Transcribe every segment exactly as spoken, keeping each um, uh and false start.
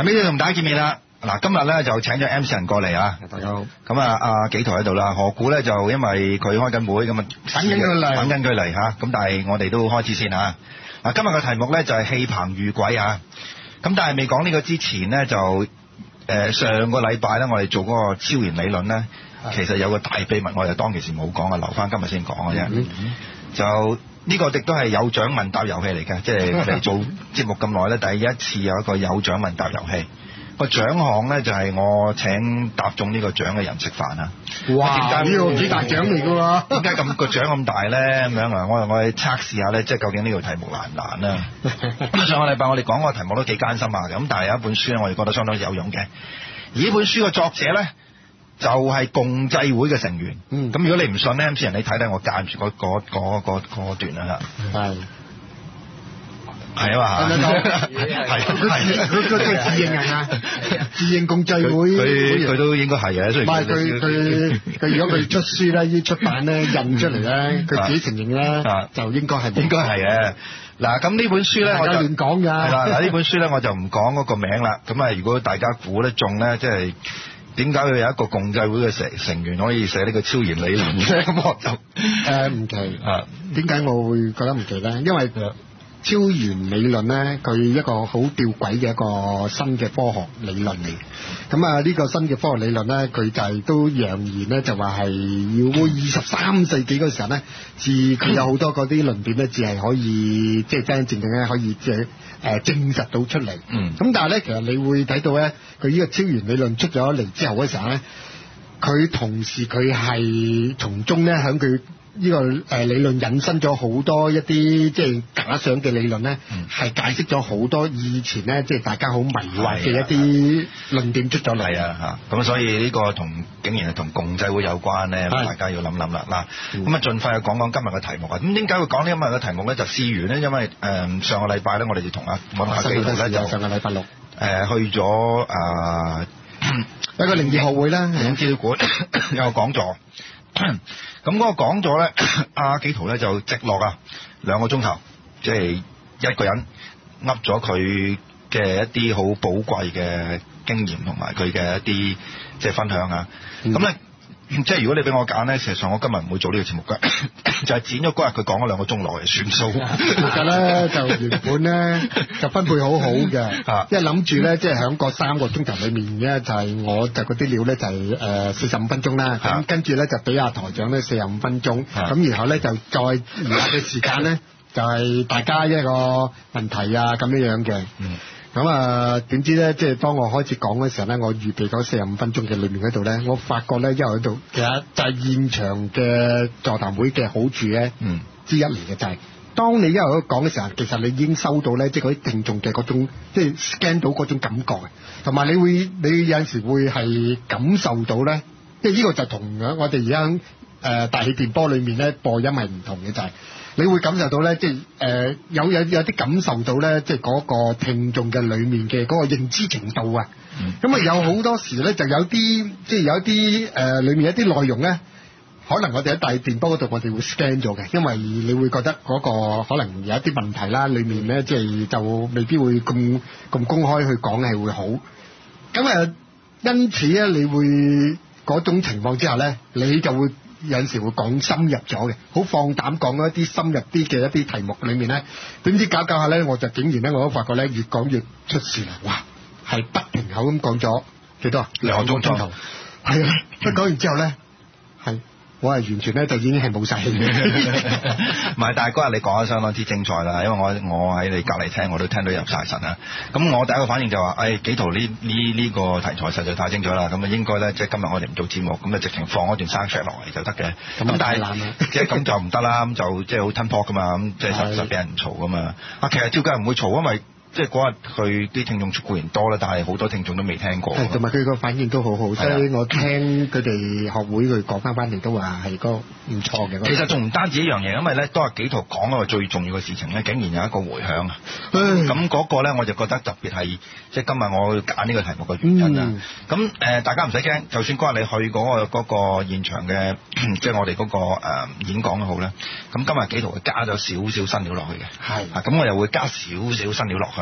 陳美同大家見面啦。嗱，今日咧就請咗 M C 人過嚟啊！ 大家好。 咁啊，阿紀陶喺度啦。何故咧就因為佢開緊會，咁啊等緊佢嚟， 等緊佢嚟嚇。咁但係我哋都開始先嚇。嗱，今日嘅題目咧就係戲棚遇鬼啊。咁但係未講呢個之前咧，就誒、呃、上個禮拜咧，我哋做嗰個超弦理論咧，其實有個大秘密，我哋當其時冇講啊，留翻今日先講嘅啫。嗯嗯就呢、這個亦都係有獎問答遊戲嚟嘅，即係我哋做節目咁耐咧，第一次有一個有獎問答遊戲。個獎項咧就係、是、我請答中呢個獎嘅人食飯啊！ 哇！呢個幾大獎嚟㗎喎！ 點解咁個獎咁大咧？咁樣啊，我我哋測試下咧，即係究竟呢個題目難唔難啦？咁上個禮拜我哋講個題目都幾艱辛下嘅，咁但係有一本書咧，我哋覺得相當有用嘅。而呢本書嘅作者咧，就係、是、共濟會嘅成員。嗯。咁如果你唔信咧，M C 人你睇睇我間住嗰嗰嗰嗰嗰段啦嚇。係。係啊嘛，係係佢佢佢自認人啊，自認共濟會， 佢佢都應該係嘅。唔係佢佢佢如果佢出書咧，要出版咧，印出嚟咧，佢自己承認咧，就應該係應該係嘅。嗱，咁呢本書咧，我就亂講㗎。係啦，嗱呢本書咧，我就唔講嗰個名啦。咁啊，如果大家估得中咧，即係點解會有一個共濟會嘅成成員可以寫呢個超弦理論嘅？咁我就誒唔奇啊。點解我會覺得唔奇咧？因為超弦理論咧，佢一個好吊詭嘅一個新嘅科學理論嚟。咁啊，呢個新嘅科學理論咧，佢就係都揚言咧，就話係要二十三世紀嗰時候咧，至佢有好多嗰啲論點咧，只係可以即係真真正正咧，可以即係誒證實到出嚟。嗯。咁但係咧，其實你會睇到咧，佢呢個超弦理論出咗嚟之後嗰時候咧，佢同時佢係從中咧喺佢呢個誒理論引申咗好多一啲即係假想嘅理論咧，係、嗯、解釋咗好多以前咧即係大家好迷惑嘅一啲論點出咗嚟啊嚇！咁所以呢個同竟然係同共濟會有關咧，大家要諗諗啦嗱。咁啊，盡快去講講今日嘅題目啊！咁點解會講呢今日嘅題目咧？就試完咧，因為誒、呃、上個禮拜咧，我哋就同阿揾下紀陶咧就上個禮拜六誒、 呃、去咗啊、呃、 一個靈異學會啦， 影資料館有個講座。咁嗰個講座咧，阿紀陶咧就直落啊兩個鐘頭，即係一個人噏咗佢嘅一啲好寶貴嘅經驗同埋佢嘅一啲即係分享啊。咁、嗯、咧即係如果你俾我揀咧，事實上我今日唔會做呢個節目嘅，就係剪咗嗰日佢講咗兩個鐘內嘅算數。 其實咧就原本咧就分配好好嘅，因為諗住咧即係喺個三個鐘頭裏面咧就係、是、我就嗰啲料咧就係誒四十五分鐘啦，咁跟住咧就俾阿台長咧四十五分鐘，咁然後咧就再餘下嘅時間咧就係、是、大家一個問題啊咁樣樣嘅。嗯咁啊，點知咧？即係當我開始講嘅時候咧，我預備咗四十五分鐘嘅裏面嗰度咧，我發覺咧，一路喺度，其實就係現場嘅座談會嘅好處咧，嗯，之一嚟嘅就係、是，當你一路喺度講嘅時候，其實你已經收到咧，即係嗰啲聽眾嘅嗰種，即係 scan 到嗰種感覺嘅，同埋你會，你有陣時會係感受到咧，即係呢個就同我哋而家誒大氣電波裏面咧播音係唔同嘅，就係、是。你會感受到咧，即係誒、呃、有有有啲感受到咧，即係嗰個聽眾嘅裏面嘅嗰個認知程度啊。咁、嗯、啊有好多時咧，就有啲即係有啲誒裏面一啲內容咧，可能我哋喺大電波嗰度，我哋會 scan 咗嘅，因為你會覺得嗰個可能有一啲問題啦，裏面咧即係就未必會咁咁公開去講係會好。咁啊，因此咧，你會嗰種情況之下咧，你就會。有陣時會講深入咗嘅，好放膽講一啲深入啲嘅一啲題目裏面咧，點知搞搞下咧，我就竟然咧，我都發覺咧，越講越出事啦！哇，係不停口咁講咗幾多兩個鐘頭，係啊，一講完之後咧，係。我係完全咧就已經係冇晒氣嘅， 唔係，但係嗰日你講得相當之精彩啦，因為我我喺你隔離聽，我都聽到入晒神啦。咁我第一個反應就話、是，誒紀陶呢呢呢個題材實在太精彩啦，咁啊應該咧即係今日我哋唔做節目，咁啊直情放一段 soundtrack 落嚟就得嘅。咁但係即係咁就唔得啦，咁就即係好吞泡噶嘛，咁即係實實俾人嘈噶嘛。啊，其實照計唔會嘈，因為即係嗰日佢啲聽眾固然多啦，但係好多聽眾都未聽過。 同埋佢個反應都好好，所以我聽佢哋學會佢講翻翻嚟都話係個唔錯嘅。 其實仲唔單止一樣嘢，因為咧當日紀陶講嗰個最重要嘅事情咧，竟然有一個迴響啊！咁嗰個咧我就覺得特別係即係今日我揀呢個題目嘅原因啊！咁、嗯、誒、呃、大家唔使驚，就算嗰日你去嗰、嗰個嗰、嗰個現場嘅即係我哋嗰、嗰個、呃、演講都好咧，咁今日紀陶會加咗少少新料落去嘅。係啊，咁我又會加少少新料落去。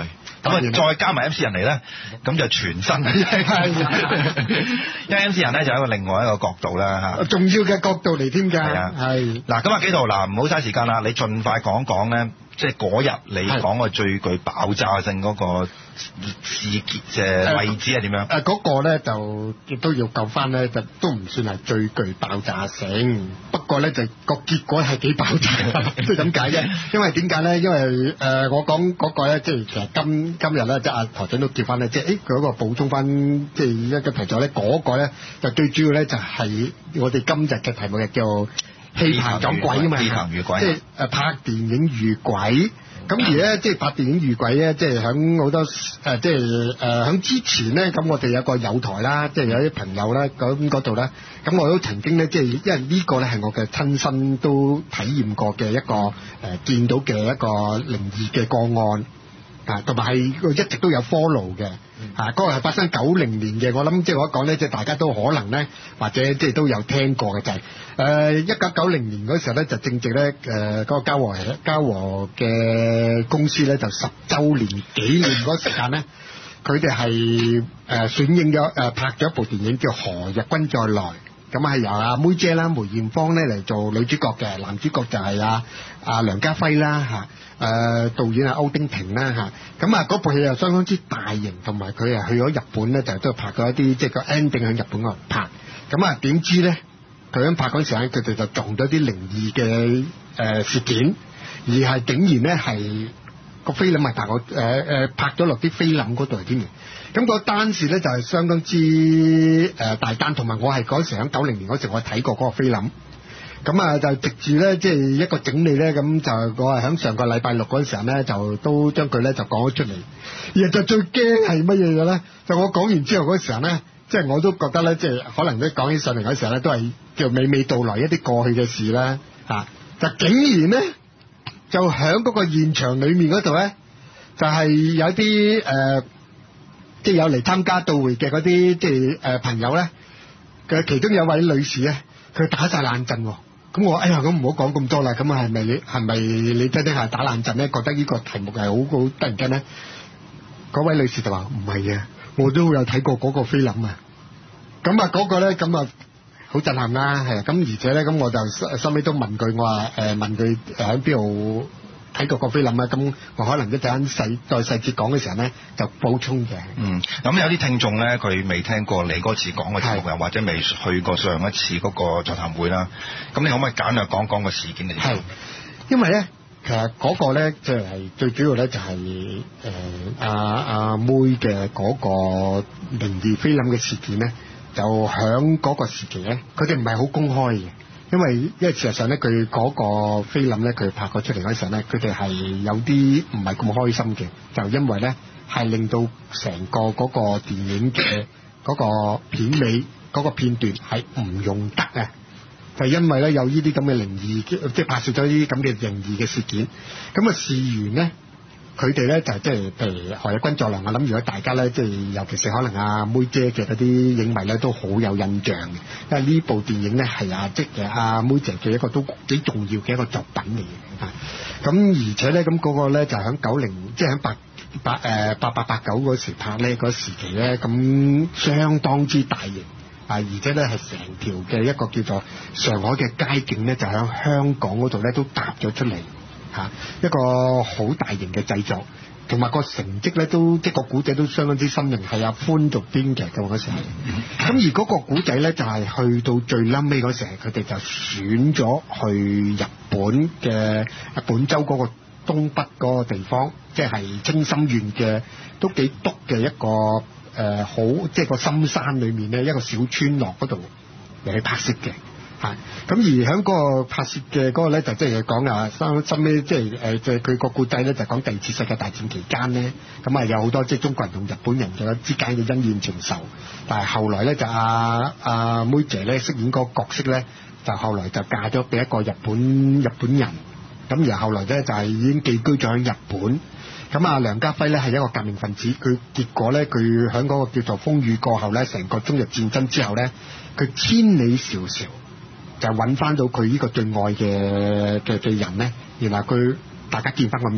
佢。咁啊，再加埋 M C 人嚟咧，咁就全新。因為 M C 人咧就係一個另外一個角度啦嚇， 重要嘅角度嚟添㗎。係啊，係。嗱， 咁啊紀陶嗱，唔好嘥時間啦，你盡快講講咧，即係嗰日你講個最具爆炸性嗰個事件嘅位置係點樣？ 誒嗰個咧就亦都要救翻咧，就都唔算係最具爆炸性，不過咧就個結果係幾爆炸，即係咁解啫。因為點解咧？因為誒我講嗰個咧，即係其實今今日咧，即係阿台長都叫翻咧，即係誒佢嗰個補充翻，即係一個題咗咧，嗰個咧就最主要咧就係我哋今日嘅題目就叫戲棚撞鬼啊嘛， 戲棚遇鬼， 即係誒拍電影遇鬼。咁而咧，即係拍電影遇鬼咧，即係喺好多誒，即係誒喺之前咧，咁我哋有個友台啦，即係有啲朋友咧，咁嗰度咧，咁我都曾經咧，即係因為呢個咧係我嘅親身都體驗過嘅一個誒、呃、見到嘅一個靈異嘅個案啊，同埋係一直都有 follow 嘅。啊！嗰、那個係發生九零年嘅，我諗即係我一講咧，即係大家都可能咧，或者即係都有聽過嘅就係誒一九九零年嗰時候咧，就正值咧誒嗰個嘉禾嘉禾嘅公司咧就十週年紀念嗰時間咧，佢哋係誒選映咗誒、呃、拍咗一部電影叫《何日君再來》。咁係由阿妹姐啦、梅艷芳咧嚟做女主角嘅，男主角就係阿阿梁家輝啦嚇，誒、呃、導演係歐丁平啦嚇。咁啊嗰部戲又相當之大型，同埋佢啊去咗日本咧，就都拍過一啲即係個 ending 喺日本嗰度拍。咁啊點知咧，佢喺拍嗰陣時咧，佢哋就撞到啲靈異嘅誒事件，而係竟然咧係個菲林係拍我誒誒拍咗落啲菲林嗰度嚟添嘅。咁個單事咧就係相當之誒大單，同埋我係嗰時喺九零年嗰時我睇過嗰個菲林，咁啊就藉住咧即係一個整理咧，咁就我係喺上個禮拜六嗰陣時候咧就都將佢咧就講咗出嚟。而就最驚係乜嘢嘅咧？就我講完之後嗰時候咧，即係我都覺得咧，即係可能咧講起上嚟嗰時候咧，都係叫娓娓道來一啲過去嘅事啦嚇。就竟然咧就喺嗰個現場裏面嗰度咧，就係有啲誒。呃即係有嚟參加到會嘅嗰啲即係誒朋友咧，嘅其中有位女士咧，佢打晒冷震喎。咁我哎呀，咁唔好講咁多啦。咁啊係咪係咪你聽聽下打冷震咧？覺得呢個題目係好好突然間咧？嗰位女士就話唔係啊，我都有睇過嗰個菲林啊。咁啊嗰個咧咁啊好震撼啦，係啊。咁而且咧咁我就收尾都問佢，我話誒問佢喺邊度睇過個菲林啊？咁我可能一陣間細再細節講嘅時候咧，就補充嘅。嗯， 咁有啲聽眾咧，佢未聽過你嗰次講嘅節目，又或者未去過上一次嗰個座談會啦。咁你可唔可以簡略講講個事件嚟？係， 因為咧，其實嗰個咧，即係最主要咧，就係誒阿阿妹嘅嗰個靈異菲林嘅事件咧，就響嗰個時期咧，佢哋唔係好公開嘅。因為因為事實上咧，佢嗰個菲林咧，佢拍過出嚟嗰陣咧，佢哋係有啲唔係咁開心嘅，就因為咧係令到成個嗰個電影嘅嗰個片尾嗰個片段係唔用得啊！就因為咧有呢啲咁嘅靈異，即係拍攝咗呢啲咁嘅靈異嘅事件。咁啊事緣咧，佢哋咧就即係譬如何日君再來，我諗如果大家咧即係尤其是可能阿妹姐嘅嗰啲影迷咧都好有印象嘅，因為呢部電影咧係阿即係阿妹姐嘅一個都幾重要嘅一個作品嚟嘅嚇。咁而且咧咁嗰個咧就喺九零即係喺八八誒八八八九嗰時拍咧嗰時期咧，咁相當之大型啊，而且咧係成條嘅一個叫做上海嘅街景咧，就喺香港嗰度咧都搭咗出嚟。嚇一個好大型嘅製作，同埋個成績咧都即係個古仔都相當之新穎，係阿歡做編劇嘅嗰時係。咁而嗰個古仔咧就係、是、去到最冧尾嗰時，佢哋就選咗去日本嘅本州嗰個東北嗰個地方，即係清心縣嘅都幾篤嘅一個誒、呃、好，即係個深山裏面咧一個小村落嗰度嚟去拍攝嘅。係，咁而喺嗰個拍攝嘅嗰個咧，就即係講啊，收收尾即係誒，即係佢個故仔咧，就講第二次世界大戰期間咧，咁啊有好多即係中國人同日本人嘅之間嘅恩怨情仇，但係後來咧就阿阿妹姐咧飾演個角色咧，就後來就嫁咗俾一個日本日本人，咁而後來咧就係已經寄居咗喺日本，咁啊梁家輝咧係一個革命分子，佢結果咧佢喺嗰個叫做風雨過後咧，成個中日戰爭之後咧，佢千里迢迢就揾翻到佢呢個最愛嘅嘅嘅人咧，然後佢大家見翻個面，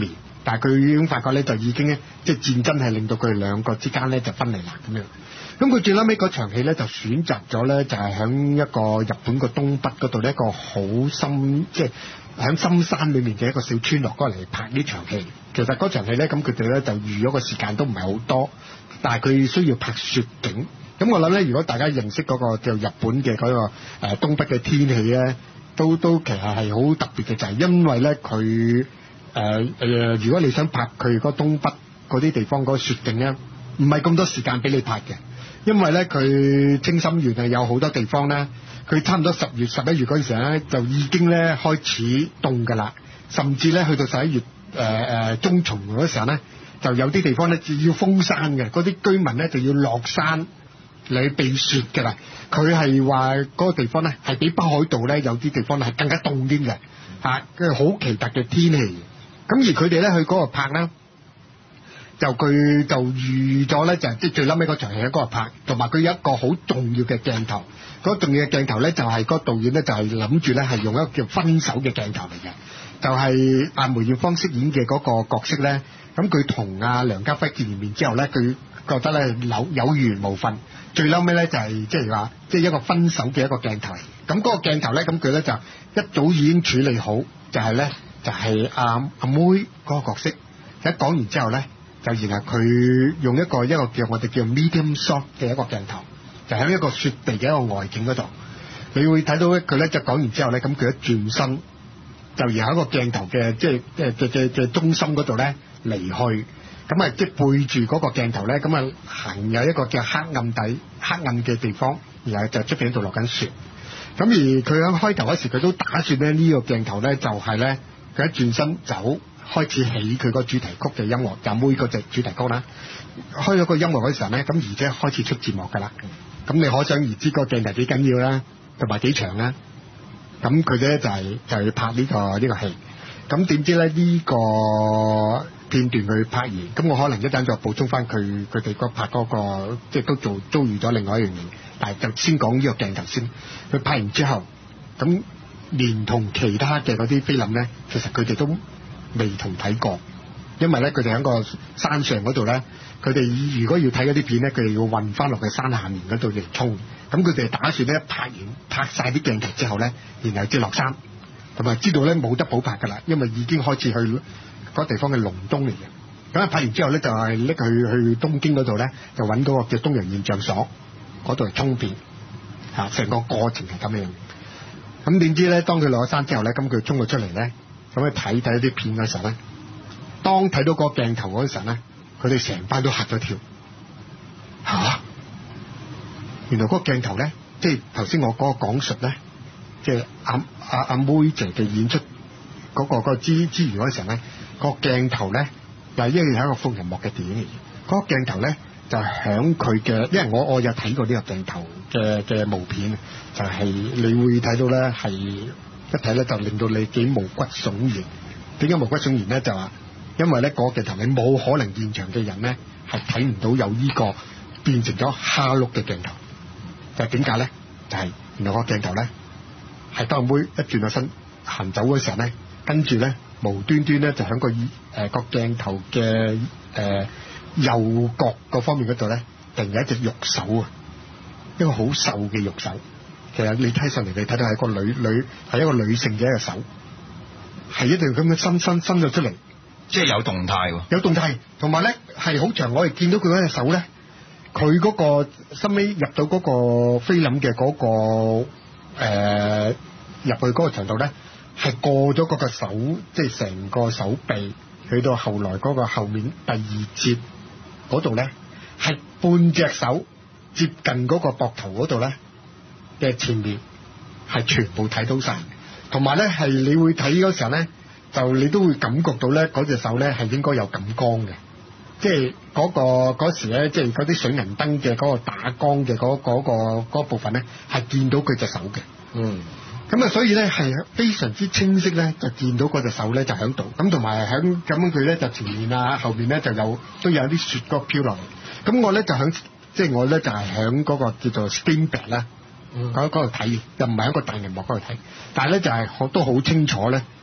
但係佢已經發覺咧就已經咧即係戰爭係令到佢哋兩個之間咧就分離啦咁樣。咁佢最後尾嗰場戲咧就選擇咗咧就係喺一個日本個東北嗰度呢一個好深即係喺深山裏面嘅一個小村落嗰嚟拍呢場戲。其實嗰場戲咧咁佢哋咧就預咗個時間都唔係好多，但係佢需要拍雪景。咁我諗咧，如果大家認識嗰個叫日本嘅嗰個誒東北嘅天氣咧，都都其實係好特別嘅，就係因為咧佢誒誒，如果你想拍佢嗰東北嗰啲地方嗰個雪景咧，唔係咁多時間俾你拍嘅，因為咧佢青森縣係有好多地方咧，佢差唔多十月十一月嗰陣時咧就已經咧開始凍㗎啦，甚至咧去到十一月誒誒、呃、中旬嗰時候咧，就有啲地方咧要封山嘅，嗰啲居民咧就要落山嚟避雪㗎啦。佢係話嗰個地方咧係比北海道咧有啲地方係更加凍啲嘅嚇，佢好奇特嘅天氣。咁而佢哋咧去嗰度拍咧，就佢就預咗咧就係即係最撚尾嗰場戲喺嗰度拍，同埋佢有一個好重要嘅鏡頭。嗰、那個、重要嘅鏡頭咧就係、是、嗰個導演咧就係諗住咧係用一個叫分手嘅鏡頭嚟嘅，就係、是、阿梅艷芳飾演嘅嗰個角色咧。咁佢同阿梁家輝見完面之後咧，佢覺得咧有有緣無分，最嬲尾咧就係即係話即係一個分手嘅一個鏡頭。咁嗰個鏡頭咧，咁佢咧就一早已經處理好，就係、是、咧就係阿阿妹嗰個角色。一講完之後咧，就然後佢用一個一個叫我哋叫 medium shot 嘅一個鏡頭，就喺一個雪地嘅一個外景嗰度，你會睇到咧佢咧就講完之後咧，咁佢一轉身就然後一個鏡頭嘅即係即係嘅嘅嘅中心嗰度咧離去，咁啊即係背住嗰個鏡頭咧，咁啊行有一個叫黑暗底黑暗嘅地方，然後就出邊喺度落緊雪。咁而佢喺開頭嗰時佢都打算咧呢個鏡頭咧就係咧佢一轉身走，開始起佢個主題曲嘅音樂，就妹嗰隻主題曲啦。開咗個音樂嗰時候咧，咁而且開始出字幕㗎啦。咁你可想而知個鏡頭幾緊要啦，同埋幾長啦。咁佢咧就係、是、就係、是、拍呢、這個呢、這個戲。咁點知咧呢、這個片段佢拍完，咁我可能一陣再補充翻佢佢哋個拍嗰、那個，即係都做遭遇咗另外一樣嘢。但係就先講呢個鏡頭先。佢拍完之後，咁連同其他嘅嗰啲菲林咧，其實佢哋都未同睇過，因為咧佢哋喺個山上嗰度咧，佢哋如果要睇嗰啲片咧，佢哋要運翻落去山下面嗰度嚟沖。咁佢哋打算咧拍完拍晒啲鏡頭之後咧，然後至落山，同埋知道咧冇得補拍㗎啦，因為已經開始去嗰個地方嘅隆冬嚟嘅。咁啊拍完之後咧，就係拎去去東京嗰度咧，就揾到個叫東洋現象所嗰度嚟沖片嚇，成個過程係咁樣。咁點知咧，當佢落咗山之後咧，咁佢衝咗出嚟咧，咁去睇睇啲片嗰時候咧，當睇到個鏡頭嗰陣時候咧，佢哋成班都嚇咗跳嚇、啊！原來嗰個鏡頭咧，即係頭先我嗰個講述咧，即係阿阿阿妹姐嘅演出嗰、嗰個、嗰個之之餘嗰陣時候咧，嗰個鏡頭咧又因為係一個風人幕嘅電影嚟嘅，嗰、嗰個鏡頭咧就響佢嘅，因為我我有睇過呢個鏡頭嘅嘅毛片，就係、係、你會睇到咧係一睇咧就令到你幾毛骨悚然。點解毛骨悚然咧？就話因為咧嗰個鏡頭你冇可能現場嘅人咧係睇唔到有呢個變成咗蝦碌嘅鏡頭。就係點解咧？就係、係、原來個鏡頭咧係當妹一轉咗身行走嗰時候咧，跟住咧無端端咧就喺個誒個鏡頭嘅誒、呃、右角嗰方面嗰度咧，突然有一隻玉手啊，一個好瘦嘅玉手。其實你睇上嚟，你睇到係個女女係一個女性嘅一個手，係一定咁樣伸伸伸咗出嚟， 即係有動態喎， 有動態，同埋咧係好長。我哋見到佢嗰隻手咧。佢嗰、嗰個收尾入到嗰個菲林嘅嗰、嗰個、呃、入去嗰個長度咧，係過咗嗰個手，即係成個手臂去到後來嗰個後面第二節嗰度咧，係半隻手接近嗰個膊頭嗰度咧嘅前面係全部睇到晒，同埋咧係你會睇嗰時候咧，就你都會感覺到咧嗰隻手咧係應該有感光嘅。即係嗰、嗰個嗰時咧，即係嗰啲水銀燈嘅嗰個打光嘅嗰嗰個嗰、嗰個、部分咧，係見到佢隻手嘅。嗯，咁啊，所以咧係非常之清晰咧，就見到嗰隻手咧就喺度。咁同埋喺咁樣佢咧就前面啊後面咧就有都有啲雪嗰個飄落嚟。咁我咧就喺即係我咧就係喺嗰個叫做 Steinbeck 啦，嗰嗰度睇，又唔係喺個大銀幕嗰度睇。但係咧就係、係、我都好清楚咧，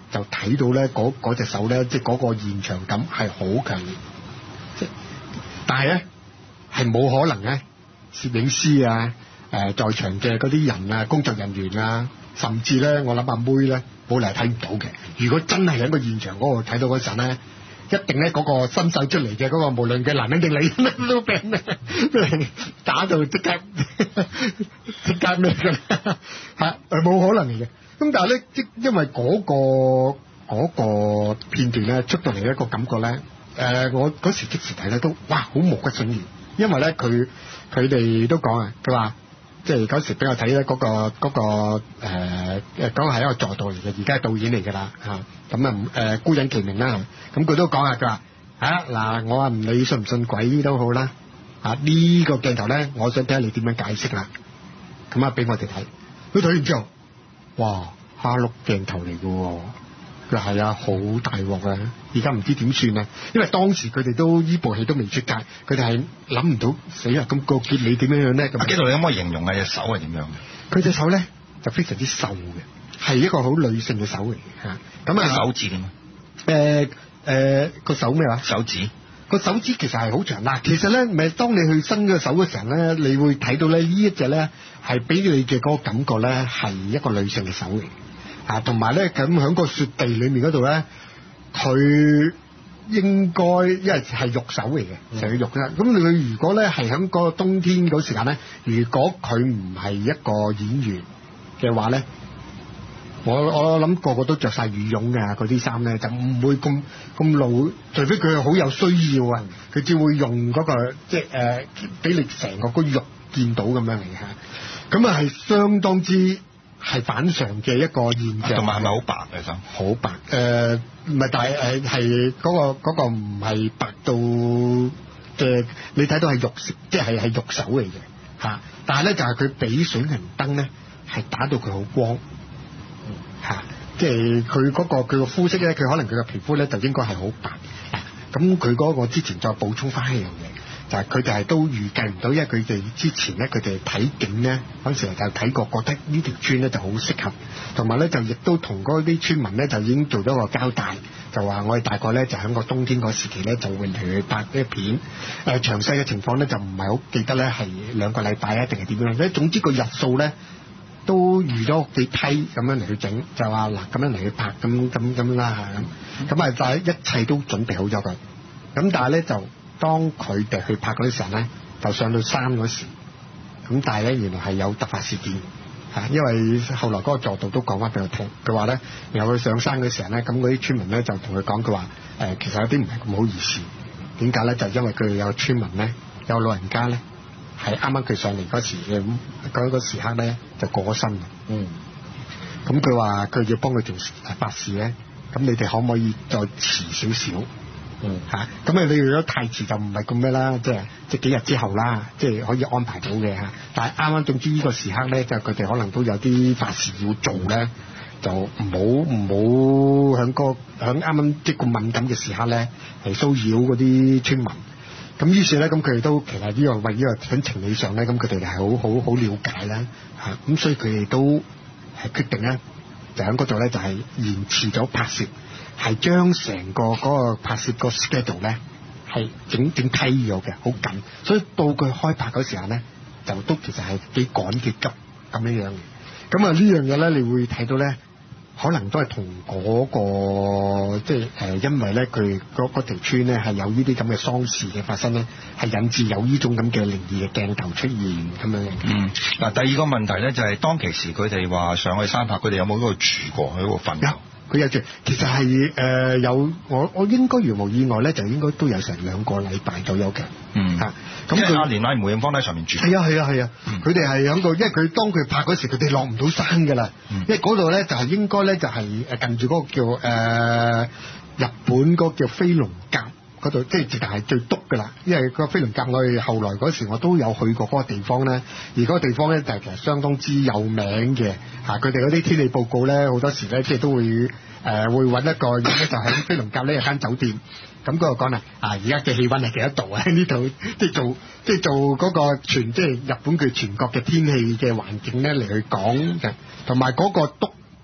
就睇到咧嗰嗰隻手咧，即係嗰個現場感係好強烈。即但係咧係冇可能咧，攝影師啊、誒、呃、在場嘅嗰啲人啊、工作人員啊，甚至咧我諗阿妹咧冇嚟睇唔到嘅。如果真係喺個現場嗰度睇到嗰陣咧，一定咧嗰個伸手出嚟嘅嗰個無論嘅男人定女人都俾人俾人打到即刻即刻咩㗎嚇，係冇可能嚟嘅。咁但係咧，即因為嗰個嗰個片段咧出到嚟一個感覺咧，誒、呃、我嗰時即時睇咧都哇好毛骨悚然，因為咧佢佢哋都講啊，佢話即係嗰時俾我睇咧嗰個嗰、嗰個誒誒嗰個係一個助導嚟嘅，而家係導演嚟㗎啦嚇，咁啊誒孤隱其名啦，咁佢都講啊，佢話嚇嗱我話唔理信唔信鬼都好啦，啊呢、呢個鏡頭咧，我想睇下你點樣解釋啦，咁啊俾我哋睇，佢睇完之後。哇！蝦碌鏡頭嚟嘅喎，佢話係啊，好大鑊啊！而家唔知點算啊，因為當時佢哋都依部戲都未出街，佢哋係諗唔到死啊！咁個結尾點樣樣咧？咁， 紀陶你可唔可以形容下隻手係點樣嘅？ 佢隻手咧就非常之瘦嘅，係一個好女性嘅手嚟嘅嚇。咁啊， 手指點啊？ 誒誒個手咩話？ 手指。 個手指其實係好長嗱，其實咧，咪當你去伸個手嘅時候咧，你會睇到咧呢一隻咧係俾你嘅嗰個感覺咧係一個女性嘅手嚟，啊，同埋咧咁喺個雪地裏面嗰度咧，佢應該因為係肉手嚟嘅，成個肉啦。咁佢如果咧係喺個冬天嗰時間咧，如果佢唔係一個演員嘅話咧。我我諗個個都着晒羽絨嘅嗰啲衫咧，就唔會咁咁老，除非佢係好有需要啊，佢只會用嗰、嗰個即係誒俾你成個個肉見到咁樣嚟嚇，咁啊係相當之係反常嘅一個現象。同埋係咪好白嘅手？好白誒，唔係，但係誒係嗰個嗰、嗰個唔係白到嘅，你睇到係肉，即係係肉手嚟嘅嚇，但係咧就係佢俾水銀燈咧係打到佢好光。嚇、啊，即係佢嗰個佢個膚色咧，佢可能佢個皮膚咧就應該係好白。咁佢嗰個之前再補充翻一樣嘢，就係佢哋係都預計唔到，因為佢哋之前咧佢哋睇景咧嗰陣時就睇過，覺得呢條村咧就好適合，同埋咧就亦都同嗰啲村民咧就已經做咗個交代，就話我哋大概咧就喺個冬天個時期咧就會嚟去拍呢一片。誒、呃、詳細嘅情況咧就唔係好記得咧，係兩個禮拜啊定係點樣咧？總之個日數咧。都預咗幾批咁樣嚟去整，就話嗱咁樣嚟去拍咁咁咁啦咁，咁啊但係一切都準備好咗佢，咁但係咧就當佢哋去拍嗰啲時候咧，就上到山嗰時，咁但係咧原來係有突發事件嚇，因為後來嗰個助導都講翻俾我聽，佢話咧，然後佢上山嘅時候咧，咁嗰啲村民咧就同佢講，佢話誒其實有啲唔係咁好意思，點解咧？就因為佢哋有村民咧，有老人家咧。係啱啱佢上嚟嗰時嘅嗰個時刻咧，就過咗身。嗯。咁佢話佢要幫佢做法事咧，咁你哋可唔可以再遲少少？嗯。嚇，咁啊你如果太遲就唔係咁咩啦，即係即係幾日之後啦，即係可以安排到嘅嚇。但係啱啱總之呢個時刻咧，就佢哋可能都有啲法事要做咧，就唔好唔好響個響啱啱即係個敏感嘅時刻咧，嚟騷擾嗰啲村民。咁於是咧，咁佢哋都其實呢個為呢個喺情理上咧，咁佢哋係好好好了解啦，嚇，咁所以佢哋都係決定咧，就喺嗰度咧就係延遲咗拍攝，係將成個嗰個拍攝個 schedule 咧係整整梯咗嘅，好緊，所以到佢開拍嗰時候咧，就都其實係幾趕幾急咁樣樣嘅。咁啊呢樣嘢咧，你會睇到咧。可能都係同嗰個即係誒，因為咧佢嗰嗰條村咧係有呢啲咁嘅喪事嘅發生咧，係引致有呢種咁嘅靈異嘅鏡頭出現咁樣嘅。嗯，嗱第二個問題咧就係、是、當其時佢哋話上去山拍，佢哋有冇喺度住過喺嗰度瞓？有，佢有住。其實係誒、呃、有，我我應該如無意外咧，就應該都有成兩個禮拜左右嘅。嗯，嚇、啊。咁佢阿連拉梅艷芳喺上面住。係啊係啊係啊，佢哋係喺度，因為佢當佢拍嗰時，佢哋落唔到山㗎啦。嗯、因為嗰度咧就係、是、應該咧就係誒近住嗰個叫誒、呃、日本嗰個叫飛龍甲嗰度，即係直頭係最篤㗎啦。因為個飛龍甲我哋後來嗰時我都有去過嗰個地方咧，而嗰個地方咧就係其實相當之有名嘅嚇。佢哋嗰啲天氣報告咧好多時咧即係都會誒、呃、會揾一個咧就喺飛龍甲呢有間酒店。咁嗰個講啦，啊而家嘅氣温係幾多度啊？呢度即係做即係做嗰個全即係日本佢全國嘅天氣嘅環境咧嚟去講嘅，同埋嗰個督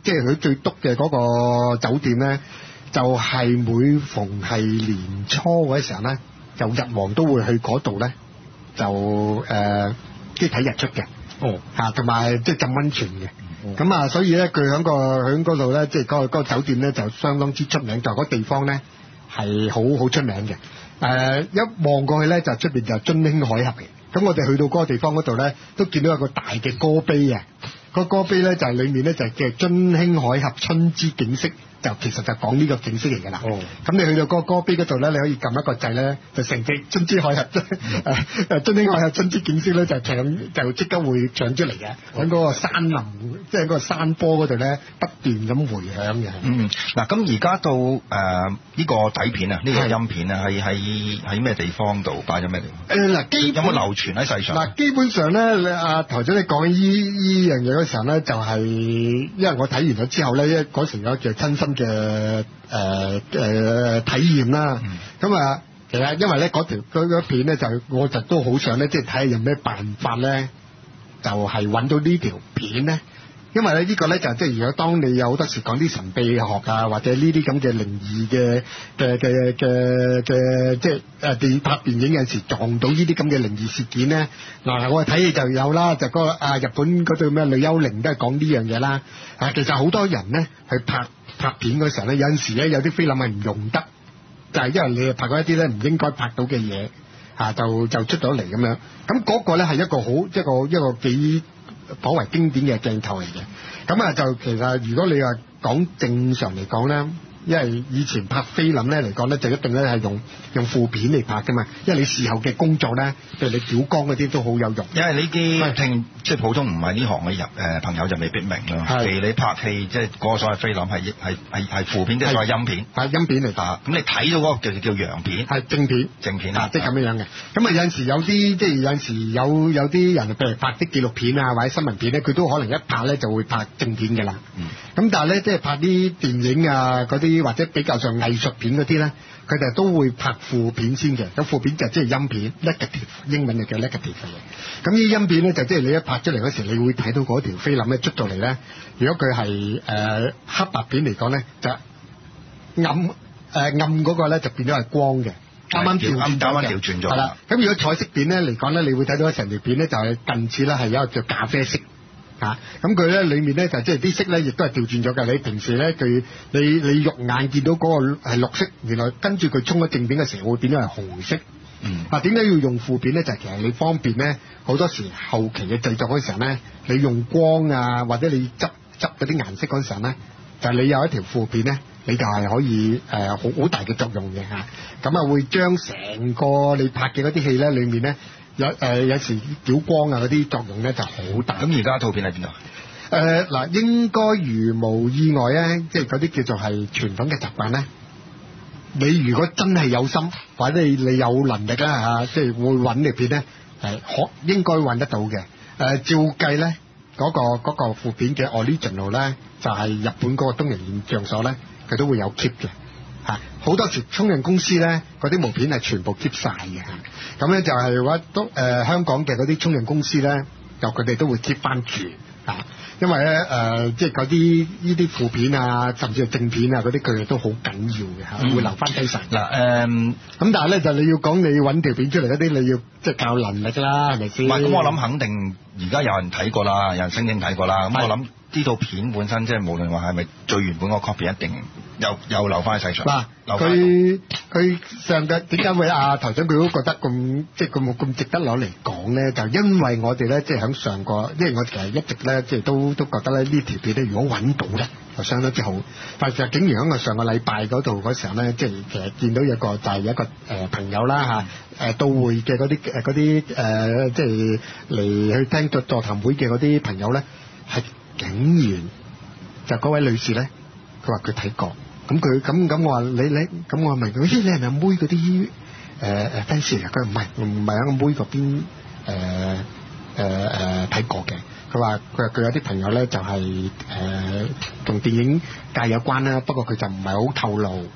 即係佢最篤嘅嗰個酒店咧，就係、是、每逢係年初嗰時候咧，就日皇都會去嗰度咧，就誒即係睇日出嘅。哦，嚇，同埋即係浸溫泉嘅。咁啊，所以咧，佢喺個喺嗰度咧，即係嗰個嗰個酒店咧，就相當之出名。就嗰、是、地方咧係好好出名嘅。誒、呃，一望過去咧，就出邊就津輕海峽嘅。咁我哋去到嗰個地方嗰度咧，都見到有個大嘅歌碑啊！個歌碑咧就係、是、裡面咧就係叫津輕海峽春之景色，就其實就講呢個景色嚟㗎啦。哦，咁你去到嗰個歌碑嗰度咧，你可以撳一個掣咧，就成隻津之海峽誒誒津輕海峽春之景色咧，就唱就即刻會唱出嚟嘅。喺嗰個山林，即係嗰個山坡嗰度咧，不斷咁迴響嘅。 嗯，嗱，咁而家到誒呢、呃這個底片啊，呢、這個音片啊，係喺喺咩地方度擺咗咩地方？誒嗱、呃，基有冇流傳喺世上？嗱， 基本上咧，你阿台長你講依依樣嘢嗰時候咧，就係、是、因為我睇完咗之後咧，因為嗰時有嘅親身嘅誒誒體驗啦。咁啊、嗯，其實因為咧嗰條嗰嗰片咧，就我就都好想咧，即係睇下有咩辦法咧，就係、是、揾到呢條片咧。因為咧呢個咧就即係如果當你有好多時講啲神秘學啊，或者呢啲咁嘅靈異嘅嘅嘅嘅嘅即係誒電拍電影有陣時撞到呢啲咁嘅靈異事件咧，嗱我睇戲就有啦，就嗰、嗰個啊日本嗰對咩女幽靈都係講呢樣嘢啦。啊，其實好多人咧去拍拍片嗰時候咧，有陣時咧有啲菲林係唔用得，就係、是、因為你拍過一啲咧唔應該拍到嘅嘢，啊就就出咗嚟咁樣。咁嗰個咧係一個好一個一個幾頗為經典嘅鏡頭嚟嘅。咁啊就其實如果你話講正常嚟講咧，因為以前拍菲林咧嚟講咧，就一定咧係用用副片嚟拍噶嘛，因為你事後嘅工作咧，譬如你矯光嗰啲都好有用。因為呢啲聽即係普通唔係呢行嘅人誒朋友就未必明咯。譬如你拍戲即係嗰個所謂菲林係係係係副片，即係所謂音片。係音片嚟拍。咁你睇到嗰個叫叫陽片。係正片。正片啊，即係咁樣樣嘅。咁啊有陣時有啲即係有陣時有有啲人譬如拍啲紀錄片啊或者新聞片咧，佢都可能一拍咧就會拍正片嘅啦。嗯。咁但係咧即係拍啲電影啊嗰啲或者比較上藝術片嗰啲咧，佢哋都會拍副片先嘅。咁副片就即係音片 negative， 英文就叫 negative 嘅。咁呢音片咧就即係你一拍出嚟嗰時，你會睇到嗰條菲林咧出到嚟咧。如果佢係誒黑白片嚟講咧，就暗誒、呃、暗嗰個咧就變咗係光嘅，啱啱調轉咗嘅。啱啱調轉咗。係啦。咁如果彩色片咧嚟講咧，你會睇到成條片咧就係近似啦，係有一個叫咖啡色。嚇，咁佢咧裡面咧就即係啲色咧，亦都係調轉咗嘅。你平時咧佢你你肉眼見到嗰個係綠色，原來跟住佢衝咗正片嘅時候會變咗係紅色。嗯。啊，點解要用副片咧？就係、是、其實你方便咧，好多時後期嘅製作嗰陣時候咧，你用光啊，或者你執執嗰啲顏色嗰陣時候咧，就係、是、你有一條副片咧，你就係可以誒好好大嘅作用嘅嚇。咁啊會將成個你拍嘅嗰啲戲咧裡面咧。有誒、呃、有時矯光啊嗰啲作用咧就好大。咁而家套片喺邊度？誒嗱、呃，應該如無意外咧，即係嗰啲叫做係傳統嘅習慣咧。你如果真係有心，或者你你有能力啦嚇、啊，即係會揾條片咧，係可應該揾得到嘅。誒、呃、照計咧，嗰、嗰個嗰個副片嘅 original 咧，就係、係、日本嗰個東瀛現象所咧，佢都會有 keep 嘅。嚇，好多時沖印公司咧，嗰啲模片係全部 keep 晒嘅嚇。咁咧就係話都誒、呃、香港嘅嗰啲沖印公司咧，就佢哋都會 keep 翻住嚇。因為咧誒、呃，即係嗰啲呢啲副片啊，甚至係正片啊嗰啲，佢哋都好緊要嘅嚇，嗯、會留翻低晒。嗱誒，咁但係咧就你要講你揾條片出嚟嗰啲，你要即係靠能力啦，係咪先？唔係，咁我諗肯定而家有人睇過啦，有人聲稱睇過啦。咁我諗呢套片本身即係無論話係咪最原本個 copy，一定又又留翻喺世上。嗱，佢佢上嘅點解會啊台長佢都覺得咁即係咁咁值得攞嚟講咧？就因為我哋咧即係喺上個，因為我其實一直咧即係都都覺得咧呢條片咧，如果揾到咧就相當之好。但係竟然喺我上個禮拜嗰度嗰時候咧，即係其實見到有個就係一個誒、呃、朋友啦嚇誒到會嘅嗰啲誒嗰啲誒即係嚟去聽座座談會嘅嗰啲朋友咧，係竟然就嗰位女士咧，佢話佢睇過。咁佢咁咁我話你你咁我問佢，咦你係咪阿妹嗰啲誒誒 fans 啊？佢唔係唔係喺阿妹嗰邊誒誒誒睇過嘅。佢話佢話佢有啲朋友咧就係誒同電影界有關啦，不過佢就唔係好透露。嗯。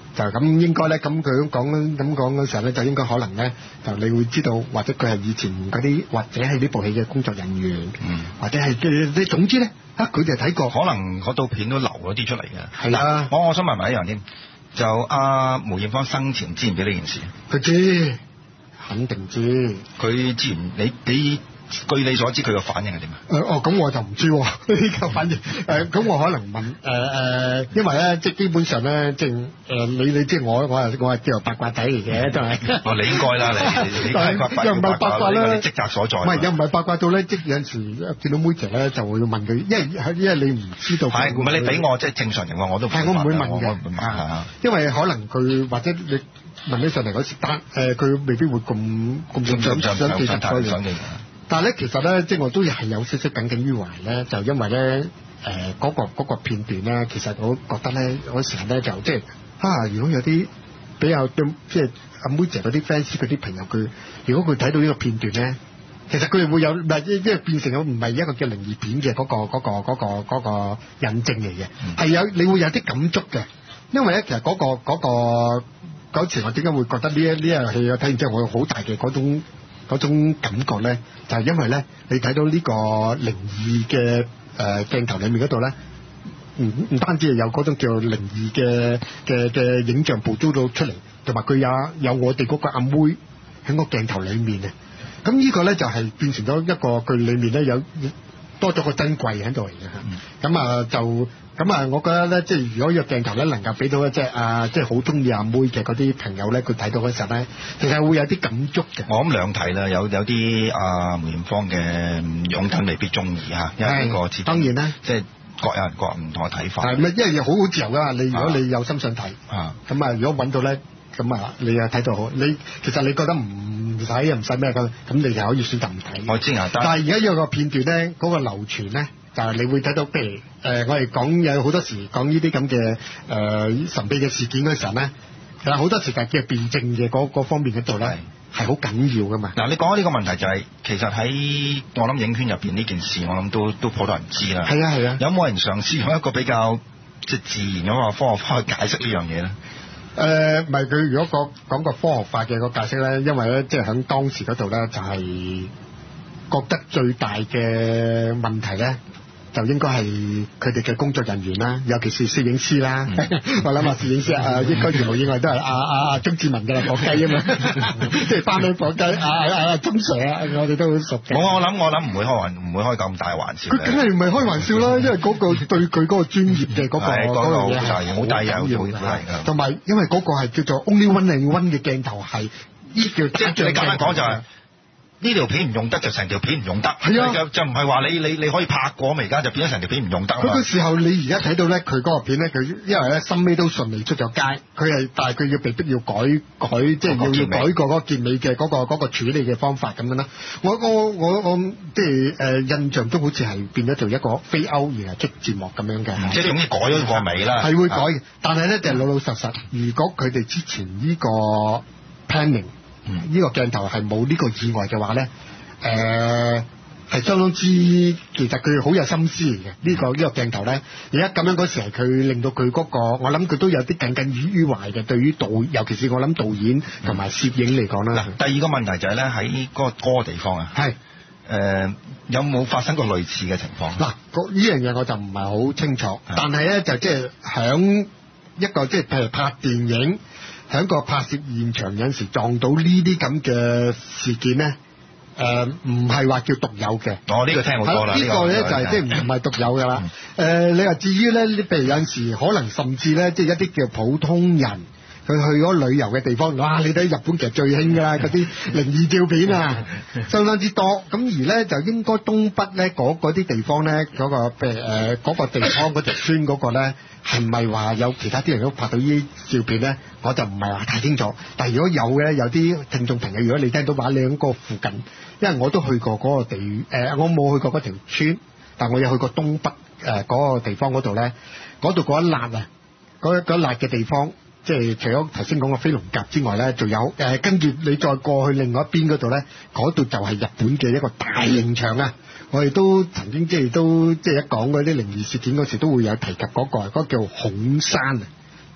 就咁應該咧，咁佢咁講咁講嗰時候咧，就應該可能咧，就你會知道，或者佢係以前嗰啲，或者係呢部戲嘅工作人員，嗯，或者係即總之咧，啊佢哋睇過， 可能嗰套片都流咗啲出嚟嘅。 係啊， 我我想問埋一樣添，就阿、啊、梅艷芳生前知唔知呢件事？ 佢知，肯定知。 佢知唔你你？據你所知，佢個反應係點啊？ 誒、呃、哦，咁我就唔知喎呢個反應。誒、呃，咁我可能問誒誒、呃，因為咧，即係基本上咧，即係誒、呃、你你即係我我係我係叫做八卦仔嚟嘅，真係。哦， 你應該啦，你你你係八卦， 又唔係八卦啦， 你職責所在。 唔係又唔係八卦到咧，即係有陣時見到妹姐咧，就會問佢，因為因為你唔知道。係唔係你俾我即係正常情況我都係我唔會問嘅。我唔會問啊，因為可能佢或者你問起上嚟嗰時單誒，佢、呃、未必會咁咁想想想記實佢。但係咧，其實咧，即係我都係有少少耿耿於懷咧，就因為咧，誒、呃、嗰、嗰個嗰個片段咧，其實我覺得咧，嗰時候咧就即係啊，如果有啲比較即係阿妹姐嗰啲 fans 嗰啲朋友，佢如果佢睇到呢個片段咧，其實佢哋會有唔係即係變成咗唔係一個叫靈異片嘅嗰、嗰個嗰、嗰個嗰、嗰個嗰、嗰個印證嚟嘅，係、嗯、有你會有啲感觸嘅，因為咧其實嗰、嗰個嗰、嗰個嗰時我點解會覺得呢一呢樣戲我睇完之後我有好大嘅嗰種。嗰種感覺咧，就係、是、因為咧，你睇到呢個靈異嘅誒鏡頭裏面嗰度咧，唔唔單止係有嗰種叫靈異嘅嘅嘅影像捕捉到出嚟，同埋佢有有我哋嗰個阿妹喺個鏡頭裏面啊，咁呢個咧就係、是、變成咗一個佢裏面咧有多咗個珍貴喺度嚟嘅嚇，咁、嗯、啊就。咁啊，我覺得咧，即係如果呢個鏡頭咧能夠俾到即係啊，即係好中意阿妹嘅嗰啲朋友咧，佢睇到嗰陣咧，其實會有啲感觸嘅。我諗兩睇啦，有有啲啊梅艷芳嘅擁躉未必中意嚇，因為呢個始終當然啦，即係各有人各唔同嘅睇法。係咪？因為好好自由㗎嘛，你如果你有心想睇，啊，咁啊，如果揾到咧，咁啊，你又睇到好。你其實你覺得唔使又唔使咩㗎，咁你就可以選擇唔睇。我知啊，但係而家有個片段咧，嗰、嗰個流傳咧。就係你會睇到，譬如誒、呃，我哋講有好多時講呢啲咁嘅誒神秘嘅事件嗰陣時候咧，其實好多時就係叫辯證嘅嗰嗰方面嗰度咧，係好緊要噶嘛。嗱，你講呢個問題就係、是、其實喺我諗影圈入邊呢件事，我諗都都好多人知啦。係啊係啊，有冇人嘗試用一個比較即係自然嘅科學化去解釋呢樣嘢咧？誒、呃，唔係佢如果講講個科學化嘅個解釋咧，因為咧即係喺當時嗰度咧，就係、是、覺得最大嘅問題咧。就應該係佢哋嘅工作人員啦，尤其是攝影師啦。嗯、我諗下攝影師啊，應該全部以外都係阿阿阿鍾志文嘅啦，火雞啊嘛，即係翻去火雞啊啊啊鍾 Sir 啊，我哋都好熟嘅。我我諗我諗唔會開玩唔會開咁大玩笑。佢梗係唔係開玩笑啦，因為嗰個對佢嗰個專業嘅嗰、嗰個嗰個嘢係好大有好大嘅。同埋因為嗰個係叫做 only one and one 嘅鏡頭係呢叫即係你簡單講就係、是。呢條片唔用得就成條片唔用得，係啊，就就唔係話你你你可以拍過咪而家就變咗成條片唔用得。嗰個時候你而家睇到咧，佢嗰個片咧，佢因為咧深尾都順利出咗街，佢係但係佢要被逼要改改，即係要要改過嗰個結尾嘅嗰、嗰個嗰、嗰個處理嘅方法咁樣啦。我我我我即係誒、呃、印象中好似係變咗做一個飛歐而係出節目咁樣嘅、嗯，即係總之改咗個尾啦。係會改嘅、啊，但係咧就係、老老實實，如果佢哋之前呢個 planning。呢、嗯這個鏡頭係冇呢個意外嘅話咧，誒、呃、係相當之，其實佢好有心思嚟嘅。呢、這個呢、這個鏡頭咧，而家咁樣嗰時係佢令到佢嗰、那個，我諗佢都有啲耿耿於懷嘅。對於導，尤其是我諗導演同埋攝影嚟講啦。嗱，第二個問題就係咧喺嗰個嗰個地方啊，係誒、呃、有冇發生過類似嘅情況？嗱，呢樣嘢我就唔係好清楚，但係咧就即係響一個即係譬如拍電影。喺個拍攝現場有陣時撞到呢啲咁嘅事件咧，誒唔係話叫獨有嘅。哦，呢、呢個聽好多啦。呢、呢個咧、呢個、就係即係唔係獨有㗎啦。誒、嗯呃，你話至於咧，譬如有陣時可能甚至咧，即係一啲叫普通人，佢去嗰旅遊嘅地方，哇！你睇日本其實最興㗎啦，嗰啲靈異照片啊，相當之多。咁而咧就應該東北咧嗰啲地方咧，嗰、嗰個譬如誒嗰個地方嗰條村嗰個咧。係咪話有其他啲人都拍到呢啲照片咧？我就唔係話太清楚。但係如果有嘅，有啲聽眾朋友，如果你聽到話你喺個附近，因為我都去過嗰個地，誒、呃、我冇去過嗰條村，但我有去過東北誒嗰、呃嗰個地方嗰度咧，嗰度嗰一辣啊，嗰嗰一辣嘅地方，即係除咗頭先講嘅飛龍甲之外咧，仲有誒、呃、跟住你再過去另外一邊嗰度咧，嗰度就係日本嘅一個大刑場啊！我哋都曾經即係都即係一講嗰啲靈異事件嗰時，都會有提及嗰、嗰個嗰、嗰個叫恐山啊，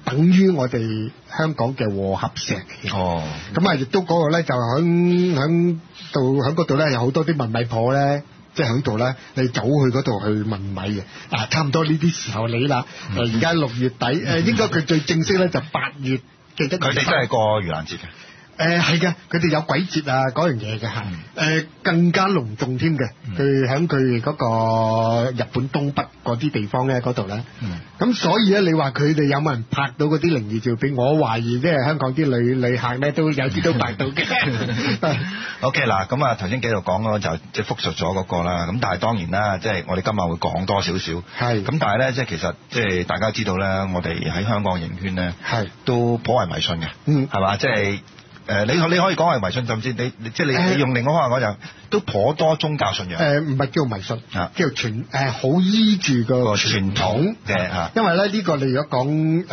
等於我哋香港嘅和合石。 哦， 咁啊，亦都嗰個咧就響響度響嗰度咧有好多啲問米鋪咧。即係喺度咧，你走去嗰度去問米嘅，啊，差唔多呢啲時候你啦。誒而家六月底，誒應該佢最正式咧就八月，記得佢哋真係過盂蘭節嘅。 誒係嘅，佢哋有鬼節啊嗰樣嘢嘅嚇，誒、呃、更加隆重添嘅。佢喺佢嗰個日本東北嗰啲地方咧嗰度咧，咁、嗯、所以咧你話佢哋有冇人拍到嗰啲靈異照片？我懷疑即係香港啲旅旅客咧都有啲都拍到嘅。 O K 嗱，咁啊頭先繼續講嗰就即係復述咗嗰個啦，咁但係當然啦，即係我哋今日會講多少少，係咁但係咧即係其實即係大家知道咧，我哋喺香港影圈咧係都頗為迷信嘅，嗯係嘛，即係。誒，你你可以講係迷信，甚至你即係你你用另外一個話講就都頗多宗教信仰。誒唔係叫迷信，啊、叫傳誒好依住個傳統嘅嚇。因為咧呢、呢個你如果講誒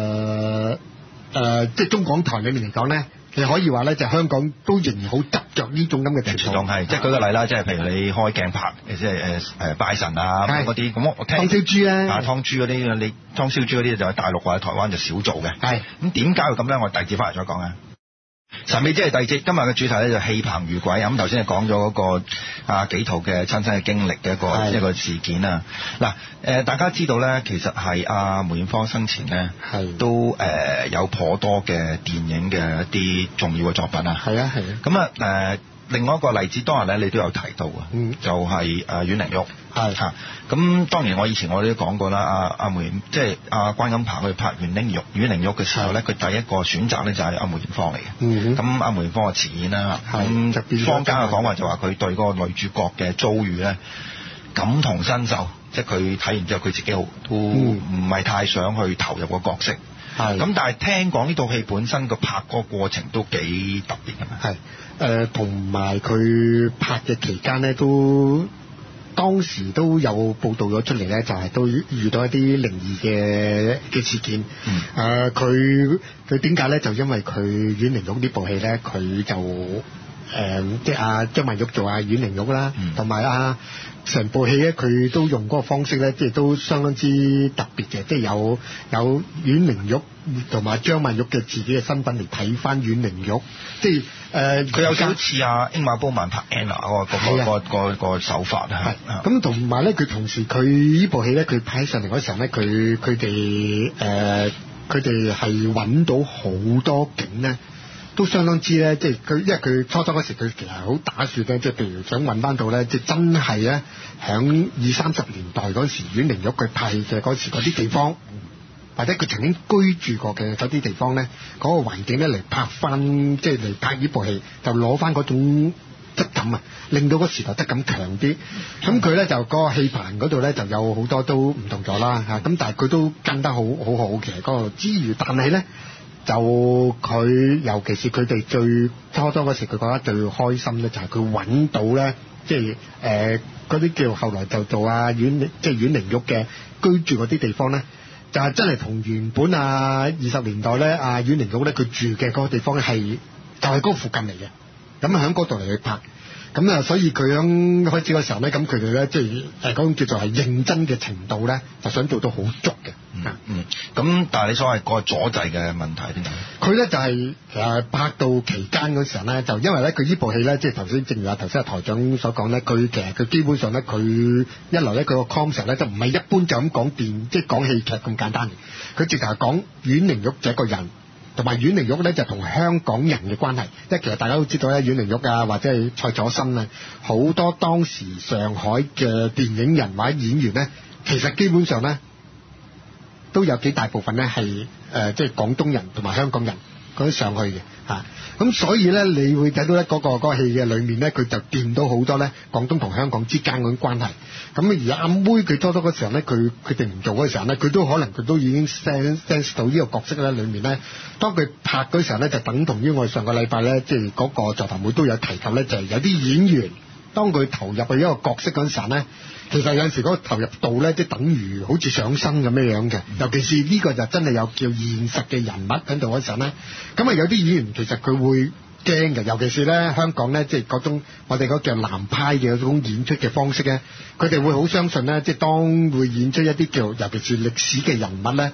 誒即係中港台裏面嚟講咧，你可以話咧就香港都仍然好執着呢種咁嘅傳統。係即係舉個例啦，即係譬如你開鏡棚，即係誒誒拜神啊嗰啲，咁我聽湯燒豬咧，啊湯豬嗰啲，你湯燒豬嗰啲就喺大陸或者台灣就少做嘅。係咁點解會咁咧？我第二節翻嚟再講啊。神秘之夜第二節，今日嘅主題咧就戲棚遇鬼。咁頭先係講咗嗰個啊幾套嘅親身嘅經歷嘅一個一個事件啊。嗱誒，大家知道咧，其實係阿梅艷芳生前咧，係都誒有頗多嘅電影嘅一啲重要嘅作品啊。係啊係啊。咁啊誒，另外一個例子當日咧，你都有提到啊，嗯，就係誒阮玲玉。係嚇，咁當然我以前我哋都講過啦，阿阿梅即係阿關錦鵬去拍阮玲玉阮玲玉嘅時候咧，佢第一個選擇咧就係阿梅艷芳嚟嘅。咁阿梅艷芳嘅辭演啦，咁坊間嘅講話就話佢對嗰個女主角嘅遭遇咧感同身受，即係佢睇完之後佢自己好都唔係太想去投入個角色。係咁，但係聽講呢套戲本身個拍嗰個過程都幾特別㗎嘛。係誒，同埋佢拍嘅期間咧都。當時都有報道咗出嚟咧，就係、是、都遇到一啲靈異嘅嘅事件。嗯。誒，佢佢點解咧？就因為佢阮玲玉呢部戲咧，佢就誒、呃、即係阿張曼玉做阿阮玲玉啦，同埋阿成部戲咧，佢都用嗰個方式咧，即係都相當之特別嘅，即係有有阮玲玉同埋張曼玉嘅自己嘅身份嚟睇翻阮玲玉，即係。誒佢、呃、有少似阿英瑪褒曼拍 Anna 嗰個個個個個手法啊，咁同埋咧佢同時佢呢部戲咧佢拍上嚟嗰時候咧佢佢哋誒佢哋係揾到好多景咧，都相當之咧，即係佢因為佢初初嗰時佢其實好打算咧，即係譬如想揾翻到咧，即係真係咧響二三十年代嗰時阮玲玉佢拍嘅嗰時嗰啲地方。或者佢曾經居住過嘅嗰啲地方咧，嗰、嗰個環境咧嚟拍翻，即係嚟拍呢部戲，就攞翻嗰種質感啊，令到個時代質感強啲。咁佢咧就嗰個戲棚嗰度咧就有好多都唔同咗啦嚇，咁但係佢都跟得好好好嘅嗰個之餘，但係咧就佢尤其是佢哋最初初嗰時，佢覺得最開心咧就係佢揾到咧，即係誒嗰啲叫後來就做啊阮即係阮玲玉嘅居住嗰啲地方咧。就係真係同原本啊二十年代咧啊阮玲玉咧佢住嘅嗰個地方咧係就係、是、嗰個附近嚟嘅，咁喺嗰度嚟去拍，咁啊所以佢喺開始嗰時候咧，咁佢哋咧即係誒嗰種叫做係認真嘅程度咧，就想做到好足嘅。嗯嗯，咁但係你所謂個阻滯嘅問題點解？佢咧就係誒拍到期間嗰時候咧，就因為咧佢呢部戲咧，即係頭先正如啊頭先阿台長所講咧，佢其實佢基本上咧佢一來咧佢個 concept 咧就唔係一般就咁講電即係講戲劇咁簡單嘅，佢直頭係講阮玲玉這一個人。同埋阮玲玉咧就同香港人嘅關係，即係其實大家都知道咧，阮玲玉啊或者係蔡楚生啊，好多當時上海嘅電影人或者演員咧，其實基本上咧都有幾大部分咧係誒即係廣東人同埋香港人嗰啲上去嘅嚇，咁、啊、所以咧你會睇到咧嗰、嗰個嗰、嗰個戲嘅裏面咧，佢就掂到好多咧廣東同香港之間嗰種關係。咁而阿妹佢初初嗰時候咧，佢佢哋唔做嗰時候咧，佢都可能佢都已經 sense sense 到呢個角色咧裏面咧，當佢拍嗰時候咧，就等同於我哋上個禮拜咧，即係嗰個座談會都有提及咧，就係、是、有啲演員當佢投入去一個角色嗰陣時候咧，其實有陣時嗰個投入度咧，即係等於好似上身咁樣樣嘅。尤其是呢個就真係有叫現實嘅人物喺度嗰時候咧，咁啊有啲演員其實佢會驚嘅，尤其是咧香港咧，即係嗰種我哋嗰叫南派嘅嗰種演出嘅方式咧，佢哋會好相信咧，即係當會演出一啲叫尤其是歷史嘅人物咧，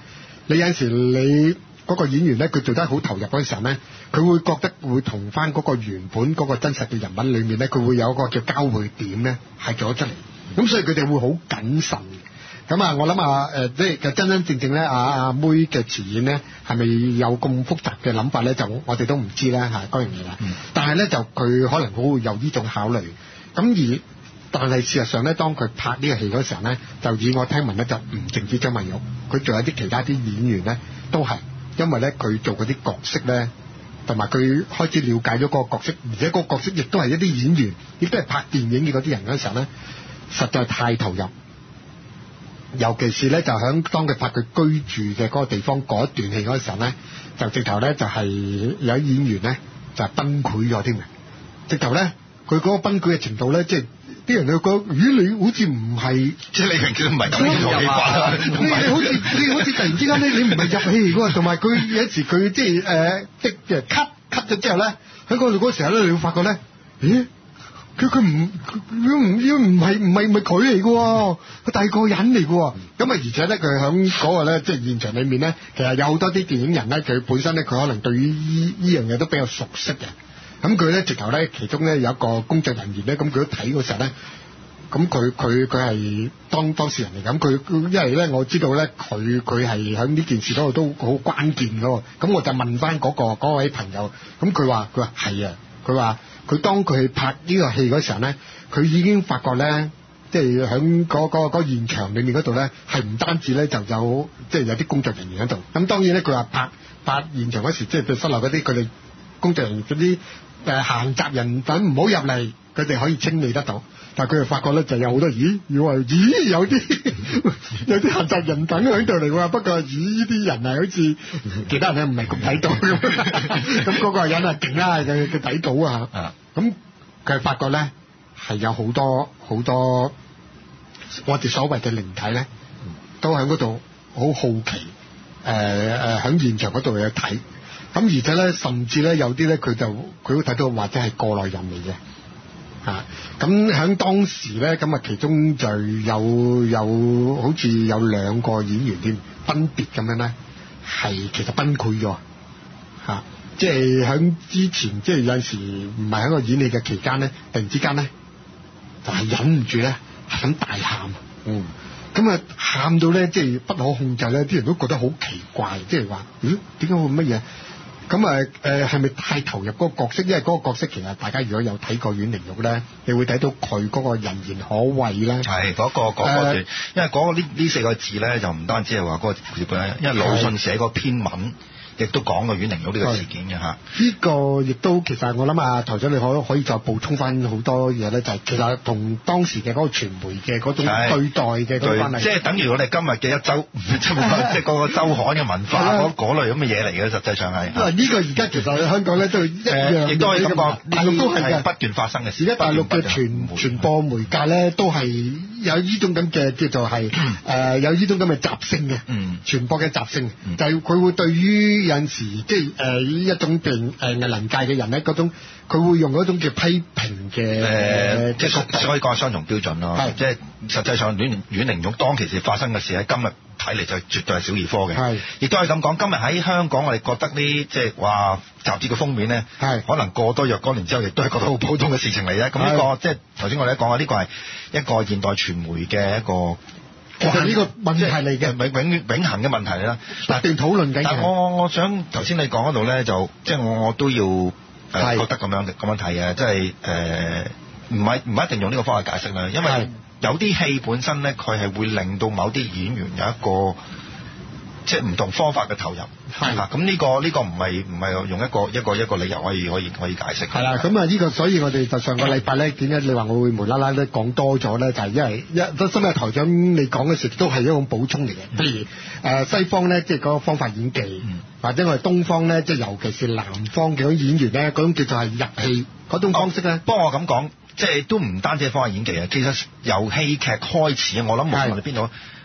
你有陣時你嗰個演員咧，佢做得好投入嗰陣時候咧，佢會覺得會同翻嗰個原本嗰個真實嘅人物裏面咧，佢會有一個叫交匯點咧，係做咗出嚟。咁所以佢哋會好謹慎。咁啊，我諗啊，誒，即係真真正正咧，阿阿妹嘅辭演咧，係咪有咁複雜嘅諗法咧？就我哋都唔知啦嚇，嗰樣嘢啦。嗯、但係咧，就佢可能會有呢種考慮。咁而但係事實上咧，當佢拍呢個戲嗰時候咧，就以我聽聞咧，就唔淨止張曼玉，佢仲有啲其他啲演員咧，都係因為咧佢做嗰啲角色咧，同埋佢開始了解咗嗰個角色，而且嗰個角色亦都係一啲演員，亦都係拍電影嘅嗰啲人嗰時候咧，實在太投入。尤其是咧，就喺當佢拍佢居住嘅嗰個地方嗰一段戲嗰時候咧，就直頭咧就係有演員咧就係崩潰咗添嘅。直頭咧，佢嗰個崩潰嘅程度咧，即係啲人就覺得，咦，你好似唔係，即係你明顯唔係咁入戲法，你你好似你好似突然之間咧，你唔係入戲嚟㗎，同埋佢有時佢即係誒即係 cut cut 咗之後咧，喺嗰度嗰時候咧，你會發覺咧，咦？佢佢唔佢唔唔係唔係唔係佢嚟嘅喎，佢第二個人嚟嘅喎。咁啊，而且咧，佢喺嗰個咧，即係現場裏面咧，其實有好多啲電影人咧，佢本身咧，佢可能對於依依樣嘢都比較熟悉嘅。咁佢咧直頭咧，其中咧有一個工作人員咧，咁佢都睇嗰時候咧，咁佢佢佢係當當事人嚟。咁佢因為咧，我知道咧，佢佢係喺呢件事嗰度都好關鍵嘅喎。咁我就問翻嗰個嗰位朋友，咁佢話佢話係啊，佢話。佢當佢拍呢個戲嗰時候咧，佢已經發覺咧，即係喺嗰嗰嗰現場裏面嗰度咧，係唔單止咧就有即係有啲工作人員喺度。咁當然咧，佢話拍拍現場嗰時，即係對室內嗰啲佢哋工作人員嗰啲誒閒雜人等唔好入嚟，佢哋可以清理得到。但係佢哋發覺咧，就有好多咦，以為咦有啲有啲閒雜人等喺度嚟喎。不過咦呢啲人係好似其他人咧唔係咁睇到咁，咁嗰個人啊勁啦，佢佢睇到啊。咁佢發覺咧係有好多好多我哋所謂嘅靈體咧，都喺嗰度好好奇，誒誒喺現場嗰度有睇。咁而且咧，甚至咧有啲咧佢就佢都睇到或者係過來人嚟嘅。啊，咁喺當時咧，咁啊其中就有有好似有兩個演員添，分別咁樣咧，係其實崩潰咗，嚇、啊，即係喺之前，即係有陣時唔係喺個演戲嘅期間咧，突然之間咧就係、是、忍唔住咧，係咁大喊，嗯，咁啊喊到咧即係不可控制咧，啲人都覺得好奇怪，即係話，嗯，點解會乜嘢？咁啊誒係咪太投入嗰個角色？因為嗰個角色其實大家如果有睇過《阮玲玉》咧，你會睇到佢嗰個人言可畏咧。係嗰、嗰個嗰、嗰個段，呃、 因為嗰、嗰個呢呢四個字咧，就唔單止係話嗰個字本咧，因為魯迅寫嗰篇文。亦都講過阮玲玉呢個事件嘅嚇，呢個亦都其實我諗啊台長你可可以再補充翻好多嘢咧，就係、是、其實同當時嘅嗰個傳媒嘅嗰種對待嘅嗰個關係，即係等於我哋今日嘅一週即係嗰個週刊嘅文化嗰嗰類咁嘅嘢嚟嘅，實際上係。因為呢個而家其實香港咧都一樣，亦都係咁講，大陸都係嘅不斷發生嘅事。而家大陸嘅傳傳播媒介咧都係有呢種咁嘅叫做係誒、呃、有呢種咁嘅習性嘅，嗯、傳播嘅習性，嗯、就係佢會對於有陣時即係誒呢一種嘅誒藝能界嘅人咧，嗰種佢會用嗰種叫批評嘅誒，即係可以講係雙重標準咯。係即係實際上阮阮玲玉當其時發生嘅事喺今日睇嚟就絕對係小兒科嘅。係，亦都係咁講。今日喺香港，我哋覺得呢即係話雜誌嘅封面咧，係可能過多若干年之後，亦都係覺得好普通嘅事情嚟嘅。咁呢個即係頭先我哋講啊，呢個係一個現代傳媒嘅一個。其實呢個問題嚟嘅，永永永恆嘅問題啦。嗱，定討論緊。但我我我想頭先你講嗰度咧，就即係我我都要誒、呃、覺得咁樣咁樣睇嘅，即係誒唔係唔一定用呢個方法解釋啦，因為有啲戲本身咧，佢係會令到某啲演員有一個即係唔同方法嘅投入。係啦，咁呢、呢個呢、呢個唔係唔係用一個一個一個理由可以可以可以解釋。係啦，咁啊呢個所以我哋就上個禮拜咧，點解你話我會無啦啦咧講多咗咧？就係、是、因為一都新嘅台長你講嘅時都係一種補充嚟嘅。譬如誒、呃、西方咧，即係嗰個方法演技，嗯、或者我哋東方咧，即係尤其是南方嘅演員咧，嗰種叫做係入戲嗰種方式咧。不過我咁講，即係都唔單止係方法演技啊，其實由戲劇開始啊，我諗無論係邊度。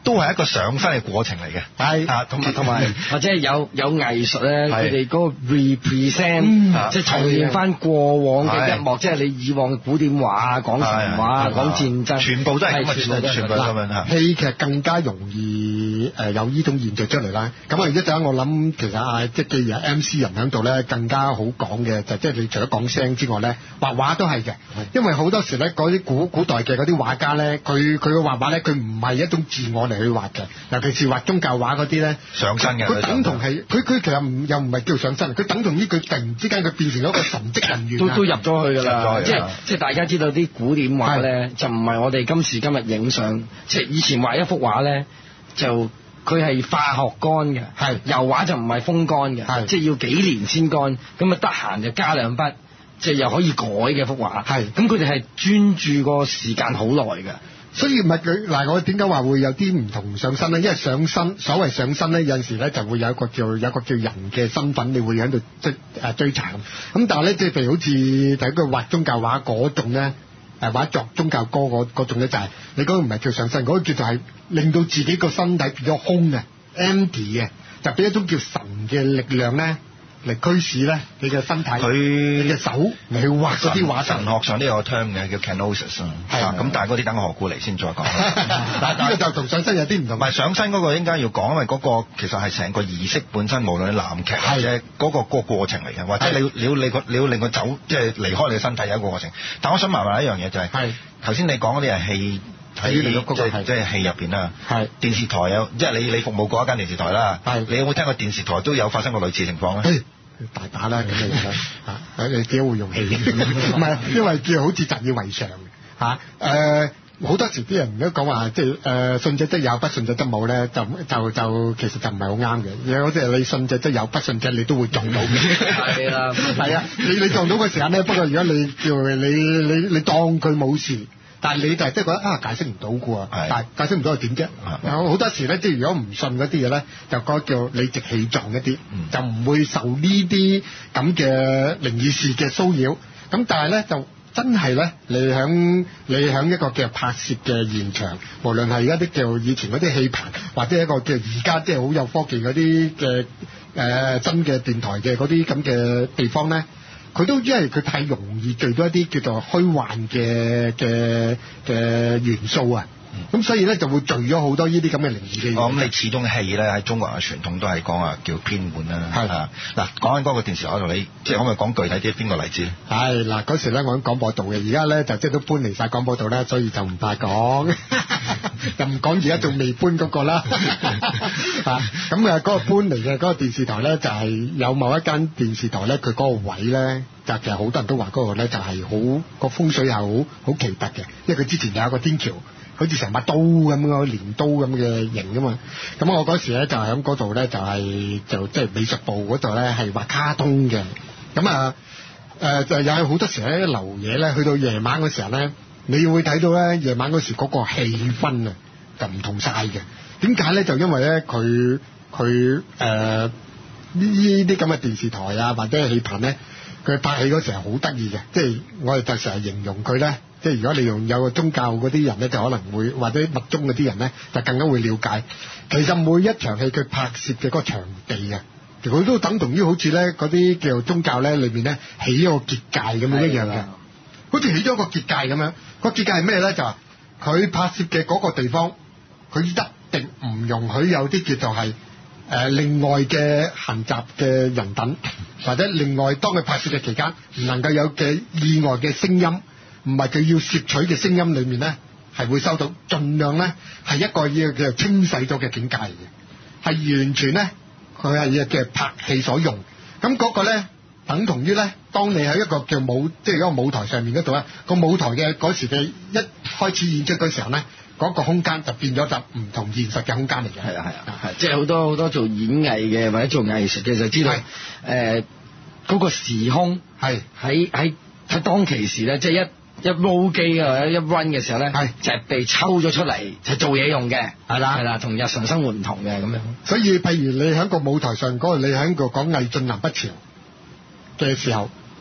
都係一個上身嘅過程嚟嘅。 係啊，同埋同埋或者係有有藝術咧，佢哋嗰個 represent，即係重現翻過往嘅一幕，即係你以往嘅古典畫啊，講神話啊，講戰爭， 全部都係咁嘅，全部全部咁樣嚇。 戲劇更加容易誒有呢種現象出嚟啦。咁啊一陣我諗其實啊，即係既然 M C 人喺度咧，更加好講嘅就即係你除咗講聲之外咧，畫畫都係嘅。因為好多時咧嗰啲古古代嘅嗰啲畫家咧，佢佢嘅畫畫咧，佢唔係一種自我嚟去畫嘅，尤其是畫宗教畫嗰啲咧， 上身嘅。 佢等同係佢佢其實唔又唔係叫上身，佢等同於佢突然之間佢變成咗一個神職人員， 都都入咗去㗎啦。即係即係大家知道啲古典畫咧，就唔係我哋今時今日影相，即係以前畫一幅畫咧，就佢係化學乾嘅，係油畫就唔係風乾嘅，即係要幾年先乾，咁啊得閒就加兩筆。即係又可以改嘅幅畫，係咁佢哋係專注個時間好耐嘅， 所以唔係佢嗱，我點解話會有啲唔同上身咧？因為上身所謂上身咧，有陣時咧就會有一個叫有一個叫人嘅身份，你會喺度即誒追查咁。咁但係咧，即係譬如好似第一個畫宗教畫嗰種咧，誒畫作宗教歌嗰嗰種咧，就係你嗰個唔係叫上身，嗰個叫做係令到自己個身體變咗空嘅 empty 嘅，就俾一種叫神嘅力量咧。嚟驅使咧，你嘅身體，佢你嘅手嚟去畫嗰啲畫。神學上都有個 term 嘅，叫 kenosis 啊。係咁，但係嗰啲等我何故嚟先再講。嗱，呢個就同上身有啲唔同。唔係上身嗰個應該要講，因為嗰個其實係成個儀式本身，無論你南劇或者嗰個個過程嚟嘅，或者你你要你個你要令佢走，即係離開你嘅身體有一個過程。但我想問問一樣嘢就係，係頭先你講嗰啲係戲。喺即係即係戲入邊啦，係電視台有，即係你你服務過一間電視台啦，係你有冇聽過電視台都有發生過類似情況咧？大把啦，咁嘅嘢嚇，你幾會用戲？唔係，因為叫好似習以為常嚇。誒，好多時啲人都講話，即係誒信者則有，不信者則冇咧，就就就其實就唔係好啱嘅。有即係你信者則有，不信者你都會撞到嘅。係啦，係啊，你你撞到嘅時間咧，不過如果你叫你你你當佢冇事。但係你就係即係覺得啊解釋唔到嘅喎，但係解釋唔到係點啫？有好多時咧，即係如果唔信嗰啲嘢咧，就覺得叫理直氣壯一啲，嗯、就唔會受呢啲咁嘅靈異事嘅騷擾。咁但係咧就真係咧，你響你響一個叫拍攝嘅現場，無論係而家啲叫以前嗰啲戲棚，或者一個叫而家即係好有科技嗰啲嘅誒真嘅電台嘅嗰啲咁嘅地方咧。佢都因為佢太容易聚到一啲叫做虛幻嘅嘅嘅元素啊，咁、嗯、所以咧就會聚咗好多呢啲咁嘅靈異嘅嘢。哦，咁你始終戲咧喺中國嘅傳統都係講啊叫偏門啦。係啊，嗱講緊嗰個電視台度，你即係可唔可以講具體啲邊個例子咧？係嗱，嗰時咧我喺廣播道嘅，而家咧就即係都搬離晒廣播道咧，所以就唔怕講，就唔講而家仲未搬嗰個啦。啊，咁啊嗰個搬嚟嘅嗰個電視台咧，就係、是、有某一間電視台咧，佢嗰個位咧。就其實好多人都話嗰個咧就係好個風水係好好奇特嘅，因為佢之前有一個天橋，好似成把刀咁樣，鐮刀咁嘅形噶嘛。咁我嗰時咧就喺嗰度咧就係就即係美術部嗰度咧係畫卡通嘅。咁啊誒就有好多時咧流嘢咧，去到夜晚嗰時候咧，你會睇到咧夜晚嗰時嗰個氣氛啊就唔同晒嘅。點解咧？就因為咧佢佢誒呢啲咁嘅電視台啊或者戲棚咧。佢拍戲嗰時係好得意嘅，即係我哋就成日形容佢咧，即係如果你用有個宗教嗰啲人咧，就可能會或者密宗嗰啲人咧，就更加會了解。其實每一場戲佢拍攝嘅嗰個場地啊，佢都等同於好似咧嗰啲叫宗教咧裏面咧起一個結界咁樣一樣嘅，好似起咗個結界咁樣。個結界係咩咧？就係佢拍攝嘅嗰個地方，佢一定唔容許有啲叫做係。誒、呃、另外嘅閒雜嘅人等，或者另外當佢拍攝嘅期間，唔能夠有嘅意外嘅聲音，唔係佢要攝取嘅聲音裏面咧，係會收到，盡量咧係一個要叫清洗咗嘅境界嚟嘅，係完全咧佢係要嘅拍戲所用。咁嗰個咧等同於咧，當你喺一個叫舞，即係一個舞台上面嗰度咧，個舞台嘅嗰時嘅一開始演出嗰時候咧。嗰個空間就變咗就唔同現實嘅空間嚟嘅。係啊係啊，係即係好多好多做演藝嘅或者做藝術嘅就知道，誒嗰、呃嗰個時空係喺喺喺當其時咧，即係一一 roll 機啊一 run 嘅時候咧，係就係被抽咗出嚟就做嘢用嘅。係啦係啦，同日常生活唔同嘅咁樣。所以譬如你喺個舞台上嗰個，你喺個講魏晉南北朝嘅時候，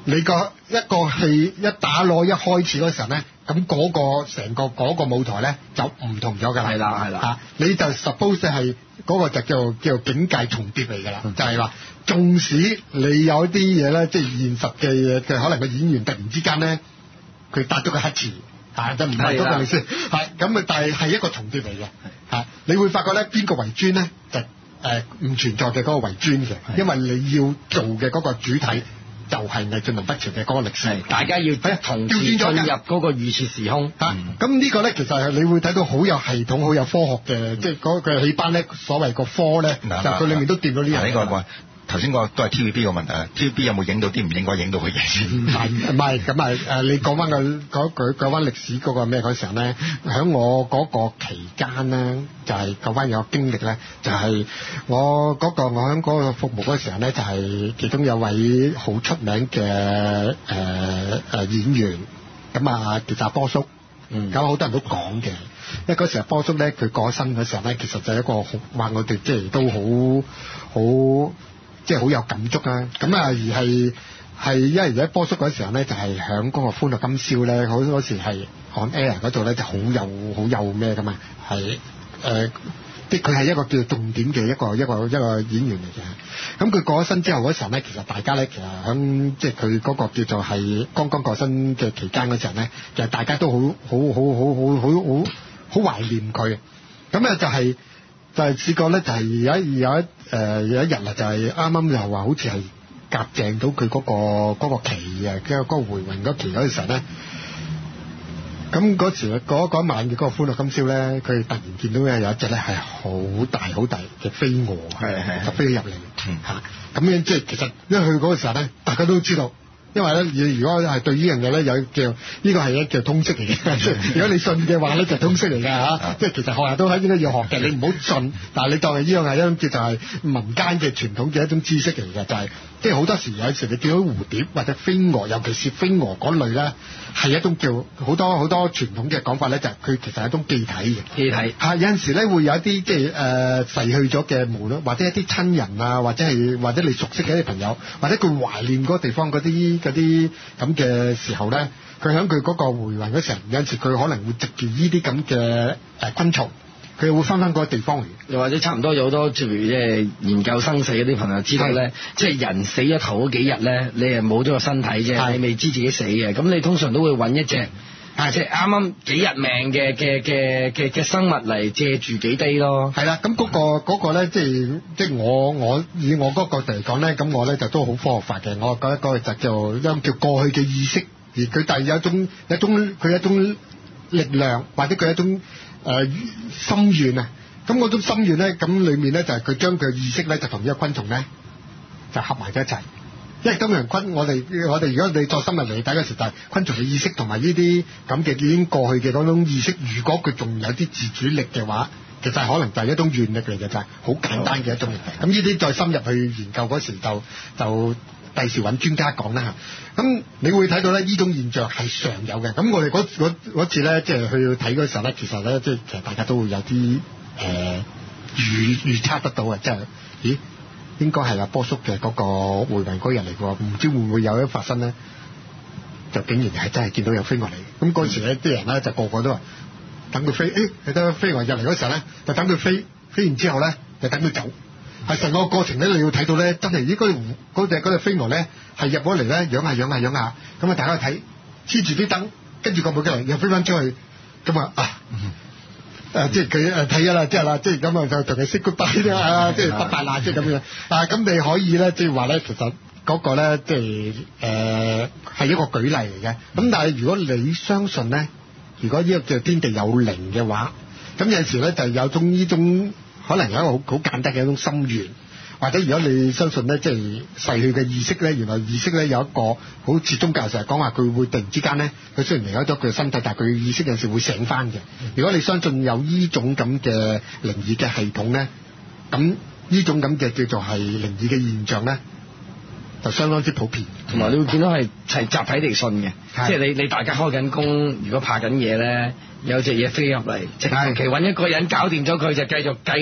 你個一個戲一打鑼一開始嗰時候咧，咁嗰個成個嗰個舞台咧就唔同咗㗎啦。 係啦係啦嚇，你就 suppose 係嗰個就叫叫境界重疊嚟㗎啦，就係話縱使你有啲嘢咧，即係現實嘅嘢嘅，可能個演員突然之間咧，佢搭咗個黑字嚇，就唔係嗰個意思，係咁啊，但係係一個重疊嚟嘅嚇，你會發覺咧邊個為尊咧就誒唔存在嘅嗰個為尊嘅，因為你要做嘅嗰個主體。就係魏晉南北朝嘅嗰個歷史， 大家要同時進入嗰個預設時空。 嚇、嗯，咁呢個咧其實係你會睇到好有系統、好有科學嘅，嗯、即係嗰個戲班咧，所謂個科咧，就佢裏面都掂到呢樣嘢。呢個頭先個都係 T V B 個問題 ，T V B 有冇影到啲唔應該影到嘅嘢先？ 唔係唔係咁啊！誒，你講翻個嗰句講翻歷史嗰個咩嗰時候咧，喺我嗰個期間咧，就係講翻有個經歷咧，就係、是、我嗰、那個我喺嗰個服務嗰時候咧，就係、是、其中有位好出名嘅誒誒演員，咁啊叫做波叔，嗯，咁好多人都講嘅，因為嗰時候波叔咧佢過身嗰時候咧，其實就係一個好話我哋即係都好好。即係好有感觸啊！咁啊，而係係因為而家波叔嗰時候咧，就係響嗰個歡樂今宵咧，好嗰時係 on air 嗰度咧，就好有好有咩噶嘛，係誒、呃，即係佢係一個叫做重點嘅一個一個一個演員嚟嘅。咁佢過咗身之後嗰時候咧，其實大家咧其實響即係佢嗰個叫做係剛剛過身嘅期間嗰陣咧，其實大家都好好好好好好好好懷念佢。咁啊就係、是。就係試過咧，就係有一有一誒、呃、有一日啊，就係啱啱又話好似係夾正到佢嗰、嗰個嗰個期啊，即係嗰個回魂嗰期嗰陣時候咧，咁嗰時嗰嗰晚嘅嗰個歡樂今宵咧，佢突然見到咧有一隻咧係好大好大嘅飛蛾，係係就飛咗入嚟嚇，咁樣即係其實因為去嗰個時候咧，大家都知道。因為咧，如果係對呢樣嘢咧，有叫呢個係一叫通識嚟嘅。如果你信嘅話咧，就通識嚟㗎嚇。即係其實學校都係應該要學嘅，你唔好信。但係你當係呢樣係一種叫就係民間嘅傳統嘅一種知識嚟嘅，就係即係好多時有時你見到蝴蝶或者飛蛾，尤其是飛蛾嗰類咧，係一種叫好多好多傳統嘅講法咧，就係佢其實係一種寄體嘅。寄體嚇有陣時咧會有一啲即係誒逝去咗嘅無論或者一啲親人啊，或者係或者你熟悉嘅一啲朋友，或者佢懷念嗰個地方嗰啲。嗰啲咁嘅時候咧，佢喺佢嗰個回魂嗰時候，有陣時佢可能會藉住呢啲咁嘅誒昆蟲，佢會翻翻嗰個地方嚟。又或者差唔多有好多，譬如即係研究生死嗰啲朋友知道咧，即係人死咗頭嗰幾日咧，你係冇咗個身體啫，你未知自己死嘅，咁你通常都會揾一隻。係即係啱啱幾日命嘅嘅嘅嘅嘅生物嚟借住幾低咯。係啦，咁嗰、嗰個嗰、嗰個咧，即係即係我我以我嗰個嚟講咧，咁我咧就都好科學化嘅。我覺得嗰個就叫一種叫過去嘅意識，而佢但係有一種有一種佢一種力量，或者佢一種誒、呃、心願啊。咁嗰種心願咧，咁裡面咧就係佢將佢嘅意識咧就同呢個昆蟲咧就合埋咗一齊。因為金陽昆，我哋我哋如果你再深入理解嗰時，就係昆蟲嘅意識同埋呢啲咁嘅已經過去嘅嗰種意識，如果佢仲有啲自主力嘅話，其實可能就係一種願力嚟嘅，就係好簡單嘅一種。咁呢啲再深入去研究嗰時就，就就第時揾專家講啦嚇。咁你會睇到咧，呢種現象係常有嘅。咁我哋嗰嗰次咧，即係去睇嗰時候咧，其實咧，即係其實大家都會有啲誒、呃、預預測得到嘅，即係咦？應該係阿波叔嘅嗰個回魂嗰日嚟嘅喎，唔知會唔會有一發生咧？就竟然係真係見到有飛蛾嚟。咁嗰時咧，啲人咧就個個都話等佢飛，誒，你等飛蛾入嚟嗰時候咧，就等佢飛，飛完之後咧，就等佢走。係成個過程咧，你要睇到咧，真係呢嗰嗰隻嗰隻飛蛾咧係入咗嚟咧，養下養下養下，咁啊大家睇黐住啲燈，跟住個每個人又飛翻出去，咁啊啊！誒、呃，即係佢誒睇咗啦，即係啦，即係咁啊，就同佢 say goodbye 啦，啊，即係拜拜啦，即係咁樣。啊，咁你可以咧，即係話咧，其實嗰個咧，即係誒係一個舉例嚟嘅。咁但係如果你相信咧，如果呢個叫天地有靈嘅話，咁有陣時咧就有種呢種可能有一個好好簡單嘅一種心願。或者如果你相信咧，即係逝去嘅意識咧，原來意識咧有一個好似宗教成日講話，佢會突然之間咧，佢雖然離開咗佢嘅身體，但係佢意識有時會醒翻嘅。如果你相信有呢種咁嘅靈異嘅系統咧，咁呢種咁嘅叫做係靈異嘅現象咧，就相當之普遍。同埋你會見到係係集體地信嘅，即係你你大家開緊工，如果拍緊嘢咧，有隻嘢飛入嚟，即係求其揾一個人搞掂咗佢，就繼續繼續。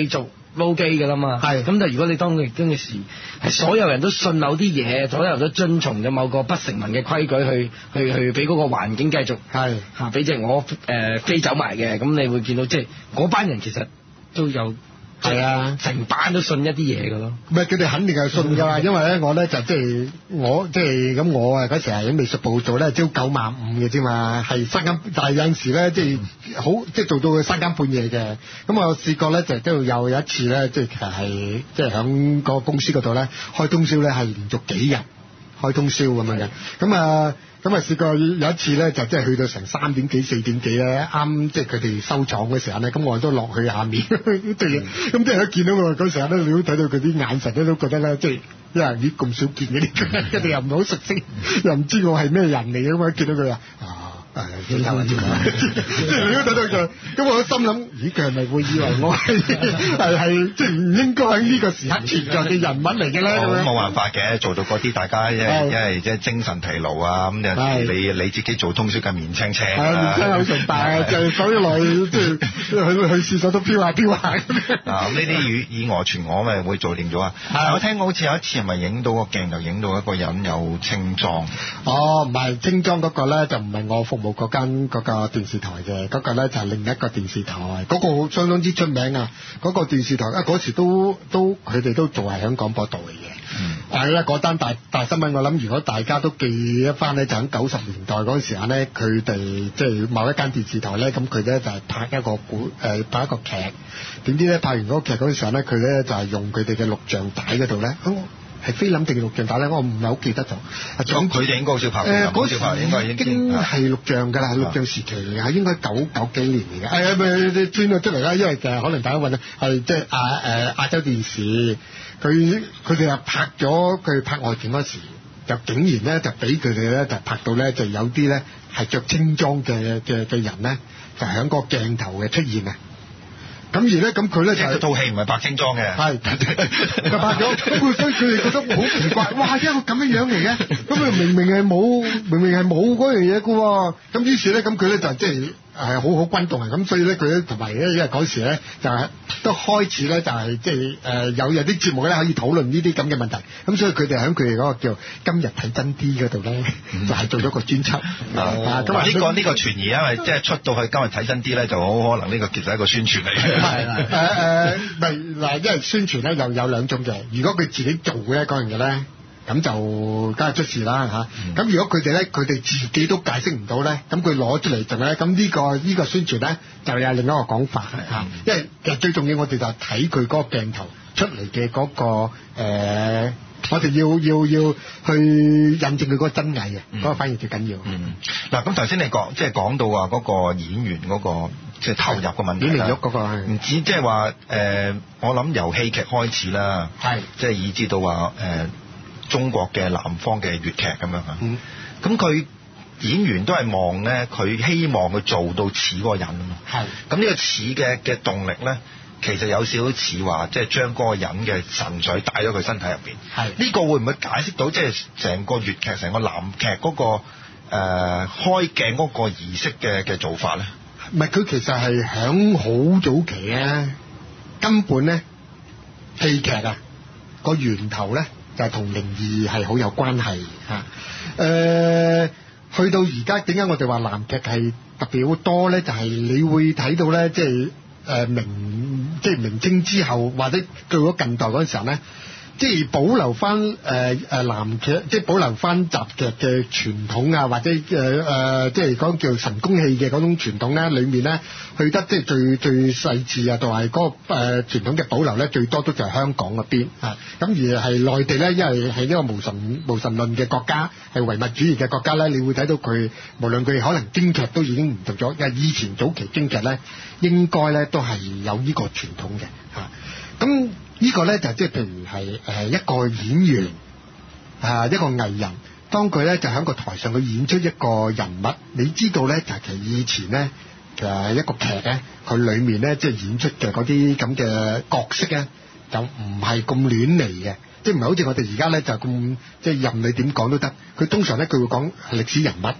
撈機㗎啦嘛。係。咁就如果你當佢嗰陣時係所有人都信某啲嘢，所有人都遵從咗某個不成文嘅規矩去去去俾嗰個環境繼續係嚇俾隻鵝誒飛走埋嘅，咁你會見到即係嗰班人其實都有。係啊，成班都信一啲嘢㗎咯。 唔係佢哋肯定係信㗎啦，因為咧我咧就即係我即係咁我啊嗰時係喺美術部做咧朝九晚五嘅啫嘛，係三更，但係有陣時咧即係好即係做到三更半夜嘅。咁我試過咧就都有有一次咧，即係其實係即係喺個公司嗰度咧開通宵咧係連續幾日開通宵咁樣嘅。咁啊咁啊試過有一次咧就即係去到成三點幾四點幾咧，啱即係佢哋收廠嘅時候咧，咁我都落去下面對嘢，咁即係一見到我嗰時候咧，你都睇到佢啲眼神咧都覺得咧，即係因為咦咁少見嘅啲，佢哋又唔係好熟悉，又唔知我係咩人嚟嘅嘛，見到佢啊誒幾頭啊啲啊，即係你都睇到佢，咁我心諗咦佢係咪會以為我係係係即係唔應該喺呢個時刻存在嘅人物嚟嘅咧？咁冇辦法嘅，做到嗰啲大家因為因為即係精神疲勞啊，咁有你你自己做通宵嘅面青青啊， 面青好成大啊，就係走咗落去即係去去廁所都飄下飄下啊！ 咁呢啲以以訛傳訛咪會做掂咗啊！我聽過好似有一次係咪影到個鏡頭影到一個人有青裝？ 哦，唔係青裝嗰個咧就唔係我服務嗰間嗰個電視台嘅，嗰個咧就係另一個電視台，嗰個相當之出名啊！嗰個電視台啊嗰時都都佢哋都做係喺廣播道嚟嘅。嗯。係啦，嗰單大大新聞，我諗如果大家都記得翻咧，就喺九十年代嗰陣時候咧，佢哋即係某一間電視台咧，咁佢咧就係拍一個古誒拍一個劇，點知咧拍完嗰個劇嗰陣時候咧，佢咧就係用佢哋嘅錄像帶嗰度咧。係菲林定錄像帶咧，我唔係好記得咗。 咁佢哋應該好少拍嘅，好少拍，應該已經係錄像㗎啦，錄像時期嚟㗎，應該九九幾年嚟㗎。係啊，咪轉咗出嚟啦，因為誒可能大家揾係即係亞誒亞洲電視，佢佢哋又拍咗佢拍外景嗰時，就竟然咧就俾佢哋咧就拍到咧就有啲咧係着青裝嘅嘅嘅人咧，就喺個鏡頭嘅出現啊！咁而咧，咁佢咧就套戲唔係白青裝嘅， 係就拍咗。咁所以佢哋覺得好奇怪，哇！一個咁樣樣嚟嘅，咁佢明明係冇，明明係冇嗰樣嘢嘅喎。咁於是咧，咁佢咧就即係係好好轟動啊！咁所以咧，佢咧同埋咧，因為嗰時咧就係都開始咧，就係即係誒有有啲節目咧可以討論呢啲咁嘅問題。咁所以佢哋喺佢哋嗰個叫今日睇真啲嗰度咧，就係做咗個專輯。 啊，咁啊呢個呢個傳言，因為即係出到去今日睇真啲咧，就好可能呢個其實係一個宣傳嚟嘅。 係啦，誒誒，咪嗱，因為宣傳咧又有兩種嘅。如果佢自己做嘅嗰樣嘢咧，咁就梗係出事啦嚇。咁、嗯、如果佢哋咧，佢哋自己都解釋唔到咧，咁佢攞出嚟做咧，咁呢、呢個呢、呢個宣傳咧就有另一個講法嚇。嗯、因為其實最重要，我哋就係睇佢嗰個鏡頭出嚟嘅嗰個、呃、我哋要要要去印證佢嗰個真偽嘅，嗰、嗯、個反而最緊要。 嗯，嗱咁頭先你講即係講到話嗰個演員嗰、嗰個。即係投入嘅問題啦， 嗰個唔止即係話誒，我諗由戲劇開始啦，係即係以至到話誒、呃、中國嘅南方嘅粵劇咁樣嚇，咁佢、嗯、演員都係望咧，佢希望佢做到似嗰個人啊嘛，係咁呢個似嘅嘅動力咧，其實有少少似話即係將嗰個人嘅神髓帶咗佢身體入邊，係呢、呢個會唔會解釋到即係成個粵劇、成個南劇嗰、嗰個誒、呃、開鏡嗰個儀式嘅嘅做法咧？ 唔係，佢其實係響好早期啊，根本咧戲劇啊個源頭咧就係同靈異係好有關係嚇。誒、呃，去到而家點解我哋話南劇係特別好多咧？就係、是、你會睇到咧，即係誒明即係明清之後或者到咗近代嗰陣時候咧。即係保留翻誒誒南劇，即係保留翻雜劇嘅傳統啊，或者誒誒、呃，即係講叫神功戲嘅嗰種傳統咧，裡面咧去得即係最最細緻啊，同埋嗰個誒、呃、傳統嘅保留咧，最多都就係香港嗰邊啊。咁而係內地咧，因為係呢個無神無神論嘅國家，係唯物主義嘅國家咧，你會睇到佢無論佢可能京劇都已經唔同咗，因為以前早期京劇咧應該咧都係有呢個傳統嘅嚇。咁、啊呢個咧就即係譬如係誒一個演員啊，一個藝人，當佢咧就喺個台上去演出一個人物，你知道咧就係其實以前咧其實一個劇咧，佢裡面咧即係演出嘅嗰啲咁嘅角色咧，就唔係咁亂嚟嘅，即係唔係好似我哋而家咧就咁即係任你點講都得。佢通常咧佢會講歷史人物。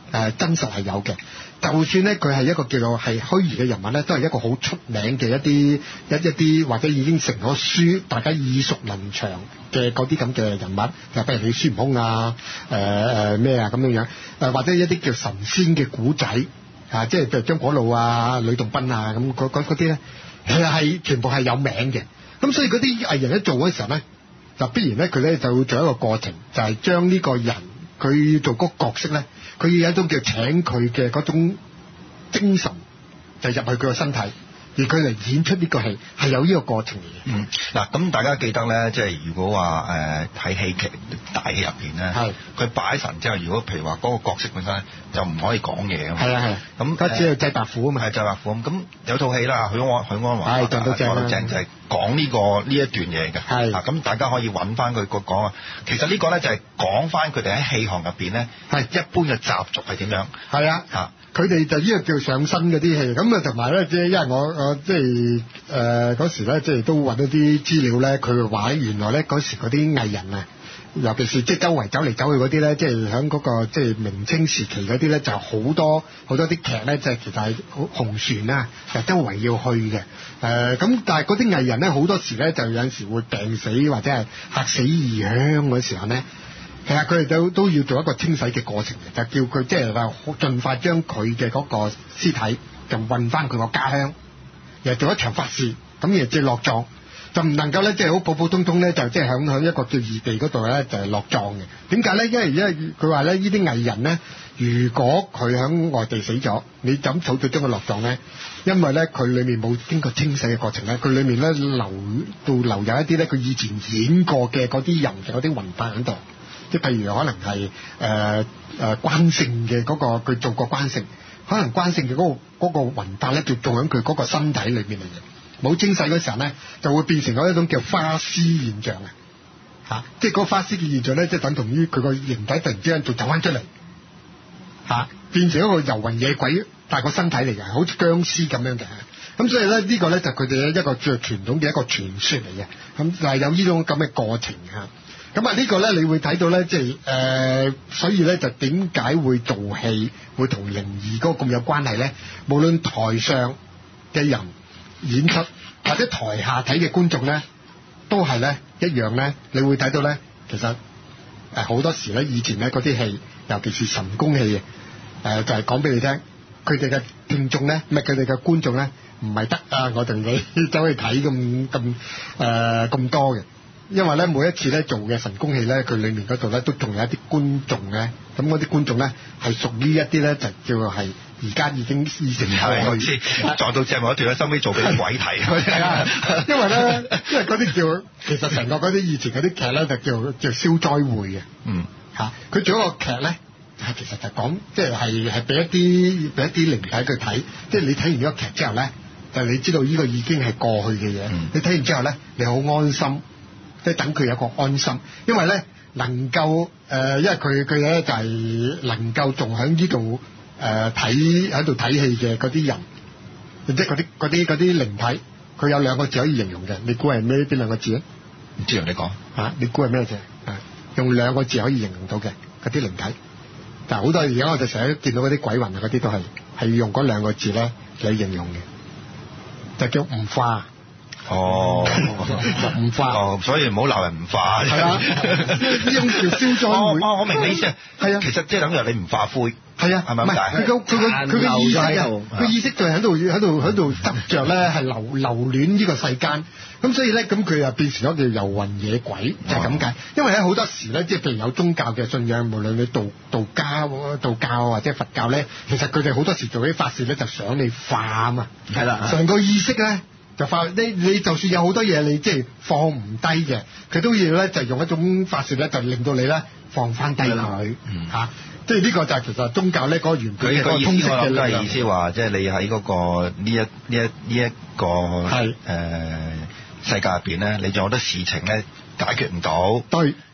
誒真實係有嘅。就算咧佢係一個叫做係虛擬嘅人物咧，都係一個好出名嘅一啲一一啲或者已經成咗書，大家耳熟能詳嘅嗰啲咁嘅人物，就譬如你孫悟空啊、誒誒咩啊咁樣樣，誒或者一啲叫神仙嘅古仔啊，即係譬如張果老啊、呂洞賓啊咁嗰嗰啲咧，其實係全部係有名嘅。咁所以嗰啲藝人一做嗰時候咧，就必然咧佢咧就會做一個過程，就係將呢個人佢做嗰個角色咧，佢要有一種叫請佢嘅嗰種精神，就入去佢個身體，而佢嚟演出呢個戲係有呢個過程嚟嘅。 嗯，嗱咁大家記得咧，即係如果話誒睇戲劇大戲入邊咧，係佢拜神之後，如果譬如話嗰個角色本身就唔可以講嘢啊嘛。係啊係啊。咁佢只係祭白虎啊嘛。 係祭白虎咁。咁有套戲啦，許安許安華係撞到正啦， 正就係講呢個呢一段嘢嘅。係。啊咁大家可以揾翻佢個講啊，其實呢個咧就係講翻佢哋喺戲行入邊咧，係一般嘅習俗係點樣。係啊。嚇。 佢哋就呢個叫上身嗰啲戲，咁啊同埋咧，即係因為我我即係誒嗰時咧，即係都揾到啲資料咧，佢話原來咧嗰時嗰啲藝人啊，尤其是即係周圍走嚟走去嗰啲咧，即係喺嗰個即係明清時期嗰啲咧，就好多好多啲劇咧，即係其實係紅船啊，就周圍要去嘅。誒、呃、咁，但係嗰啲藝人咧，好多時咧就有陣時會病死或者係嚇死異鄉嗰時候咧。其實佢哋都都要做一個清洗嘅過程嘅，就叫佢即係話盡快將佢嘅嗰個屍體就運翻佢個家鄉，又做一場法事，咁然後即係落葬，就唔能夠咧即係好普普通通咧就即係響響一個叫異地嗰度咧就係落葬嘅。點解咧？因為因為佢話咧呢啲藝人咧，如果佢響外地死咗，你怎草就將佢落葬咧？因為咧佢裏面冇經過清洗嘅過程咧，佢裏面咧留到留有一啲咧佢以前演過嘅嗰啲人嘅嗰啲魂魄喺度。即係譬如可能係誒誒關聖嘅嗰個佢做過關聖，可能關聖嘅嗰個嗰個魂魄咧就做喺佢嗰個身體裏面嚟嘅，冇清洗嗰時候咧就會變成咗一種叫花屍現象啊！嚇，即係嗰個花屍嘅現象咧，即係等同於佢個形體突然之間就走翻出嚟嚇，變成一個遊魂野鬼，但係個身體嚟嘅，好似僵屍咁樣嘅。咁所以咧呢個咧就佢哋一個最傳統嘅一個傳說嚟嘅，咁就係有呢種咁嘅過程嚇。咁啊呢個咧，你會睇到咧，即係誒，所以咧就點解會做戲會同靈異嗰個咁有關係咧？無論台上嘅人演出，或者台下睇嘅觀眾咧，都係咧一樣咧。你會睇到咧，其實誒好多時咧，以前咧嗰啲戲，尤其是神功戲啊，誒、呃、就係講俾你聽，佢哋嘅聽眾咧，唔係佢哋嘅觀眾咧，唔係得啊！我同你走去睇咁咁誒咁多嘅。因為咧每一次咧做嘅神功戲咧，佢裏面嗰度咧都仲有一啲觀眾咧，咁嗰啲觀眾咧係屬於一啲咧就叫做係而家已經已成咗去撞到正某一段咧，收尾做俾鬼睇。係啊， 因為咧，因為嗰啲叫其實成個嗰啲以前嗰啲劇咧就叫叫消災會嘅。嗯，嚇，佢做一個劇咧係其實就講即係係係俾一啲俾一啲靈體佢睇，即係你睇完呢個劇之後咧，就你知道呢個已經係過去嘅嘢。嗯、你睇完之後咧，你好安心。即係等佢有個安心，因為咧能夠誒、呃，因為佢佢咧就係、是、能夠仲喺呢度誒睇喺度睇戲嘅嗰啲人，即係嗰啲嗰啲嗰啲靈體，佢有兩個字可以形容嘅，你估係咩？邊兩個字啊？ 唔知啊，你講嚇，你估係咩字啊？用兩個字可以形容到嘅嗰啲靈體，但係好多而家我哋成日見到嗰啲鬼魂啊嗰啲都係係用嗰兩個字咧嚟形容嘅，就叫唔化。 哦， 唔化哦，所以唔好鬧人唔化。係啊， 呢種叫消災會。 哦，我明你意思。係啊，其實即係等於你唔化灰。係啊，係咪咁解？佢個佢個佢嘅意識啊，佢意識就係喺度喺度喺度執着咧，係留留戀呢個世間。咁所以咧，咁佢又變成咗叫遊魂野鬼，就係咁解。因為咧好多時咧，即係譬如有宗教嘅信仰，無論你道道教、道教或者佛教咧，其實佢哋好多時做啲法事咧，就想你化啊嘛。係啦，成個意識咧。就化你你就算有好多嘢你即係放唔低嘅，佢都要咧就用一種法術咧，就令到你咧放翻低佢嚇。即係呢個就係其實宗教咧嗰個原本嘅嗰個通識嘅都係意思話，即係你喺嗰個呢一呢一呢一個係誒世界入邊咧，你仲有好多事情咧解決唔到。對。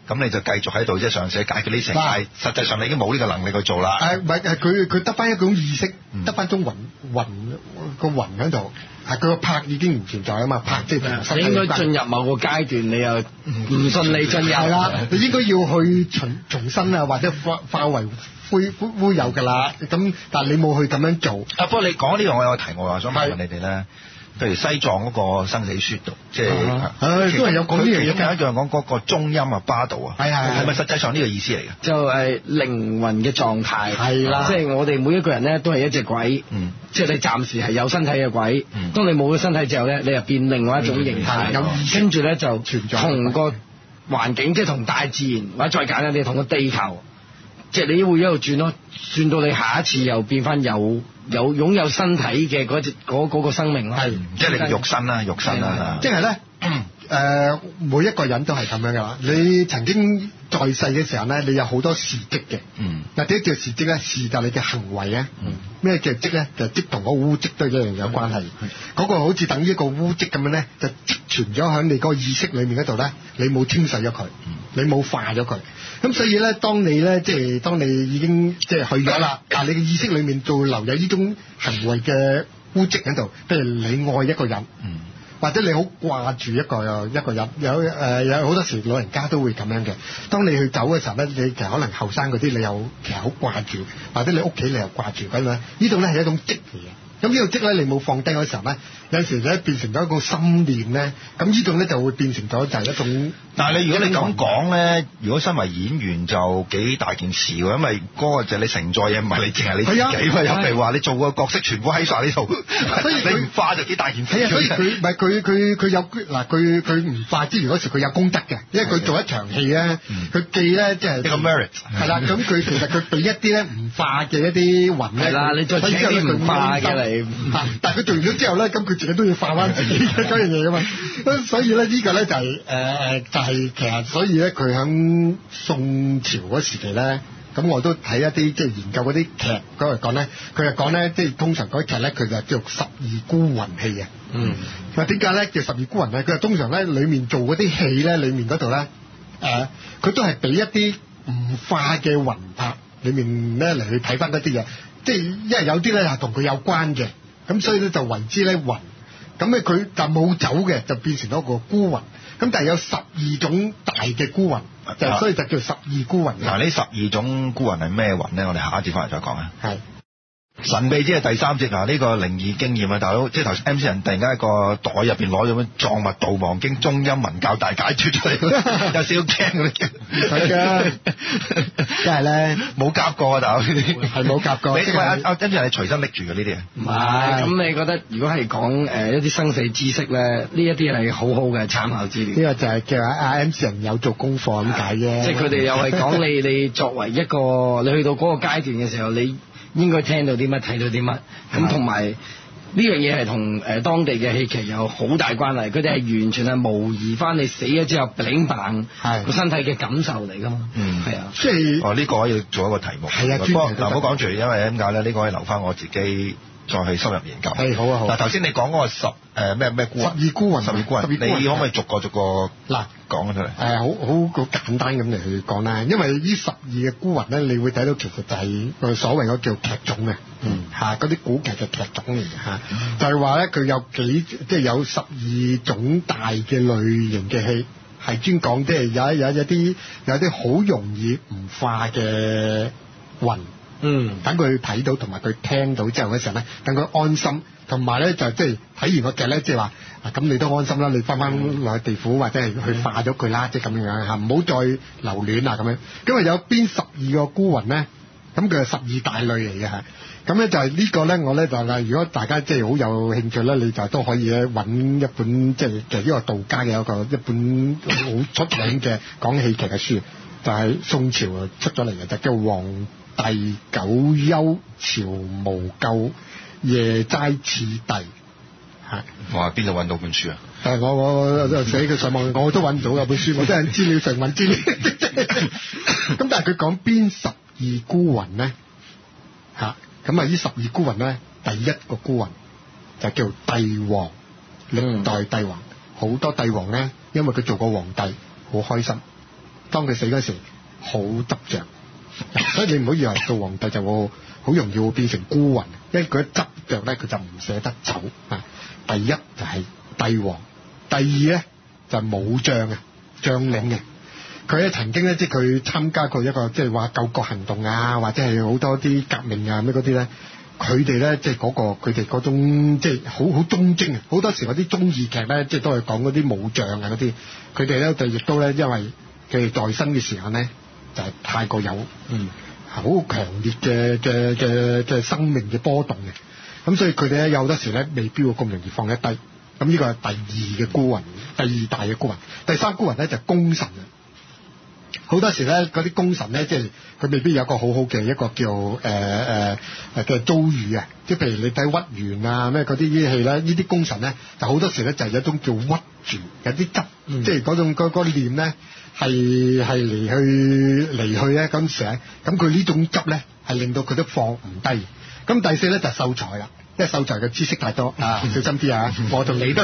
咁你就繼續喺度即係嘗試解決呢成，但係實際上你已經冇呢個能力去做啦。 誒唔係誒，佢佢得翻一種意識，得翻種雲雲個雲喺度，係佢個魄已經唔存在啊嘛，魄即係你應該進入某個階段，你又唔順利進入係啦，你應該要去重重新啊，或者化化為灰灰灰有㗎啦。咁但係你冇去咁樣做。 啊，不過你講呢樣我有個題我話想問問你哋咧。譬如西藏嗰個生死書度，即係都係有講呢樣嘢。 有一樣講嗰個中陰啊、巴道啊，係係係咪實際上呢個意思嚟嘅？ 就係靈魂嘅狀態， 係啦， 即係我哋每一個人咧都係一隻鬼，嗯，即係你暫時係有身體嘅鬼，嗯，當你冇咗身體之後咧，你就變另外一種形態，咁跟住咧就同個環境，即係同大自然，或者再簡單啲，同個地球。即係你會一路轉咯，轉到你下一次又變翻有有擁有身體嘅嗰隻嗰嗰個生命咯。係， 即係你嘅肉身啦，肉身啦。 即係咧，誒每一個人都係咁樣噶啦。你曾經在世嘅時候咧，你有好多事蹟嘅。嗯。嗱，點叫事蹟咧？事就係你嘅行為啊。嗯。咩叫蹟咧？就蹟同個污跡都一樣有關係。嗰個好似等於一個污跡咁樣咧，就積存咗喺你個意識裡面嗰度咧，你冇清洗咗佢，你冇化咗佢。咁所以咧，當你咧，即係當你已經即係去咗啦，但係你嘅意識裏面就會留有呢種行為嘅污跡喺度。譬如你愛一個人，嗯、或者你好掛住一個一個人，有誒、呃、有好多時老人家都會咁樣嘅。當你去走嘅時候咧，你其實可能後生嗰啲你又其實好掛住，或者你屋企你又掛住咁樣。呢種咧係一種跡嚟嘅。咁呢個跡咧，你冇放低嗰時候咧，有時咧變成咗一個心念咧，咁呢種咧就會變成咗就係一種。但係你如果你咁講咧，如果身為演員就幾大件事喎，因為嗰個就係你承載嘢，唔係你淨係你自己嘛。又譬如話你做個角色全部喺晒呢度，所以你唔化就幾大件事。係啊，所以佢唔係佢佢佢有嗱佢佢唔化之餘嗰時佢有功德嘅，因為佢做一場戲咧，佢記咧即係一個 merit 係啦。咁佢其實佢俾一啲咧唔化嘅一啲雲咧，係啦，你再請啲唔化嘅嚟。但係佢做完咗之後咧，咁佢自己都要化翻自己嘅嗰樣嘢㗎嘛。所以咧呢個咧就係誒誒就係其實所以咧佢喺宋朝嗰時期咧，咁我都睇一啲即係研究嗰啲劇嗰嚟講咧，佢就講咧即係通常嗰啲劇咧佢就叫做十二孤魂戲啊。嗯。佢話點解咧叫十二孤魂咧？佢話通常咧裡面做嗰啲戲咧，裡面嗰度咧誒，佢都係俾一啲唔化嘅魂魄裡面咧嚟去睇翻嗰啲嘢。即係因為有啲咧係同佢有關嘅，咁所以咧就為之咧魂。咁咧佢就冇走嘅，就變成咗個孤魂。咁但係有十二種大嘅孤魂，就所以就叫十二孤魂。嗱，呢十二種孤魂係咩魂咧？我哋下一節翻嚟再講啊。係。神秘之係第三節啊！呢、這個靈異經驗啊，大佬，即係頭先 M C 人突然間喺個袋入邊攞咗本《藏密度亡經》中陰文教大解脫出嚟，有少少驚嗰啲。唔使㗎，即係咧冇夾過啊，大佬呢啲係冇夾過。你喂阿阿 M C 人，你隨身拎住嘅呢啲啊？唔係。咁你覺得如果係講誒一啲生死知識咧，呢一啲係好好嘅參考資料。呢個就係叫阿 M C 人有做功課咁解啫。即係佢哋又係講你你作為一個你去到嗰個階段嘅時候，你應該聽到啲乜，睇到啲乜，咁同埋呢樣嘢係同誒當地嘅戲劇有好大關係。佢哋係完全係模擬翻你死咗之後，bling bang個身體嘅感受嚟噶嘛。嗯，係啊，即係哦呢、呢個可以做一個題目。係啊，不過嗱唔好講住，因為點解咧？呢、呢個可以留翻我自己再去深入研究。係好啊好。嗱頭先你講嗰個十誒咩咩孤魂，十二孤魂，十二孤魂，你可唔可以逐個逐個嗱講出嚟？誒好好好簡單咁嚟去講啦，因為呢十二嘅孤魂咧，你會睇到其實就係個所謂嗰叫劇種嘅，嗯嚇嗰啲古劇嘅劇種嚟嘅嚇，嗯、就係話咧佢有幾即係有十二種大嘅類型嘅戲，係專講即係有有有啲有啲好容易唔化嘅魂。嗯，等佢睇到同埋佢聽到之後嘅時候咧，等佢安心，同埋咧就即係睇完個劇咧，即係話啊咁你都安心啦，你翻翻落去地府或者係去化咗佢啦，即係咁樣嚇，唔好再留戀啊咁樣。因為有邊十二個孤魂咧，咁佢係十二大類嚟嘅嚇。咁咧就係呢個咧，我咧就係如果大家即係好有興趣咧，你就都可以咧揾一本即係其實呢個道家嘅一個一本好出名嘅講戲劇嘅書，就係、是、宋朝出咗嚟嘅，就叫《黃帝九幽朝無咎夜齋次第》嚇。哇！邊度揾到本書啊？誒，我我寫佢上網，我都揾唔到有本書，我真係資料上揾資料。咁但係佢講邊十二孤魂咧嚇？咁啊！呢十二孤魂咧，第一個孤魂就叫帝王，歷代帝王，好、嗯、多帝王咧，因為佢做過皇帝，好開心， 當佢死嗰時好執着，所以你唔好以為做皇帝就會好容易會變成孤魂，因為佢一執着咧，佢就唔捨得走啊。第一就係帝王，第二咧就係武將啊，將領嘅。佢咧曾經咧，即係佢參加過一個即係話救國行動啊，或者係好多啲革命啊咩嗰啲咧，佢哋咧即係嗰個佢哋嗰種即係好好忠貞啊！好多時嗰啲綜藝劇咧，即係都係講嗰啲武將啊嗰啲，佢哋咧就亦都咧，因為佢哋在生嘅時候咧，就係、是、太過有嗯好強烈嘅嘅嘅嘅生命嘅波動嘅，咁所以佢哋咧有好多時咧未必會咁容易放得低。咁呢個係第二嘅孤魂，第二大嘅孤魂。第三孤魂咧就係功臣啊！好多時咧，嗰啲功臣咧，即係佢未必有一個好好嘅一個叫誒誒誒嘅遭遇啊！即係譬如你睇屈原啊咩嗰啲啲戲咧，呢啲功臣咧，就好多時咧就係有一種叫屈住，有啲執，嗯、即係嗰種嗰、嗰個念咧係係離去離去咧咁成，咁佢呢種執咧係令到佢都放唔低。咁第四咧就係秀才啦。因為秀才嘅知識太多啊，小心啲啊！我同你都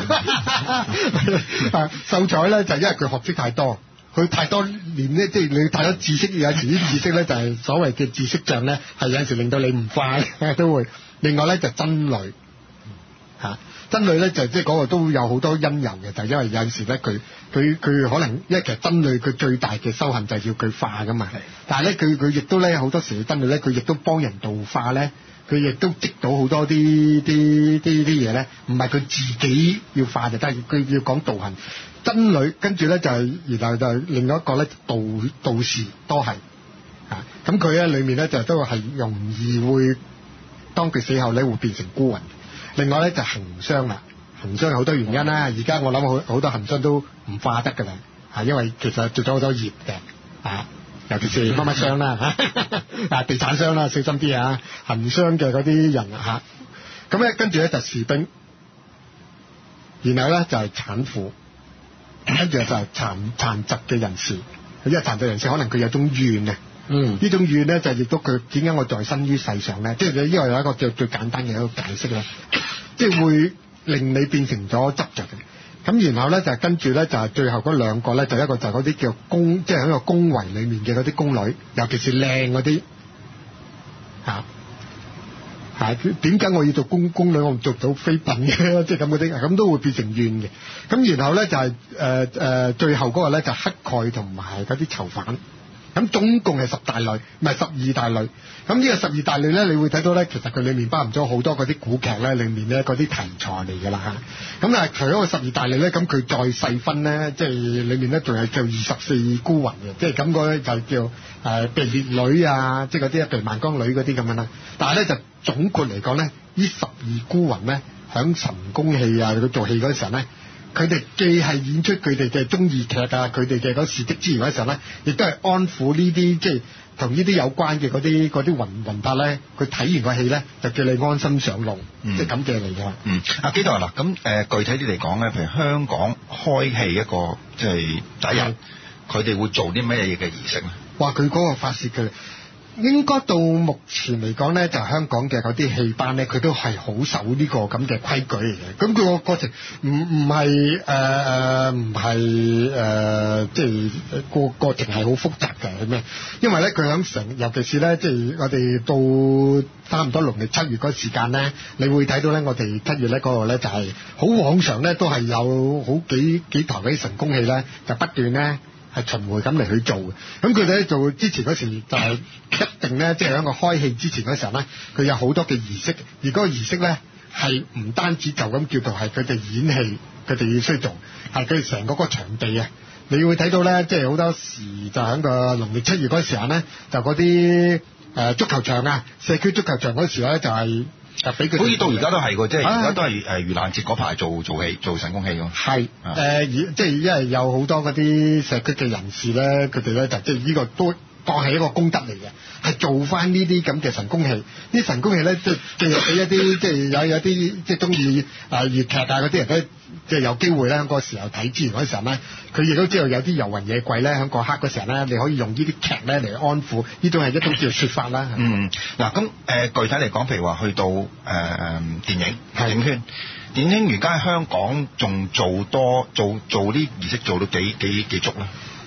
秀才咧就係因為佢學識太多。佢太多年咧，即係你太多知識，有時啲知識咧就係所謂嘅知識障咧，係有陣時令到你唔快都會。另外咧就真女嚇，真女咧就即係嗰個都有好多因由嘅，就係因為有陣時咧佢佢佢可能，因為其實真女佢最大嘅修行就係要佢化噶嘛。但係咧佢佢亦都咧好多時真女咧，佢亦都幫人度化咧，佢亦都積到好多啲啲啲啲嘢咧，唔係佢自己要化就得，佢要講道行。真女跟住咧就係、是，然後就係另外一個咧道道士都係啊，咁佢咧裏面咧就都係容易會當佢死後咧會變成孤魂。另外咧就行商啦，行商有好多原因啦。而家我諗好好多行商都唔化得㗎啦，啊，因為其實做咗好多業嘅啊，尤其是乜乜商啦嚇，啊地產商啦，小心啲啊，行商嘅嗰啲人嚇。咁、啊、咧跟住咧就士兵，然後咧就係產婦。跟住就係殘殘疾嘅人士，因為殘疾人士可能佢有種怨啊，嗯，呢種怨咧就亦都佢點解我在生於世上咧？即係呢個有一個叫最簡單嘅一個解釋啦，即係會令你變成咗執着嘅。咁然後咧就係跟住咧就係最後嗰兩個咧，就一個就係嗰啲叫宮，即係喺個宮闈裡面嘅嗰啲宮女，尤其是靚嗰啲嚇。係點解我要做宮宮女，我唔做到妃嬪嘅？即係咁嗰啲，咁都會變成怨嘅。咁然後咧就係誒誒最後嗰個咧就乞丐同埋嗰啲囚犯。咁總共係十大類，唔係十二大類。咁呢個十二大類咧，你會睇到咧，其實佢裡面包含咗好多嗰啲古劇咧，裡面咧嗰啲題材嚟㗎啦。咁啊，除咗個十二大類咧，咁佢再細分咧，即係裡面咧仲係叫二十四孤魂嘅，即係咁嗰咧就叫誒譬如烈女啊，即係嗰啲譬如萬江女嗰啲咁樣啦。但係咧就總括嚟講咧，呢十二孤魂咧，響神功戲啊，佢做戲嗰時候咧，佢哋既係演出佢哋嘅綜藝劇啊，佢哋嘅嗰事蹟之餘嗰時候咧，亦都係安撫呢啲即係同呢啲有關嘅嗰啲嗰啲魂魂魄咧，佢睇完個戲咧，就叫你安心上路，嗯、即係咁嘅嚟㗎。嗯， 阿基多嗱，咁誒、呃、具體啲嚟講咧，譬如香港開戲一個即係第一日，佢哋會做啲咩嘢嘅儀式咧？ 哇！佢嗰個發泄嘅。應該到目前嚟講咧，就係、香港嘅嗰啲戲班咧，佢都係好守呢個咁嘅規矩嚟嘅。咁佢個過程唔唔係誒誒唔係誒，即係個過程係好複雜嘅咩？因為咧佢響成，尤其是咧，即係我哋到差唔多農曆七月嗰時間咧，你會睇到咧，我哋七月咧嗰度咧就係、係、好往常咧，都係有好幾幾台嗰啲神功戲咧，就不斷咧。係巡迴咁嚟去做嘅，咁佢哋咧做之前嗰時就係一定咧，即係喺個開戲之前嗰時候咧，佢有好多嘅儀式，而嗰個儀式咧係唔單止就咁叫做係佢哋演戲，佢哋要需要做，係佢哋成個個場地啊，你會睇到咧，即係好多時就喺個農曆七月嗰時候咧，就嗰啲誒足球場啊，社區足球場嗰時咧就係、是。啊！俾佢好似到而家都係喎，即係而家都係誒盂蘭節嗰排做做戲做神功戲㗎嘛。 係誒、呃，即係因為有好多嗰啲社區嘅人士咧，佢哋咧就即係呢個都當係一個功德嚟嘅，係做翻呢啲咁嘅神功戲。啲神功戲咧，即係即係俾一啲即係有有啲即係中意啊粵劇啊嗰啲人咧，即係有機會咧喺嗰個時候睇之前嗰時候咧，佢亦都知道有啲遊魂野鬼咧喺嗰刻嗰時候咧，你可以用呢啲劇咧嚟安撫，呢種係一種叫説法啦。 嗯，嗱咁誒具體嚟講，譬如話去到誒誒、呃、電影電影圈，電影而家喺香港仲做多做做啲儀式做到幾幾幾足咧？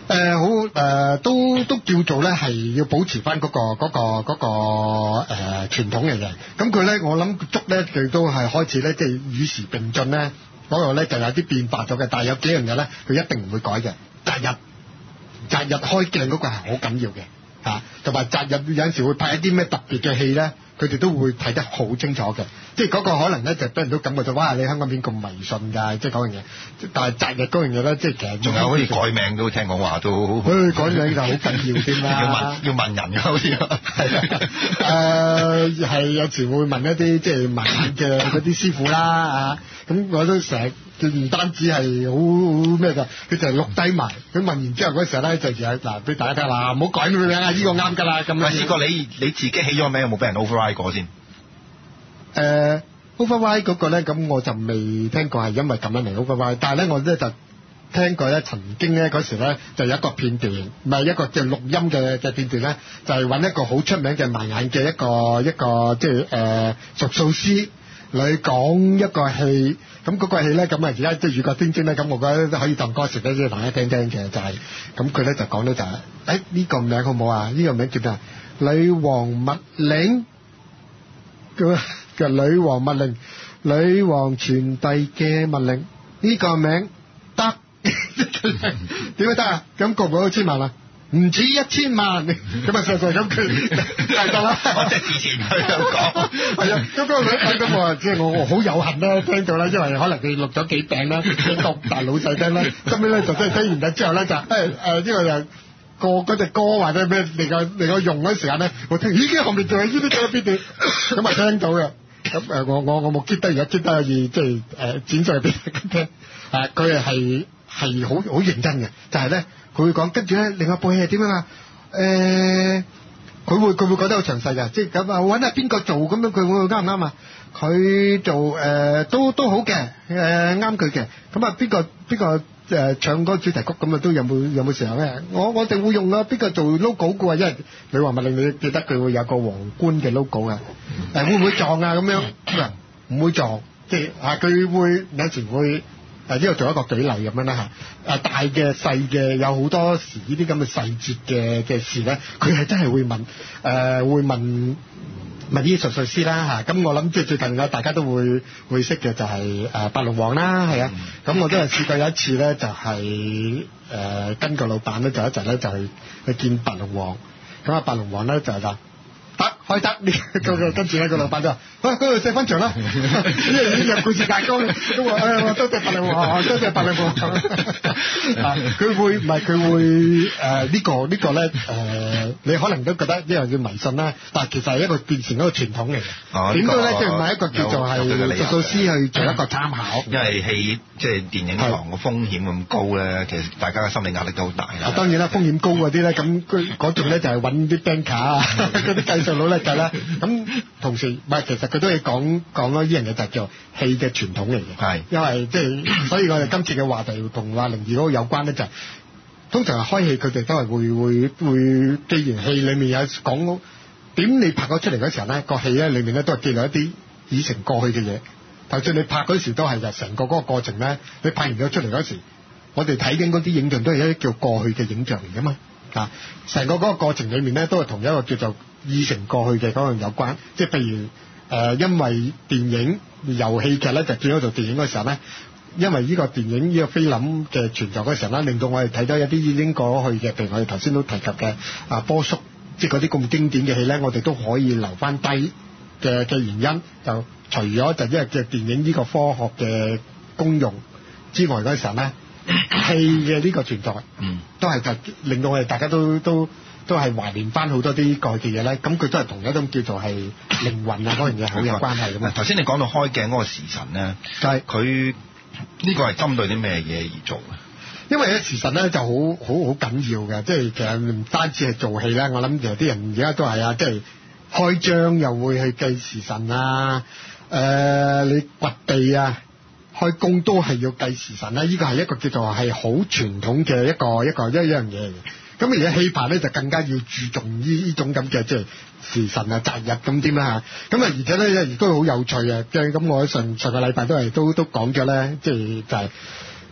誒好誒都都叫做咧係要保持翻嗰個嗰個嗰個誒傳統嚟嘅。咁佢咧我諗粥咧佢都係開始咧即係與時並進咧，嗰度咧就有啲變化咗嘅。但係有幾樣嘢咧佢一定唔會改嘅。擇日擇日開鏡嗰個係好緊要嘅嚇，同埋擇日有陣時會拍一啲咩特別嘅戲咧，佢哋都會睇得好清楚嘅。即係嗰個可能咧就俾人都感覺到哇！你香港片咁迷信㗎，即係嗰樣嘢。但係擇日嗰樣嘢咧，即係其實仲有好似改名都聽講話都，誒改名就好緊要添啦。要問要問人㗎好似。係誒係有時會問一啲即係問嘅嗰啲師傅啦啊，咁我都成日。佢唔單止係好好咩㗎，佢就係錄低埋。佢問完之後嗰時候咧，就係嗱俾大家睇嗱，唔好改咩名啊，呢個啱㗎啦咁樣。試過你你自己起咗名有冇俾人 override 過先？誒 override 嗰個咧，咁我就未聽過係因為咁樣嚟 override，但係咧我咧就聽過咧，曾經咧嗰時咧就有一個片段，唔係一個叫錄音嘅嘅片段咧，就係揾一個好出名嘅盲眼嘅一個一個即係誒術數師嚟講一個戲。咁嗰個戲咧，咁啊而家即係雨過天青咧，咁我覺得可以當歌詞俾啲大家聽聽嘅，就係咁佢咧就講到就係、是，誒呢個名好唔好啊？呢、這個名叫咩？女王密令，叫叫女王密令，女王傳遞嘅密令，呢、這個名得點解得啊？咁過唔過千萬啊？唔止一千萬，咁啊實在咁佢係得啦。我即係之前佢有講，係啊，咁嗰個女睇咁我即係我我好有幸啦，聽到啦，因為可能佢錄咗幾餅啦，俾各大老細聽啦，後尾咧就真係聽完咗之後咧就誒誒呢個就過嗰隻歌或者咩嚟個嚟個用嗰時間咧，我聽咦，後面仲有呢啲咁嘅邊段，咁啊聽到嘅，咁誒我我我冇記得而家記得可以即係誒剪上去俾大家聽，啊佢係係好好認真嘅，就係咧。佢會講，跟住咧，另外部戲係點樣啊？誒、呃，佢會佢會講得好詳細嘅，即係咁啊，揾下邊個做咁樣，佢會啱唔啱啊？佢做誒、呃、都都好嘅，誒啱佢嘅。咁啊，邊個邊個誒唱嗰個主題曲咁啊？都有冇有冇時候咧？我我哋會用啊，邊個做 logo 嘅喎？因為你話咪令你記得佢會有個皇冠嘅 logo 啊？誒會唔會撞啊？咁樣唔會撞，即係啊，佢會有時會。誒呢度做一個舉例咁樣啦嚇，誒大嘅細嘅有好多時呢啲咁嘅細節嘅嘅事咧，佢係真係會問誒、呃、會問問啲術數師啦嚇，咁我諗即係最近咧大家都會會識嘅就係誒白龍王啦，係啊，咁我都係試過有一次咧就係、是、誒、呃、跟個老闆咧就一陣咧就係去見白龍王，咁啊白龍王咧就係話。得開得呢個個跟住咧個老闆就話：喂，嗰度寫翻場啦，呢個已經有故事大綱，都話誒多謝白龍王，多謝白龍王。啊，佢會唔係佢會誒、呃這個這個、呢個呢個咧誒？你可能都覺得呢樣叫迷信啦，但係其實係一個變成一個傳統嚟嘅。點解咧？即係唔係一個叫做係術數師去做一個參考？因為戲即係電影行個風險咁高咧，其實大家嘅心理壓力都好大啦。當然啦，風險高嗰啲咧，咁佢嗰種咧就係揾啲 banker 啊，嗰啲計數佬咧計啦。咁同時唔係，其實佢都係講講咯，呢樣嘢就叫戲嘅傳統嚟嘅。係，因為即係，所以我哋今次嘅話題同話靈異嗰個有關咧，就係通常係開戲，佢哋都係會會會，既然戲裡面有講點你拍咗出嚟嗰時候咧，個戲咧裡面咧都係記錄一啲已成過去嘅嘢。就算你拍嗰時都係就成個嗰個過程咧，你拍完咗出嚟嗰時，我哋睇緊嗰啲影像都係一啲叫過去嘅影像嚟噶嘛。啊，成個嗰個過程裡面咧，都係同一個叫做已成過去嘅嗰樣有關。即係譬如誒、呃，因為電影由戲劇咧就變咗做電影嗰時候咧，因為呢個電影呢、呢個菲林嘅存在嗰時候咧，令到我哋睇到一啲已經過去嘅，譬如我哋頭先都提及嘅啊波叔，即係嗰啲咁經典嘅戲咧，我哋都可以留翻低嘅嘅原因，就除咗就因為嘅電影呢個科學嘅功用之外嗰時候咧。戲嘅呢個存在，嗯，都係就令到我哋大家都都都係懷念翻好多啲過去嘅嘢咧。咁佢都係同一種叫做係靈魂啊嗰樣嘢好有關係咁啊。頭先你講到開鏡嗰個時辰咧，就係佢呢個係針對啲咩嘢而做嘅？因為咧時辰咧就好好好緊要嘅，即係其實唔單止係做戲啦。我諗其實啲人而家都係啊，即係開張又會去計時辰啊，誒、呃、你掘地啊。開工都係要計時辰啦，呢個係一個叫做係好傳統嘅一個一個一樣嘢嚟嘅。咁而家戲棚咧就更加要注重呢呢種咁嘅即係時辰啊、擇日咁點啦嚇。咁啊而且咧亦都好有趣啊！即係咁，我上上個禮拜都係都都講咗咧，即係就係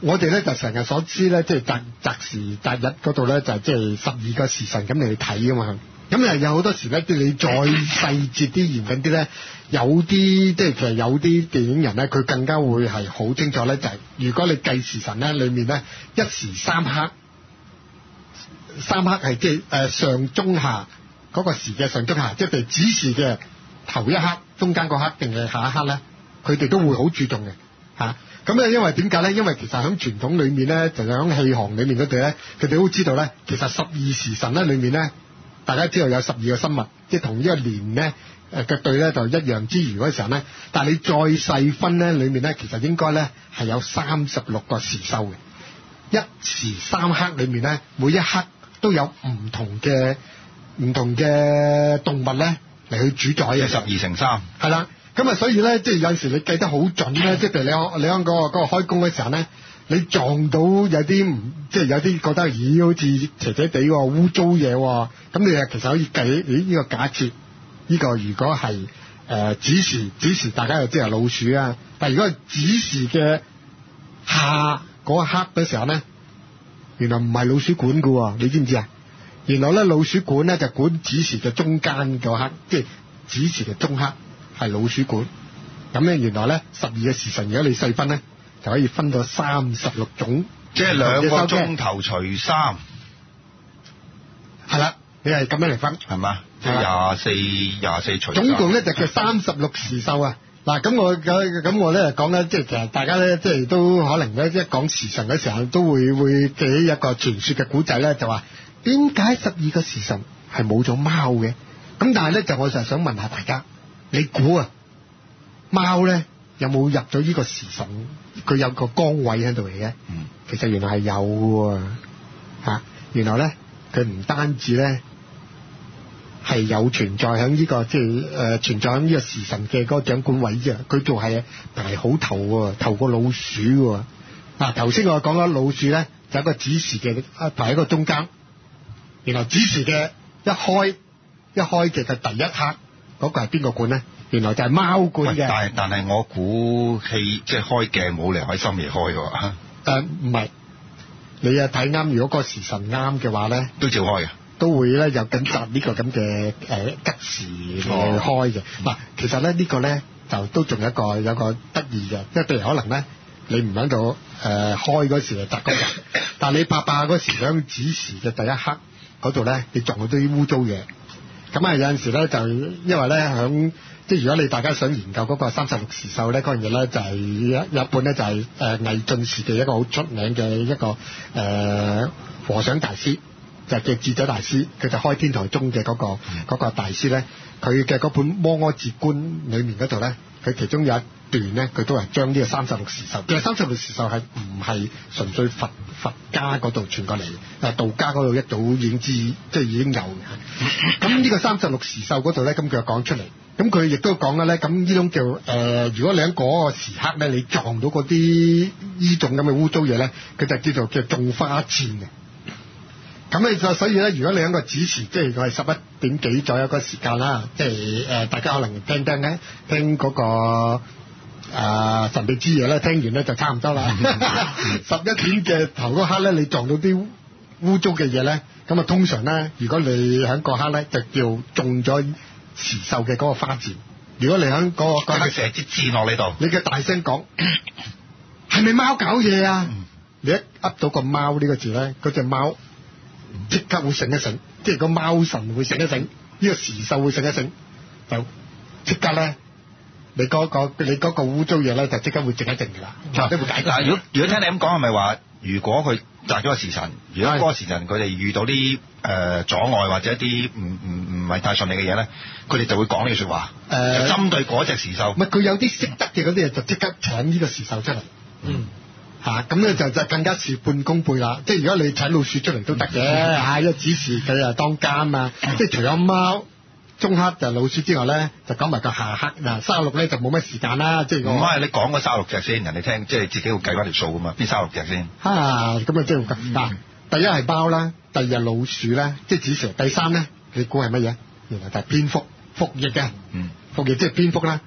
我哋咧就成日所知咧，即係擇擇時擇日嗰度咧，就係即係十二個時辰咁你去睇啊嘛。咁啊有好多時咧，即係你再細節啲嚴謹啲咧，有啲即係其實有啲電影人咧，佢更加會係好清楚咧，就係、是、如果你計時辰咧，裡面咧一時三刻，三刻係即係誒上中下嗰、那個時嘅上中下，即係譬如指示嘅頭一刻、中間嗰刻定係下一刻咧，佢哋都會好注重嘅嚇。咁咧，因為點解咧？因為其實喺傳統裏面咧，就喺戲行裏面嗰度咧，佢哋都知道咧，其實十二時辰咧裏面咧，大家知道有十二個生物，即係同呢個年咧誒嘅對咧就一樣之餘嗰時候咧，但係你再細分咧，裏面咧其實應該咧係有三十六個時獸嘅，一時三刻裏面咧，每一刻都有唔同嘅唔同嘅動物咧嚟去主宰嘅， 十二乘三， 係啦。咁啊，所以咧，即係有陣時你計得好準咧，即係譬如你喺你喺嗰個嗰個開工嘅時候咧，你撞到有啲唔即係有啲覺得咦好似邪邪地喎，污糟嘢喎，咁你啊其實可以計咦呢個假設，呢個如果係誒子時子時，大家就知係老鼠啊，但係如果係子時嘅下嗰一刻嘅時候咧，原來唔係老鼠管㗎喎，你知唔知啊？原來咧老鼠管咧就管子時嘅中間嗰刻，即係子時嘅中刻。係老鼠管，咁咧原來咧十二個時辰，如果你細分咧，就可以分到三十六種， 即係兩個鐘頭除三， 係啦，你係咁樣嚟分， 係嘛？即係廿四廿四除三， 總共咧就叫三十六時獸啊！嗱，咁我咁我咧講咧，即係其實大家咧即係都可能咧一講時辰嘅時候，都會會記起一個傳說嘅古仔咧，就話點解十二個時辰係冇咗貓嘅？咁但係咧就我就係想問下大家。你估啊，貓咧有冇入咗呢個時辰？佢有個崗位喺度嚟嘅。嗯，其實原來係有嘅嚇、啊。原來咧，佢唔單止咧係有存在喺呢、這個即係誒存在喺呢個時辰嘅嗰個掌管位啫。佢仲係排好頭喎，頭過老鼠喎。嗱，頭先我講咗老鼠咧，就有一個子時嘅排喺個中間。原來子時嘅一開一開嘅嘅第一刻。嗰個係邊個管咧？原來就係貓管嘅。 但係但係我估戲即係開鏡冇嚟喺深夜開喎。 誒唔係，你啊睇啱，如果個時辰啱嘅話咧， 都照開嘅， 都會咧有緊集呢個咁嘅誒吉時去開嘅。嗱、哦，其實咧呢、這個咧就都仲有一個有一個得意嘅，即係譬如可能咧你唔喺度誒開嗰時係擇嗰日，但係你拍拍嗰時響子時嘅第一刻嗰度咧，你撞到啲污糟嘢。咁啊有陣時咧就因為咧響即係如果你大家想研究嗰個三十六時獸咧，嗰樣嘢咧就係一一本咧就係誒魏晉時期一個好出名嘅一個誒、呃、和尚大師，就係、叫智者大師，佢就開天台宗嘅嗰個嗰、嗰個大師咧，佢嘅嗰本《摩訶止觀》裏面嗰度咧，佢其中有一段咧，佢都係將呢個三十六時獸，其實三十六時獸係唔係純粹佛佛家嗰度傳過嚟，誒道家嗰度一早已經知，即係已經有嘅。咁呢個三十六時獸嗰度咧，咁佢又講出嚟，咁佢亦都講嘅咧，咁呢種叫誒、呃，如果你喺嗰個時刻咧，你撞到嗰啲呢種咁嘅污糟嘢咧，佢就叫做叫種花箭嘅。咁你就所以咧，如果你喺個子時，即係佢係十一點幾左右個時間啦，即係誒、呃、大家可能聽聽咧，聽嗰、那個啊、呃、神秘之夜咧，聽完咧就差唔多啦。十一點嘅頭嗰刻咧，你撞到啲污糟嘅嘢咧，咁啊通常咧，如果你喺嗰刻咧，就叫中咗時獸嘅嗰個花箭。如果你喺嗰、那個， 佢射支箭落你度， 你嘅大聲講，係咪貓搞嘢啊？嗯、你一噏到個貓呢個字咧，嗰隻貓。即刻會醒一醒，即係個貓神會醒一醒，呢、這個時獸會醒一醒，就即刻咧，你嗰、那個你嗰個污糟嘢咧，就即刻會靜一靜噶啦，或者會解決。 嗱，如果如果聽你咁講，係咪話如果佢擇咗個時辰，如果嗰個時辰佢哋遇到啲誒、呃、阻礙或者一啲唔唔唔係太順利嘅嘢咧，佢哋就會講呢句説話，誒、呃，針對嗰隻時獸。 唔係佢有啲識得嘅嗰啲嘢，就即刻請呢個時獸出嚟。嗯。嚇咁咧就就更加事半功倍啦！即係如果你請老鼠出嚟都得嘅嚇，因為指示佢啊當監啊，即係除咗貓中刻就老鼠之外咧，就講埋個下刻嗱，三十六咧就冇乜時間啦，即係唔係你講嗰三十六隻先，人哋聽即係自己會計翻條數噶嘛，邊三十六隻先？ 嚇咁啊，即係咁嗱，第一係貓啦，第二係老鼠啦，即係指示，第三咧你估係乜嘢？原來就係蝙蝠，蝠翼嘅，嗯，蝠翼即係蝙蝠啦。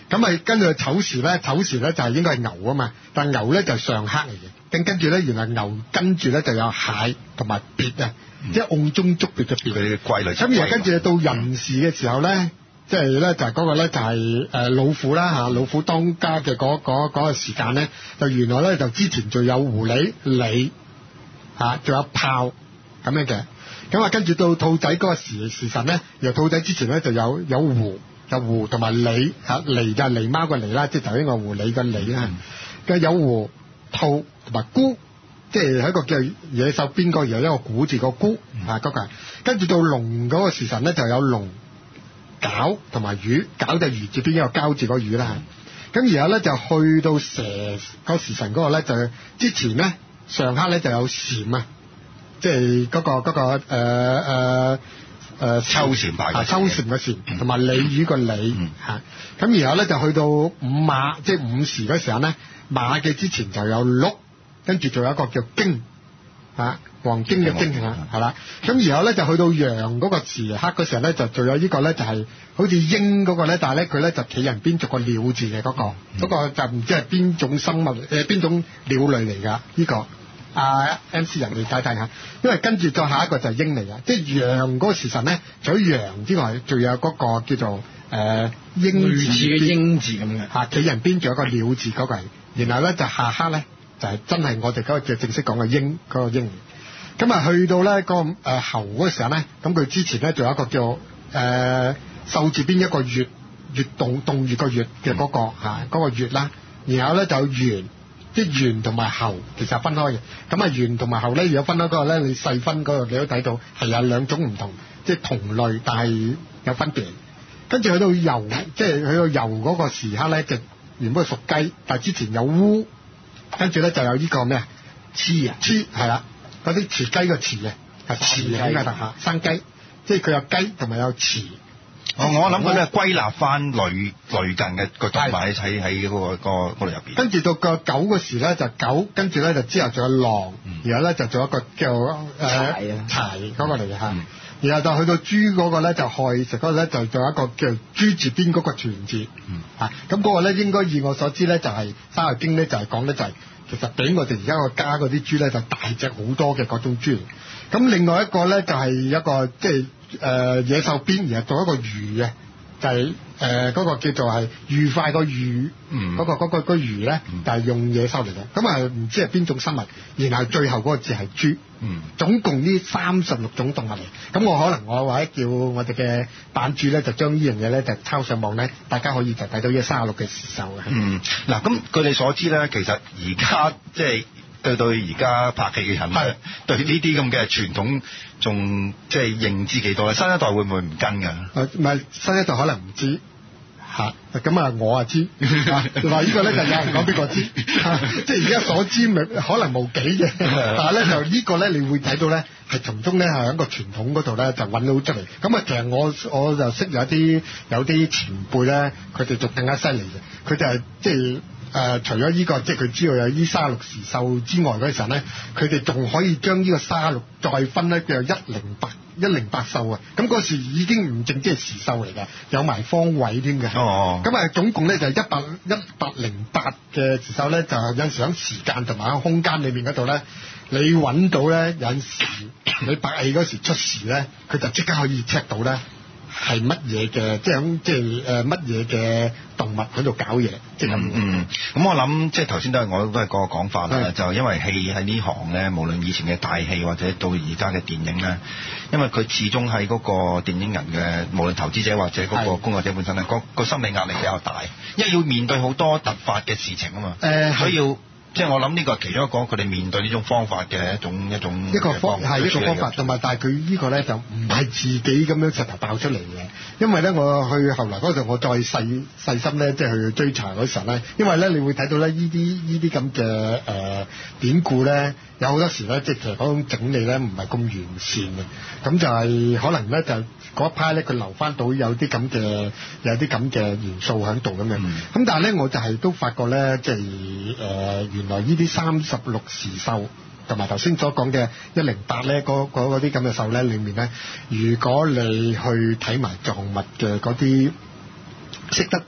咁啊跟住丑時咧，丑時咧就係應該係牛啊嘛，但牛咧就係上克嚟嘅。咁跟住咧，原來牛跟住咧就有蟹同埋鱉啊，嗯、即係甕中捉鱉嘅鱉。佢哋歸類。咁而跟住到寅時嘅時候咧，即係咧就係嗰個咧就係誒老虎啦嚇，老虎當家嘅嗰嗰嗰個時間咧，就原來咧就之前就有狐狸、鯉嚇，仲有豹咁樣嘅。咁啊跟住到兔仔嗰個時時辰咧，由兔仔之前咧就有有狐。有狐同埋狸嚇，狸就係狸貓個狸啦，即係頭先個狐狸個狸啦。嘅、嗯、有狐、兔同埋孤，即係喺個叫野獸邊個有一個古字個孤嚇嗰個。跟住到龍嗰個時辰咧，就有龍、餃同埋魚，餃就魚字邊一個交字個魚啦。咁、嗯、然後咧就去到蛇嗰時辰嗰個咧，就之前咧上刻咧就有蟬啊，即係嗰、嗰個嗰、嗰個誒、呃呃誒、呃、 秋蟬牌嘅秋蟬嘅蟬，同埋鯉魚個鯉嚇，咁、嗯、然後咧就去到午馬，即係午時嗰時候咧，馬嘅之前就有鹿，跟住仲有一個叫經嚇，黃經嘅經嚇，係啦，咁然後咧就去到陽嗰個時刻嗰時候咧，就仲有呢個咧就係、是、好似鷹嗰個咧，但係咧佢咧就企人邊逐個鳥字嘅嗰、那個，嗰、嗯、個就唔知係邊種生物誒邊種鳥類嚟㗎呢個。啊 M C 人嚟睇睇下，因為跟住再下一個就係鷹嚟嘅，即係陽嗰個時辰咧，除咗陽之外，仲有嗰個叫做誒鷹字嘅鷹字咁嘅嚇，企人邊仲有個鳥字嗰個係，然後咧就下刻咧就係、是、真係我哋嗰個叫正式講嘅鷹嗰、那個鷹。咁啊去到咧嗰、那個誒、呃、猴嗰個時候咧，咁佢之前咧仲有一個叫誒獸字邊一個月月動動月個月嘅嗰、那個嚇嗰、嗯那個月啦，然後咧就有圓。即係猿同埋猴其實分開嘅，咁啊猿同埋猴咧，如果分開嗰個咧，你細分嗰個你都睇到係有兩種唔同，即係同類，但係有分別。跟住去到酉，即係去到酉嗰個時刻咧，就原本係屬雞，但係之前有烏，跟住咧就有呢個咩啊？雌啊，雌係啦，嗰啲雌雞個雌嘅係雌嚟嘅嚇，生雞，即係佢有雞同埋有雌。 我我諗佢咧歸納翻類類近嘅個動物喺喺喺嗰個個嗰度入邊。跟住到個狗嗰時咧就狗，跟住咧就之後仲有狼，嗯、然後咧就做一個叫誒柴嗰個嚟嘅嚇，然後就去到豬嗰個咧就害食嗰個咧就做一個叫豬字邊嗰個豚字嚇，咁嗰個咧應該以我所知咧就係《山海經》咧就係講咧就係其實比我哋而家個家嗰啲豬咧就大隻好多嘅嗰種豬。咁另外一個咧就係一個即係。誒、呃、野獸邊而係做一個魚嘅，就係誒嗰個叫做係愉快個愉，嗰、嗯嗰個嗰、嗰個嗰個魚咧，嗯、就係用野獸嚟嘅。咁啊唔知係邊種生物，然後最後嗰個字係豬。嗯，總共呢三十六種動物嚟。咁我可能我或者叫我哋嘅版主咧，就將呢樣嘢咧就抄上網咧，大家可以就睇到呢三十六嘅時獸嘅。嗯， 嗱咁據你所知咧，其實而家即係。對對，而家拍戲嘅人咧，對呢啲咁嘅傳統仲即係認知幾多咧？新一代會唔會唔跟㗎？ 誒唔係新一代可能唔知嚇，咁啊我啊知，話呢個咧就有人講俾我知，即係而家所知咪可能無幾嘅，但係咧就呢個咧你會睇到咧係從中咧係喺個傳統嗰度咧就揾到出嚟。咁啊其實我我就識有啲有啲前輩咧，佢哋仲更加犀利嘅，佢就係即係。誒、呃，除咗呢、這個，即係佢知道有呢三十六時獸之外嗰陣咧，佢哋仲可以將呢個三十六再分咧，叫做一零八一零八獸啊！咁嗰時已經唔淨即係時獸嚟㗎，有埋方位添嘅。哦，咁啊，總共咧就係一百一百零八嘅時獸咧，就有陣時喺時間同埋喺空間裏面嗰度咧，你揾到咧有陣時你白氣嗰時出時咧，佢就即刻可以 check 到咧。係乜嘢嘅，即係即係誒乜嘢嘅動物喺度搞嘢，即係咁。嗯嗯， 咁我諗即係頭先都係我都係個講法啦，就因為戲喺呢行咧，無論以前嘅大戲或者到而家嘅電影咧，因為佢始終係嗰個電影人嘅，無論投資者或者嗰個工作者本身咧，個個心理壓力比較大，因為要面對好多突發嘅事情啊嘛，誒，所以要。即係我諗呢個係其中一個佢哋面對呢種方法嘅一種一種一個方係一個方法，同埋但係佢呢個咧就唔係自己咁樣石頭爆出嚟嘅，因為咧我去後來嗰陣我再細細心咧即係去追查嗰時候咧，因為咧你會睇到咧呢啲呢啲咁嘅誒典故咧，有好多時咧即係其實嗰種整理咧唔係咁完善嘅，咁就係可能咧就嗰一批咧佢留翻到有啲咁嘅有啲咁嘅元素喺度咁樣，咁、嗯、但係咧我就係都發覺咧即係誒、呃、原來呢啲三十六時獸同埋頭先所講嘅一零八咧，嗰嗰啲咁嘅獸咧，裡面咧，如果你去睇埋藏物嘅嗰啲識得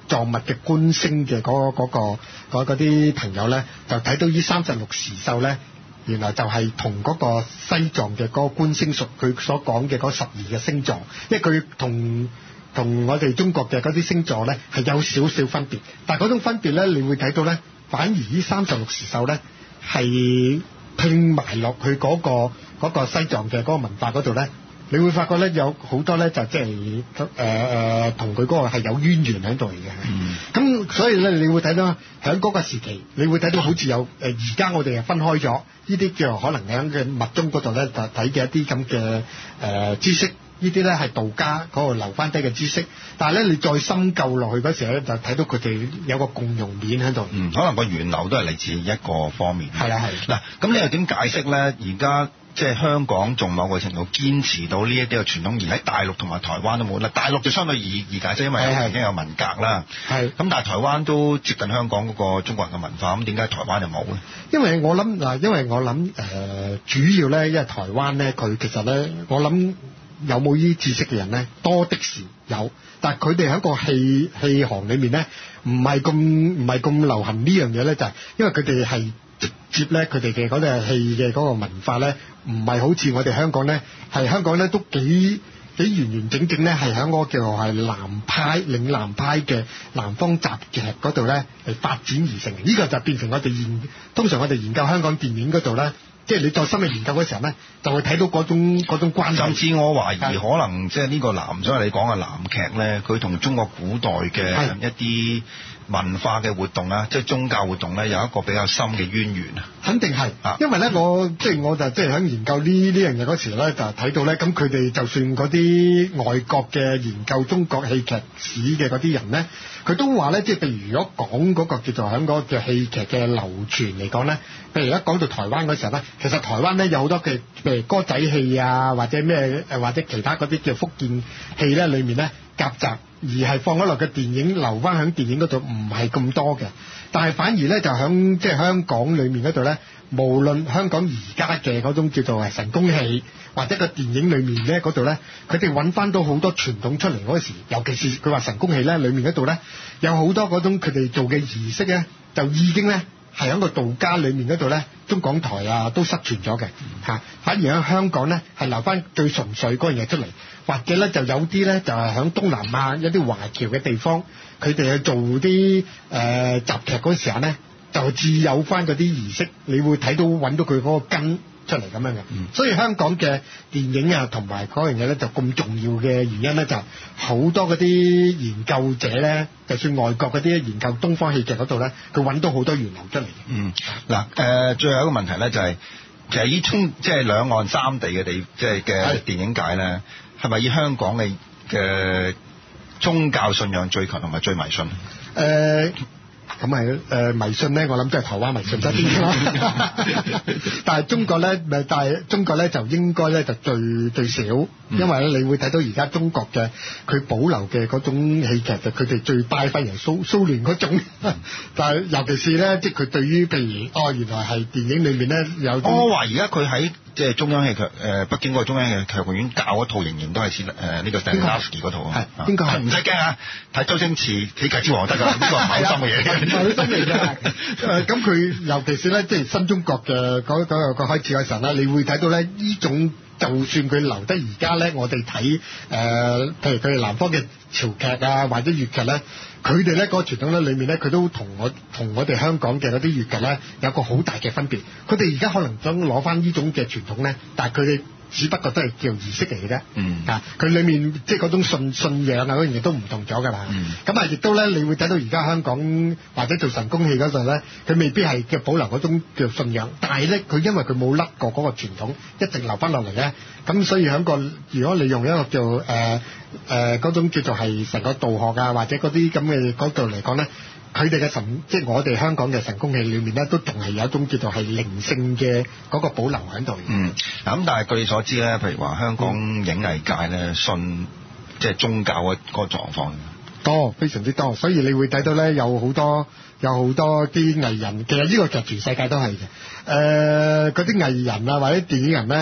藏物嘅觀星嘅嗰嗰個嗰啲朋友咧，就睇到呢三十六時獸咧，原來就係同嗰個西藏嘅嗰個觀星術佢所講嘅嗰十二嘅星座，因為佢同同我哋中國嘅嗰啲星座咧係有少少分別，但係嗰種分別咧，你會睇到咧，反而呢三十六時獸咧係拼埋落去嗰個嗰個西藏嘅嗰個文化嗰度咧。你會發覺咧有好多咧就即係誒誒同佢嗰個係有淵源喺度嚟嘅。咁、嗯、所以咧你會睇到喺嗰個時期，你會睇到好似有誒而家我哋係分開咗呢啲叫可能喺嘅密宗嗰度咧就睇嘅一啲咁嘅誒知識，呢啲咧係道家嗰度留翻低嘅知識，但係咧你再深究落去嗰時候咧就睇到佢哋有個共融面喺度。 嗯，可能個源流都係嚟自一個方面。 係啊係。嗱， 咁你又點解釋咧？而家即係香港仲某個程度堅持到呢一啲嘅傳統，而喺大陸同埋台灣都冇啦。大陸就相對易易解釋，因為已經有文革啦。係。咁但係台灣都接近香港嗰個中國人嘅文化，咁點解台灣就冇咧？ 因為我諗嗱，因為我諗誒、呃、主要咧，因為台灣咧，佢其實咧，我諗有冇呢啲知識嘅人咧，多的是有，但係佢哋喺個戲戲行裏面咧，唔係咁唔係咁流行呢樣嘢咧，就係、是、因為佢哋係直接咧，佢哋嘅嗰隻戲嘅嗰個文化咧，唔係好似我哋香港咧，係香港咧都幾幾完完整整咧，係喺個叫做係南派嶺南派嘅南方雜劇嗰度咧嚟發展而成。呢、這個就變成我哋研通常我哋研究香港電影嗰度咧。即係你再深入研究嘅時候咧，就會睇到嗰種嗰種關係。 甚至我懷疑可能即係呢個南，所以你講嘅南劇咧，佢同中國古代嘅一啲文化嘅活動啦，即係宗教活動咧，有一個比較深嘅淵源啊。 肯定係，因為咧我即係我就即係喺研究呢呢樣嘢嗰時咧，就睇到咧，咁佢哋就算嗰啲外國嘅研究中國戲劇史嘅嗰啲人咧，佢都話咧，即係譬如如果講嗰個叫做喺嗰個戲劇嘅流傳嚟講咧，譬如一講到台灣嗰時候咧，其實台灣咧有好多嘅譬如歌仔戲啊，或者咩誒或者其他嗰啲叫福建戲咧，裡面咧夾雜。而係放咗落嘅電影留翻喺電影嗰度唔係咁多嘅，但係反而咧就喺即係香港裏面嗰度咧，無論香港而家嘅嗰種叫做係神功戲，或者個電影裏面咧嗰度咧，佢哋揾翻到好多傳統出嚟嗰時，尤其是佢話神功戲咧，裏面嗰度咧有好多嗰種佢哋做嘅儀式咧，就已經咧係喺個道家裏面嗰度咧，中港台啊都失傳咗嘅嚇，反而喺香港咧係留翻最純粹嗰樣嘢出嚟。或者咧就有啲咧就係喺東南亞一啲華僑嘅地方，佢哋去做啲誒、呃、雜劇嗰時候咧，就自有翻嗰啲儀式，你會睇到揾到佢嗰個根出嚟咁樣嘅。嗯、所以香港嘅電影啊同埋嗰樣嘢咧就咁重要嘅原因咧，就好多嗰啲研究者咧，就算外國嗰啲研究東方戲劇嗰度咧，佢揾到好多源流出嚟。嗯， 嗱誒、呃，最後一個問題咧就係、是、其實依中即係兩岸三地嘅地即係嘅電影界咧。係咪以香港嘅嘅宗教信仰最強同埋最迷信？誒、 呃，咁係誒迷信咧，我諗即係台灣迷信多啲啦。但係中國咧，咪但係中國咧就應該咧就最最少，因為咧你會睇到而家中國嘅佢保留嘅嗰種戲劇，就佢哋最拜翻人蘇蘇聯嗰種。但係尤其是咧，即係佢對於譬如哦，原來係電影裏面咧有。 我話而家佢喺。即係中央戲劇誒、呃、北京嗰個中央戲劇院教嗰套仍然都係似誒呢個 Stanislavski 嗰套啊， 係邊個係？ 唔使驚啊！睇周星馳喜劇之王得㗎，呢個唔係好深嘅嘢， 唔係好深嘅嘢。誒咁佢尤其是咧，即係新中國嘅嗰嗰個開始嘅時候咧，你會睇到咧呢種，就算佢留得而家咧，我哋睇誒，譬如佢哋南方嘅潮劇啊，或者粵劇咧。佢哋咧嗰個傳統咧裏面咧，佢都同我同我哋香港嘅嗰啲粵劇咧有個好大嘅分別。佢哋而家可能想攞翻呢種嘅傳統咧，但係佢哋只不過都係叫儀式嚟嘅啫。嗯。啊，佢裏面即係嗰種信信仰啊嗰樣嘢都唔同咗㗎啦。嗯。咁啊，亦都咧，你會睇到而家香港或者做神功戲嗰陣咧，佢未必係嘅保留嗰種叫信仰，但係咧佢因為佢冇甩過嗰個傳統，一直留翻落嚟咧，咁所以喺個如果你用一個叫誒。呃誒嗰、呃、種叫做係成個道學啊，或者嗰啲咁嘅嗰度嚟講咧，佢哋嘅神，即係我哋香港嘅神功戲裏面咧，都仲係有一種叫做係靈性嘅嗰個保留喺度。 嗯，嗱咁但係據你所知咧，譬如話香港影藝界咧，信即係宗教嘅嗰個狀況多，非常之多，所以你會睇到咧有好多有好多啲藝人，其實呢個劇全世界都係嘅。誒嗰啲藝人啊，或者電影人咧。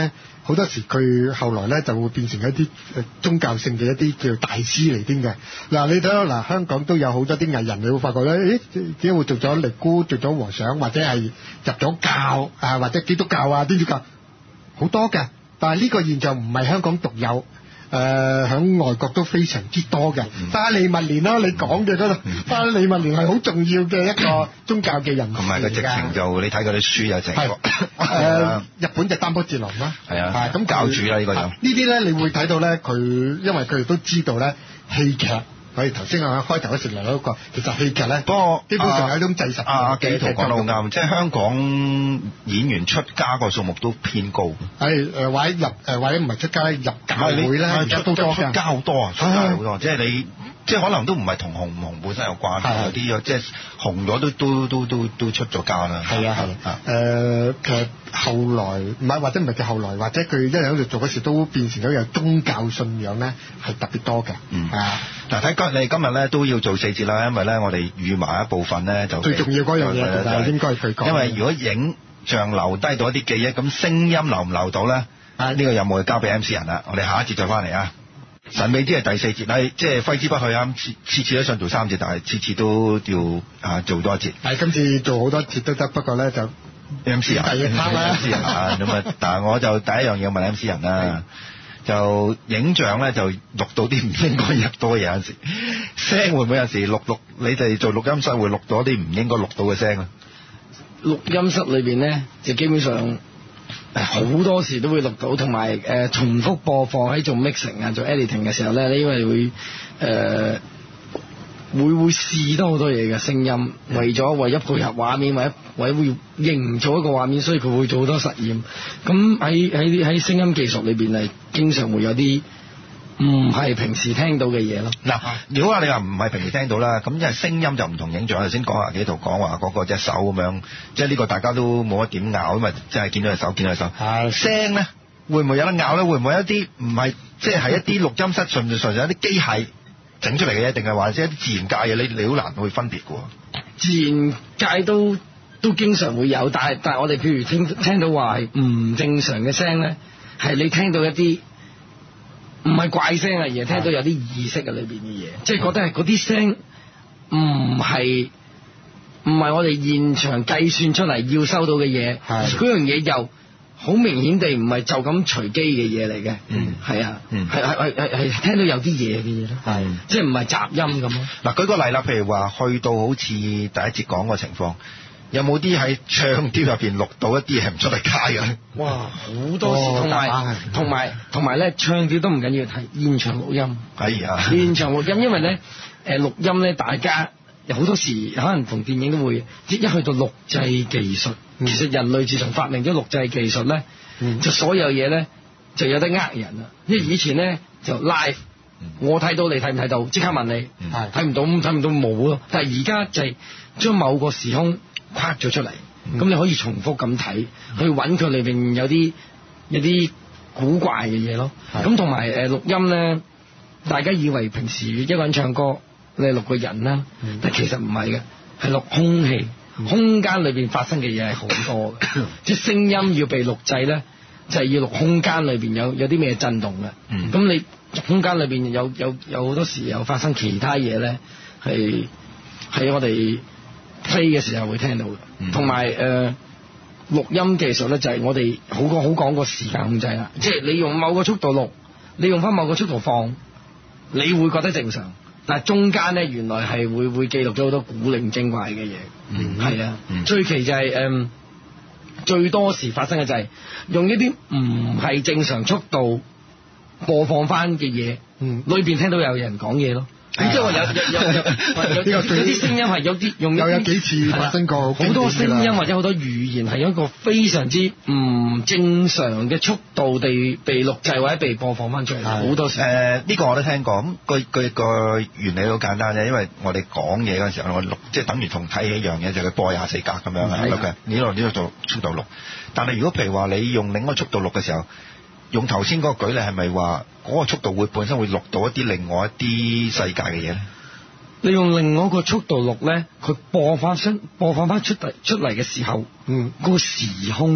好多時佢後來咧就會變成一啲宗教性嘅一啲叫大師嚟添嘅。嗱，你睇下嗱，香港都有好多啲藝人，你會發覺咧，誒點解會做咗尼姑、做咗和尚，或者係入咗教啊，或者基督教啊、天主教好多嘅。但係呢個現象唔係香港獨有。誒、呃、喺外國都非常之多嘅，沙利文連啦，你講嘅嗰度，沙利文連係好重要嘅一個宗教嘅人物。 同埋佢直情就你睇佢啲書有成個。誒、 呃、日本就丹波哲郎啦， 係啊，咁教主啦呢個就。呢啲咧，你會睇到咧，佢因為佢哋都知道咧，戲劇。我哋頭先啊開頭嗰時嚟嗰個，其實戲劇咧，不過基本上係一種祭神。 啊，紀陶講得好啱，即係香港演員出家個數目都偏高。係誒，或者入誒，或者唔係出家入教會咧，而家都多嘅。出家好多啊，出家好多，即係你。即係可能都唔係同紅唔紅本身有關，有啲即係紅咗都都都都都出咗家啦。係啊係啊。誒、呃，其實後來唔係或者唔係叫後來，或者佢一路喺度做嗰時都變成咗有宗教信仰咧，係特別多嘅。嗯。啊。嗱，睇今你今日咧都要做四節啦，因為咧我哋預埋一部分咧就最重要嗰樣嘢就係應該佢講。因為如果影像留低到一啲記憶，咁聲音留唔留到咧？啊，呢、呢個任務就交俾 M C 人啦。我哋下一節再翻嚟啊。神秘之係第四節，係即係揮之不去啊！次次次都想做三節，但係次次都要啊做多一節。係今次做好多節都得，不過咧就 M C 人，第一 part 啦 M C 人啊咁啊！但係我就第一樣嘢問 M C 人啦，就影像咧就錄到啲唔應該入到嘅嘢，有陣時聲會唔會有時錄錄？你哋做錄音室會錄到啲唔應該錄到嘅聲啊？錄音室裏邊咧就基本上。好多時都會錄到，同埋誒重複播放喺做 mixing 啊、做 editing 嘅時候咧，你因為會誒、呃、會會試多好多嘢嘅聲音，為咗為咗配合畫面，或者為咗會營造一個畫面，所以佢會做好多實驗。咁喺喺喺聲音技術裏邊係經常會有啲唔係平時聽到嘅嘢咯。嗱，如果話你話唔係平時聽到啦，咁因為聲音就唔同影像。頭先講下幾圖講話嗰個隻手咁樣，即係呢個大家都冇乜點拗，因為即係見到隻手，見到隻手。係聲咧，會唔會有得拗咧？會唔會有一啲唔係即係係一啲錄音室純粹純粹有啲機械整出嚟嘅嘢，定係話即係一啲自然界嘅？你你好難去分別嘅喎。自然界都都經常會有，但係但係我哋譬如聽聽到話係唔正常嘅聲咧，係你聽到一啲。唔係怪聲啊，而係聽到有啲意識嘅裏邊嘅嘢，即係覺得係嗰啲聲唔係唔係我哋現場計算出嚟要收到嘅嘢，嗰樣嘢又好明顯地唔係就咁隨機嘅嘢嚟嘅。嗯，係啊，係係係係係聽到有啲嘢嘅嘢咯，係即係唔係雜音咁咯。嗱，舉個例啦，譬如話去到好似第一節講個情況。有冇啲喺唱碟入邊錄到一啲係唔出嚟街嘅？哇，好多時，同埋同埋同埋咧，唱碟都唔緊要，睇現場錄音。係啊，現場錄音，因為咧誒錄音咧，大家有好多時可能同電影都會，一去到錄製技術，嗯、其實人類自從發明咗錄製技術咧，嗯、就所有嘢咧就有得呃人啦。因為以前咧就 live，嗯、我睇到你睇唔睇到，即刻問你，睇唔、嗯、到咁睇唔到冇咯。但係而家就係將某個時空。拍咗出嚟，咁、嗯、你可以重複咁睇，嗯、去揾佢裏邊有啲有啲古怪嘅嘢咯。咁同埋誒錄音咧，大家以為平時一個人唱歌，你係錄個人啦，嗯、但其實唔係嘅，係錄空氣，嗯、空間裏邊發生嘅嘢係好多嘅。即係聲音要被錄製咧，就係、是、要錄空間裏邊有有啲咩震動嘅。咁、嗯、你空間裏邊有有有好多時有發生其他嘢咧，係係我哋。飛嘅時候會聽到嘅，同埋誒錄音技術咧就係我哋好講好講個時間控制啦，即係你用某個速度錄，你用翻某個速度放，你會覺得正常，但係中間咧原來係會會記錄咗好多古靈精怪嘅嘢，係、嗯、啊，嗯、最奇就係、是、誒、呃、最多時發生嘅就係用一啲唔係正常速度播放翻嘅嘢，嗯、裏邊聽到有人講嘢咯。咁即係話有有有有有啲聲音係有啲用有有幾次發生過好多聲音或者好多語言係有一個非常之唔正常嘅速度地被錄製或者被播放翻出嚟，好多時誒呢個我都聽過。咁佢佢個原理好簡單啫，因為我哋講嘢嗰陣時候，我錄即係等於同睇戲一樣嘢，就係佢播廿四格咁樣係錄嘅，呢度呢度做速度錄。但係如果譬如話你用另一個速度錄嘅時候，用頭先嗰個舉例係咪話嗰個速度會本身會錄到一啲另外一啲世界嘅嘢咧？你用另外一個速度錄咧，佢播放出播放翻出嚟出嚟嘅時候，嗯，嗰個時空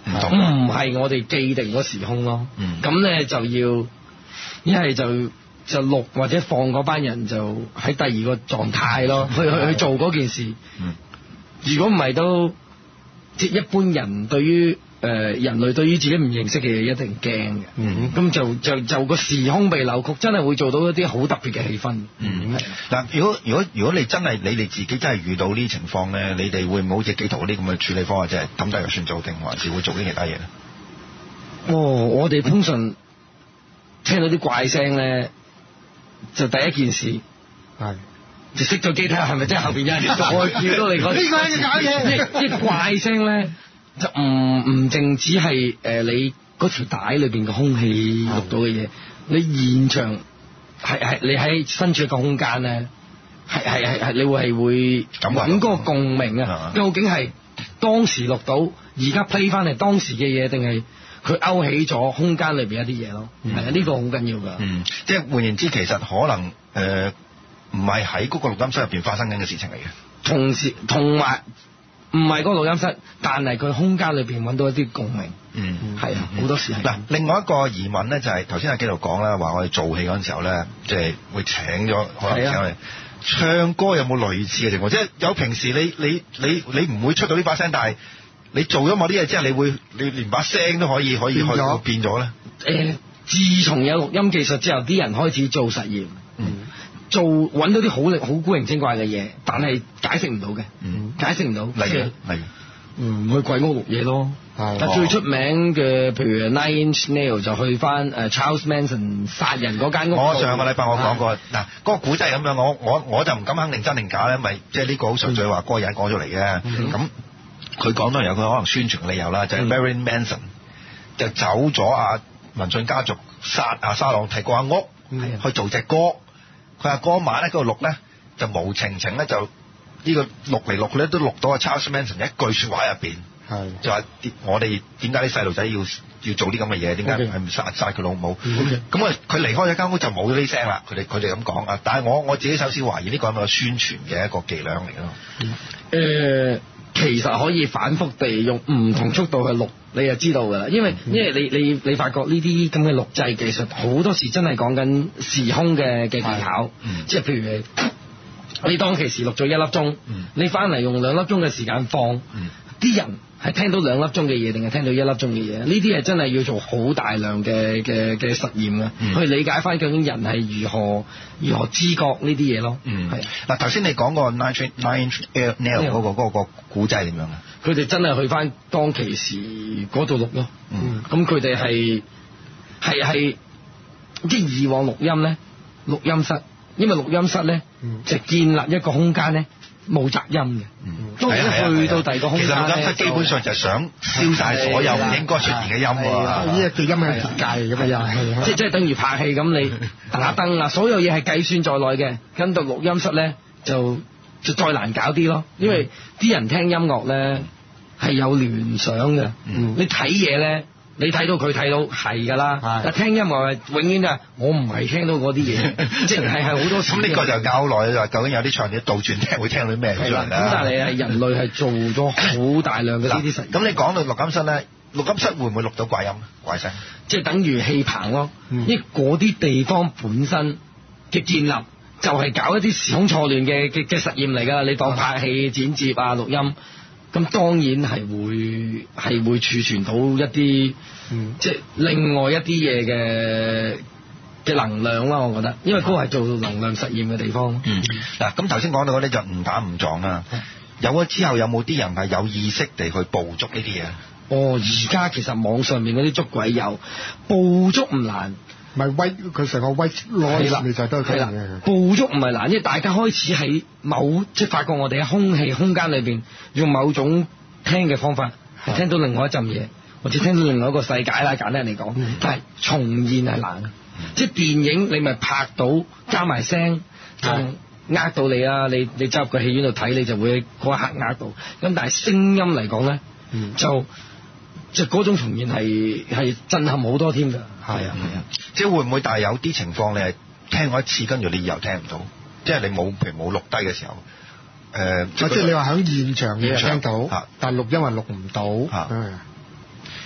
唔同， 唔係我哋既定嗰時空咯。咁咧、嗯、就要一係就就錄或者放嗰班人就喺第二個狀態咯，去去去做嗰件事。嗯、如果唔係都即係一般人對於誒、呃、人類對於自己唔認識嘅嘢一定驚嘅。嗯，咁就就就個時空被扭曲，真係會做到一啲好特別嘅氣氛。 嗯，嗱，如果如果如果你真係你哋自己真係遇到呢啲情況咧，你哋會唔會好似紀陶嗰啲咁嘅處理方法，即係抌低就算做定，還是會做啲其他嘢咧？ 哦，我哋通常聽到啲怪聲咧，就第一件事係就熄咗機睇下係咪真係後邊有人再叫到你嗰啲。呢個係搞嘢，即係怪聲咧。就唔唔淨止係誒你嗰條帶裏邊嘅空氣錄到嘅嘢，你現場係係你喺身處一個空間咧，係係係係你會係會揾嗰個共鳴啊！究竟係當時錄到，而家 play 翻嚟當時嘅嘢，定係佢勾起咗空間裏邊一啲嘢咯？係啊、嗯，呢、呢個好緊要㗎。嗯， 即係換言之，其實可能誒唔係喺嗰個錄音室入邊發生緊嘅事情嚟嘅。 同時同埋。唔係嗰個錄音室，但係佢空間裏邊揾到一啲共鳴。嗯，係啊，好多時係。嗱， 另外一個疑問咧就係頭先阿紀陶講啦，話我哋做戲嗰陣時候咧，即係會請咗可能請我哋唱歌，有冇類似嘅情況？即係有平時你你你你唔會出到呢把聲，但係你做咗某啲嘢之後，你會你連把聲都可以可以去變咗咧？ 誒，自從有錄音技術之後，啲人開始做實驗。嗯。做揾到啲好力好古靈精怪嘅嘢，但係解釋唔到嘅，嗯、解釋唔到。 例如，例如， 嗯，去鬼屋錄嘢咯。但係最出名嘅，譬如 Nine Inch Nails 就去翻誒 Charles Manson 殺人嗰間屋。 我上個禮拜我講過，嗱嗰、啊嗰個古仔係咁樣，我我我就唔敢肯定真定假咧，因為即係呢個好純粹話嗰個人講出嚟嘅。咁佢講當然有佢可能宣傳嘅理由啦，就係、是、Marilyn Manson 就走咗啊文俊家族殺啊沙朗提過間屋、嗯、去做隻歌。佢話嗰晚咧嗰度錄咧就無情情咧就呢個錄嚟錄去咧都錄到阿 Charles Manson 一句説話入邊，係就話我哋點解啲細路仔要要做啲咁嘅嘢？點解係唔殺殺佢老母？咁啊佢離開咗間屋就冇咗呢聲啦。佢哋佢哋咁講啊，但係我我自己首先懷疑呢個係咪個宣傳嘅一個伎倆嚟咯？誒、呃，其實可以反覆地用唔同速度去錄。你就知道㗎啦，因為因為你你你發覺呢啲咁嘅錄製技術好多時真係講緊時空嘅嘅技巧，嗯、即係譬如你你當其時錄咗一粒鐘，嗯、你翻嚟用兩粒鐘嘅時間放，啲、嗯、人係聽到兩粒鐘嘅嘢定係聽到一粒鐘嘅嘢？呢啲係真係要做好大量嘅嘅嘅實驗嘅，嗯、去理解翻究竟人係如何如何知覺呢啲嘢咯。嗯，係嗱頭先你講個 Nine Inch Nails 嗰個嗰個古仔點樣啊？佢哋真係去翻當其時嗰度錄咯，咁佢哋係係係即係以往錄音咧，錄音室，因為錄音室咧、嗯、就建立一個空間咧冇雜音嘅，嗯、當然去到第二個空間，其實錄音室基本上就係想消晒所有唔應該出現嘅音喎，呢個叫音響設計咁啊又係，即係即係等於拍戲咁，你燈下燈啊，所有嘢係計算在內嘅，跟到錄音室咧就。就再難搞啲咯，因為啲人聽音樂咧係有聯想嘅，嗯、你睇嘢咧，你睇到佢睇到係㗎啦，但係聽音樂係永遠就係我唔係聽到嗰啲嘢，即係係好多時。咁呢個就拗耐啦，究竟有啲唱嘢倒轉聽會聽到咩出嚟啦？咁但係係人類係做咗好大量嘅呢啲實驗。咁你講到錄音室咧，錄音室會唔會錄到怪音怪聲？即係等於氣棚咯，嗯、因為嗰啲地方本身嘅建立。就係搞一啲時空錯亂嘅嘅嘅實驗嚟㗎，你當拍戲、剪接啊、錄音，咁當然係會係會儲存到一啲，嗯、即係另外一啲嘢嘅嘅能量啦。我覺得，因為嗰個係做能量實驗嘅地方。嗯，嗱，咁頭先講到嗰啲就誤打誤撞啦。嗯、有咗之後，有冇啲人係有意識地去捕捉呢啲嘢？哦，而家其實網上面嗰啲捉鬼有捕捉唔難。咪威佢成個威攞啦，其實都係佢嘅。捕捉唔係難，因為大家開始喺某即係發覺我哋喺空氣空間裏邊用某種聽嘅方法，係聽到另外一陣嘢，或者聽到另外一個世界啦。簡單嚟講，嗯、但係重現係難。嗯、即係電影你咪拍到加埋聲，就呃到你啊！你你走入個戲院度睇，你就會嗰一刻呃到。咁但係聲音嚟講咧，嗯、就即係嗰種重現係係震撼好多添㗎。係啊係啊，即係會唔會？但係有啲情況你係聽過一次，跟住你以後聽唔到，即係你冇譬如冇錄低嘅時候，誒、呃，即係你話喺現場你聽到，啊、但係錄音係錄唔到。啊、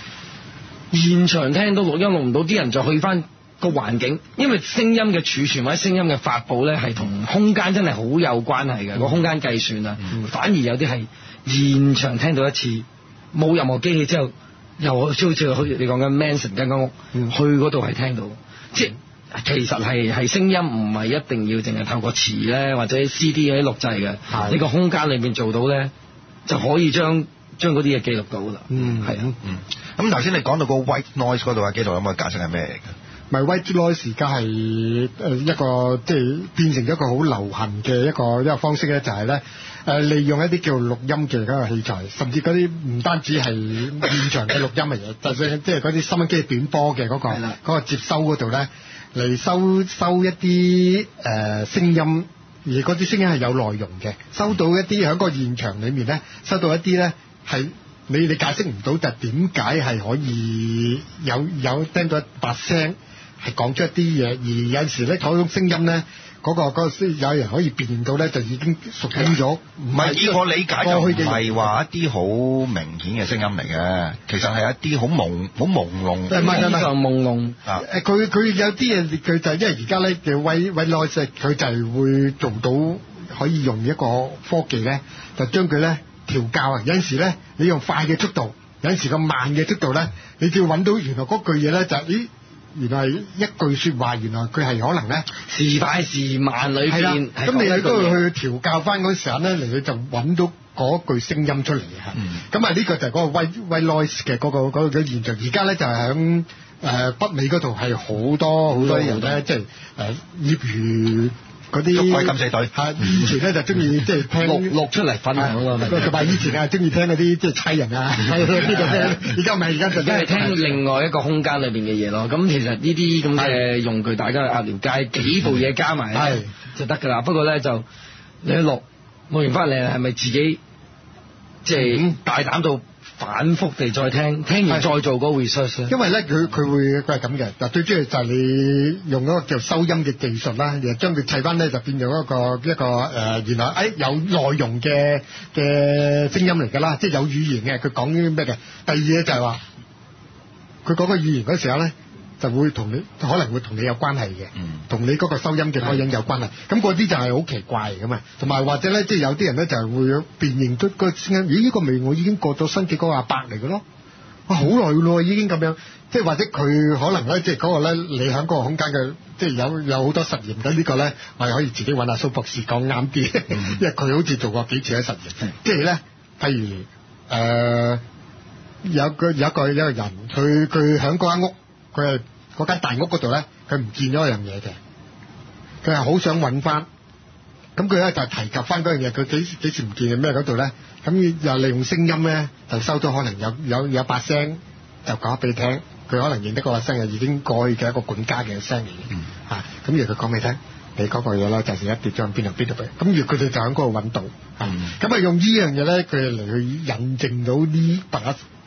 現場聽到錄音錄唔到，啲人就去翻個環境，因為聲音嘅儲存或者聲音嘅發佈咧，係同空間真係好有關係嘅，個、嗯、空間計算啊，嗯、反而有啲係現場聽到一次，冇任何機器之後，又好似好似你講緊 Manson 間間屋，嗯、去嗰度係聽到，即係其實係係聲音唔係一定要淨係透過詞咧或者 C D 嗰啲錄製嘅，呢個空間裏面做到咧就可以將將嗰啲嘢記錄到啦。嗯，係啊。 嗯，咁頭先你講到個 white noise 嗰度啊，紀陶有冇解釋係咩嚟嘅？ 咪 white noise 而家係誒一個即係變成一個好流行嘅一個一個方式咧，就係咧誒利用一啲叫錄音嘅嗰個器材，甚至嗰啲唔單止係現場嘅錄音嘅嘢，就算即係嗰啲收音機短波嘅嗰個嗰個接收嗰度咧，嚟收收一啲誒、呃、聲音，而嗰啲聲音係有內容嘅，收到一啲喺個現場裡面咧，收到一啲咧係你你解釋唔到，就點解係可以有有聽到一把聲係講出一啲嘢，而有時咧嗰種聲音咧，嗰、嗰個嗰個有人可以辨認到咧，就已經熟悉咗。唔係以我理解就唔係話一啲好明顯嘅聲音嚟嘅，其實係一啲好朦好朦朧，唔係唔係朦朧啊！誒佢佢有啲嘢佢就係因為而家咧嘅 white white noise，佢就係會做到可以用一個科技咧，就將佢咧調校啊！有陣時咧你用快嘅速度，有陣時個慢嘅速度咧，你就要揾到原來嗰句嘢咧就係、咦。原來係一句説話，原來佢係可能咧時快時慢裏邊。係啦， 咁你喺嗰度去調校翻嗰時候咧，嚟佢就揾到嗰句聲音出嚟嘅嚇。咁啊呢個就係嗰個 white white noise 嘅嗰個嗰個嘅現象。而家咧就係響誒北美嗰度係好多好多人咧，即係誒業餘。嗰啲捉鬼敢死隊係以前咧就中意即係聽錄錄出嚟分享咯，同埋以前啊中意聽嗰啲即係差人啊，呢個聽。而家唔係而家就因為聽另外一個空間裏邊嘅嘢咯。咁其實呢啲咁嘅用具，大家去鴨寮街幾部嘢加埋係就得㗎啦。不過咧就你去錄錄完翻嚟係咪自己即係大膽到反覆地再聽，聽完再做個 research 咧。 因為咧佢佢會佢係咁嘅，嗱最主要就係你用嗰個叫收音嘅技術啦，然後將佢砌翻咧就變咗一個一個誒、呃、原來誒、哎、有內容嘅嘅聲音嚟㗎啦，即係有語言嘅，佢講啲咩嘅。第二嘢就係話佢講個語言嗰時候咧，就會同你可能會同你有關係嘅，同、嗯、你嗰個收音嘅嗰個人有關係。咁嗰啲就係好奇怪㗎嘛。同埋或者咧，即係有啲人咧就係會辨認出個聲音，咦？呢、這個味我已經過咗身嘅嗰個阿伯嚟嘅咯，哇！好耐咯，已經咁樣。即係或者佢可能咧，即係嗰個咧，你喺嗰個空間嘅，即係有有好多實驗。咁呢個咧，我哋可以自己揾阿蘇博士講啱啲，嗯、因為佢好似做過幾次嘅實驗。嗯、即係咧，譬如誒、呃、有個有一個有一個人，佢佢喺嗰間屋。佢係嗰間大屋嗰度咧，佢唔見咗一樣嘢嘅，佢係好想揾翻，咁佢咧就提及翻嗰樣嘢，佢幾幾時唔見嘅咩嗰度咧，咁又利用聲音咧，就收到可能有有有把聲，就講俾你聽，佢可能認得嗰把聲係已經過去嘅一個管家嘅聲嚟嘅，嗯、啊，咁而佢講俾你聽，你嗰個嘢咧就係一跌咗喺邊度邊度嘅，咁而佢哋就喺嗰度揾到，啊，咁啊、嗯、用呢樣嘢咧，佢嚟去印證到呢把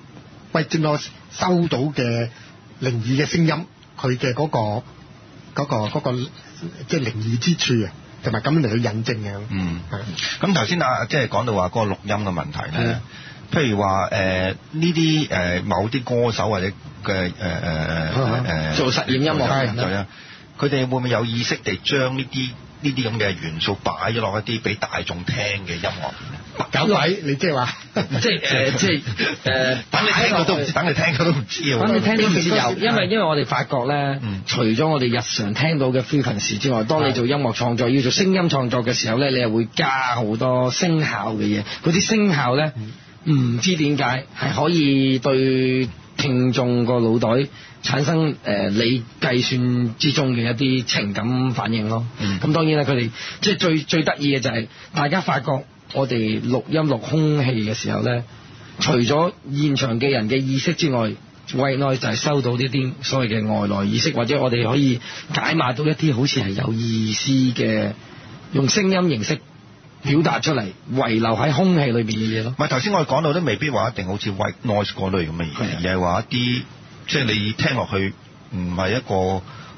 white noise 收到嘅靈異嘅聲音，佢嘅嗰個嗰、嗰個嗰、嗰個即係靈異之處啊，同埋咁樣嚟去印證嘅。嗯，係。咁頭先啊，即係講到話嗰個錄音嘅問題咧，的譬如話誒呢啲誒某啲歌手或者嘅誒誒誒做實驗音樂嘅人咧， 佢哋會唔會有意識地將呢啲呢啲咁嘅元素擺咗落一啲俾大眾聽嘅音樂？搞鬼！你即係話， 即係誒，即係誒， 等你聽佢都唔知，等你聽佢都唔知喎。 等你聽都唔知有，因為因為我哋發覺咧，嗯、除咗我哋日常聽到嘅 frequency 之外，當你做音樂創作要做聲音創作嘅時候咧，你係會加好多聲效嘅嘢。嗰啲聲效咧，唔、嗯、知點解係可以對聽眾個腦袋產生誒、呃、你計算之中嘅一啲情感反應咯。咁、嗯、當然啦，佢哋即係最最得意嘅就係大家發覺。我哋錄音錄空氣嘅時候咧，除咗現場嘅人嘅意識之外，white noise就係收到呢啲所謂嘅外來意識，或者我哋可以解碼到一啲好似係有意思嘅，用聲音形式表達出嚟，遺留喺空氣裏邊嘅嘢咯。 唔係頭先我哋講到都未必話一定好似 white noise 嗰類咁嘅嘢，的而係話一啲即係你聽落去唔係一個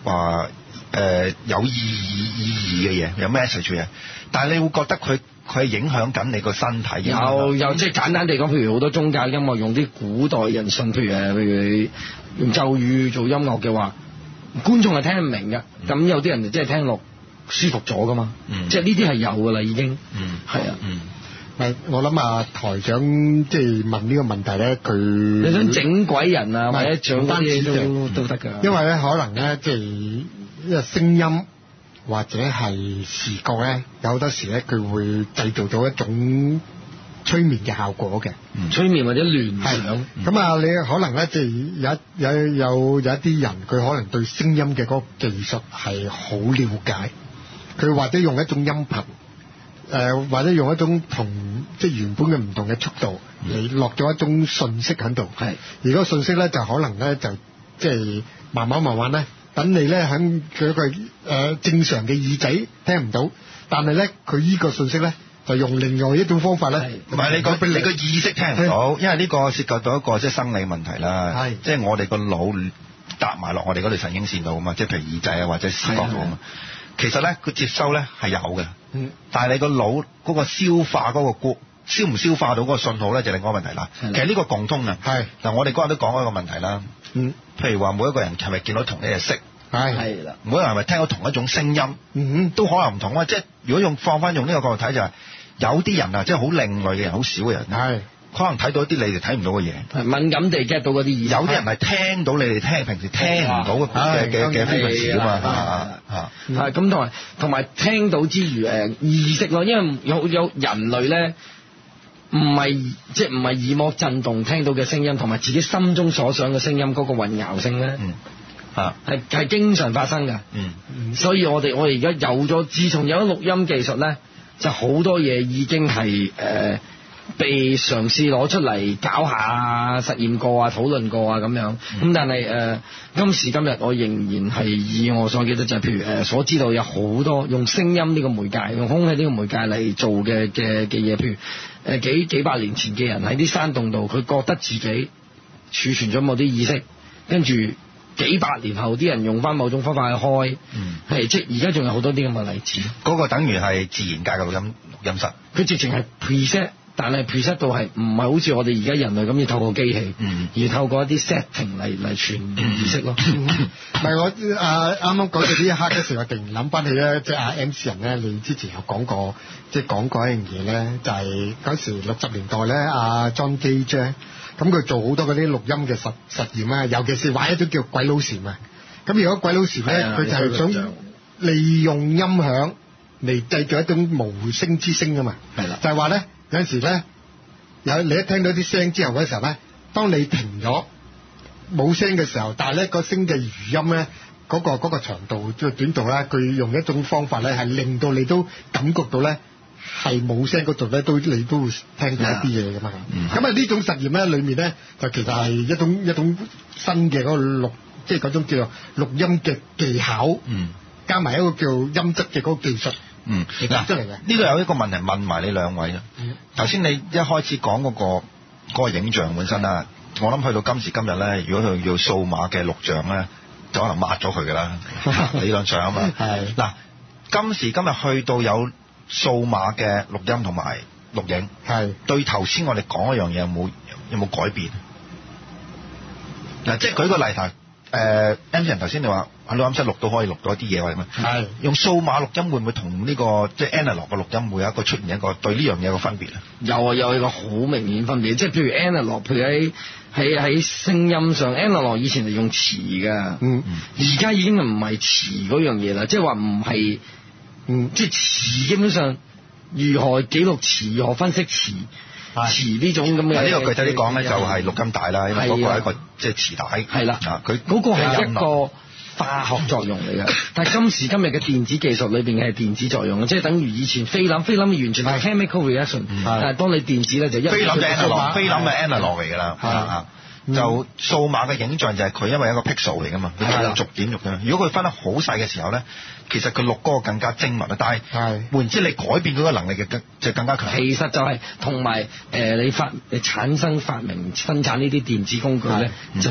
話誒有意義意義嘅嘢，有 message 嘅嘢，但係你會覺得佢佢係影響緊你個身體。 有有即係簡單地講，譬如好多宗教音樂用啲古代人信，譬如誒譬如用咒語做音樂嘅話，觀眾係聽唔明嘅。咁、嗯、有啲人就即係聽落舒服咗噶嘛。嗯、即係呢啲係有㗎啦，已經。嗯，係啊。嗯。 誒，我諗啊，台長即係問呢個問題咧，佢你想整鬼人啊，或者掌翻嘢都都得㗎。 因為咧，可能咧，即係因為聲音或者係視覺咧，有好多時咧，佢會製造咗一種催眠嘅效果嘅。 嗯、催眠或者聯想。咁啊、 嗯，你可能咧，即係有有有有一啲人，佢可能對聲音嘅嗰個技術係好了解，佢或者用一種音頻。誒、呃、或者用一種同即係原本嘅唔同嘅速度嚟落咗一種信息喺度，係而嗰個信息咧就可能咧就即係慢慢慢慢咧，等你咧喺佢個誒正常嘅耳仔聽唔到，但係咧佢依個信息咧就用另外一種方法咧， 唔係你個你個意識聽唔到，因為呢個涉及到一個即係生理問題啦，係即係我哋個腦搭埋落我哋嗰條神經線度啊嘛，即係譬如耳仔啊或者視覺度啊嘛。其實咧，佢接收咧係有嘅，嗯，但係你個腦嗰個消化嗰、嗰個消唔消化到嗰個信號咧，就另外一個問題啦。其實呢個共通嘅，係嗱，我哋嗰日都講過一個問題啦，嗯，譬如話每一個人係咪見到同一隻色，係係啦，每一個人係咪聽到同一種聲音，嗯都可能唔同啊。即係如果用放翻用呢個角度睇就係、是，有啲人啊，即係好另類嘅人，好少嘅人，係。可能睇到一啲你哋睇唔到嘅嘢， 敏感地 get 到嗰啲意思。 有啲人係聽到你哋聽平時聽唔到嘅嘅嘅嘅非文字啊嘛，嚇係咁同埋同埋聽到之餘誒意識咯，因為有有人類咧唔係即係唔係耳膜震動聽到嘅聲音，同埋自己心中所想嘅聲音嗰個混淆性咧，嚇係係經常發生㗎。嗯，所以我哋我哋而家有咗，自從有咗錄音技術咧，就好多嘢已經係誒。呃被嘗試攞出嚟搞下實驗過啊，討論過啊咁樣，咁、嗯、但係誒、呃、今時今日我仍然係以我所記得就係、是、譬如誒、呃、所知道有好多用聲音呢個媒介，用空氣呢個媒介嚟做嘅嘅嘅嘢，譬如誒、呃、幾幾百年前嘅人喺啲山洞度，佢覺得自己儲存咗某啲意識，跟住幾百年後啲人用翻某種方法去開，係、嗯、即係而家仲有好多啲咁嘅例子。 嗰個等於係自然界嘅錄音錄音室，佢直情係 preset。但係 preset 到係唔係好似我哋而家人類咁要透過機器，嗯、而透過一啲 setting 嚟嚟傳意識咯。 唔係我啊啱啱講到呢一刻嘅時候，我突然諗翻起咧，即係阿 M C 人咧，你之前有講過，即係講過一樣嘢咧，就係嗰時六十年代咧，阿 John Cage 咧，咁佢做好多嗰啲錄音嘅實實驗啊，尤其是玩一種叫鬼佬禪啊。咁如果鬼佬禪咧，佢就係想利用音響嚟製造一種無聲之聲啊嘛。係啦，就係話咧。有陣時咧，有你一聽到啲聲之後嗰時候咧，當你停咗冇聲嘅時候，但係咧個聲嘅餘音咧，嗰、嗰個嗰、嗰個長度即係短度啦，佢用一種方法咧，係令到你都感覺到咧係冇聲嗰度咧，都你都會聽到一啲嘢噶嘛。咁啊呢種實驗咧，裏面咧就其實係一種一種新嘅嗰個錄，即係嗰種叫做錄音嘅技巧，嗯、加埋一個叫音質嘅嗰個技術。 嗯，嗱，呢度有一個問題問埋你兩位啦。頭先、嗯、你一開始講嗰、嗰個嗰、嗰個影像本身啦，我諗去到今時今日咧，如果佢要數碼嘅錄像咧，就可能抹咗佢噶啦，理論上啊嘛。係嗱，今時今日去到有數碼嘅錄音同埋錄影，係對頭先我哋講一樣嘢有冇有冇改變？嗱，即係舉個例題。誒 M C 人頭先你話喺錄音室錄到可以錄到一啲嘢或者咩？係用數碼錄音會唔會同呢個即係 analog 嘅錄音會有一個出現一個對呢樣嘢有個分別啊？有啊，有一個好明顯分別，即係譬如 analog，譬如喺喺喺聲音上 analog 以前係用磁㗎，嗯，而家已經唔係磁嗰樣嘢啦，即係話唔係，嗯，即係磁基本上如何記錄磁，如何分析磁。磁呢種咁嘅，呢個具體啲講咧就係錄音帶啦，因為嗰個係一個即係磁帶。係啦，啊佢嗰個係一個化學作用嚟嘅，但係今時今日嘅電子技術裏邊係電子作用，即係等於以前菲林，菲林完全係 chemical reaction，但係當你電子咧就一菲林嘅 analog，菲林嘅 analog 嚟㗎啦，啊就數碼嘅影像就係佢因為一個 pixel 嚟㗎嘛，佢逐點逐點。如果佢分得好細嘅時候咧，其實佢錄嗰個更加精密啊，但係換言之，你改變嗰個能力嘅更就更加強。其實就係同埋誒你發你產生發明生產呢啲電子工具咧，就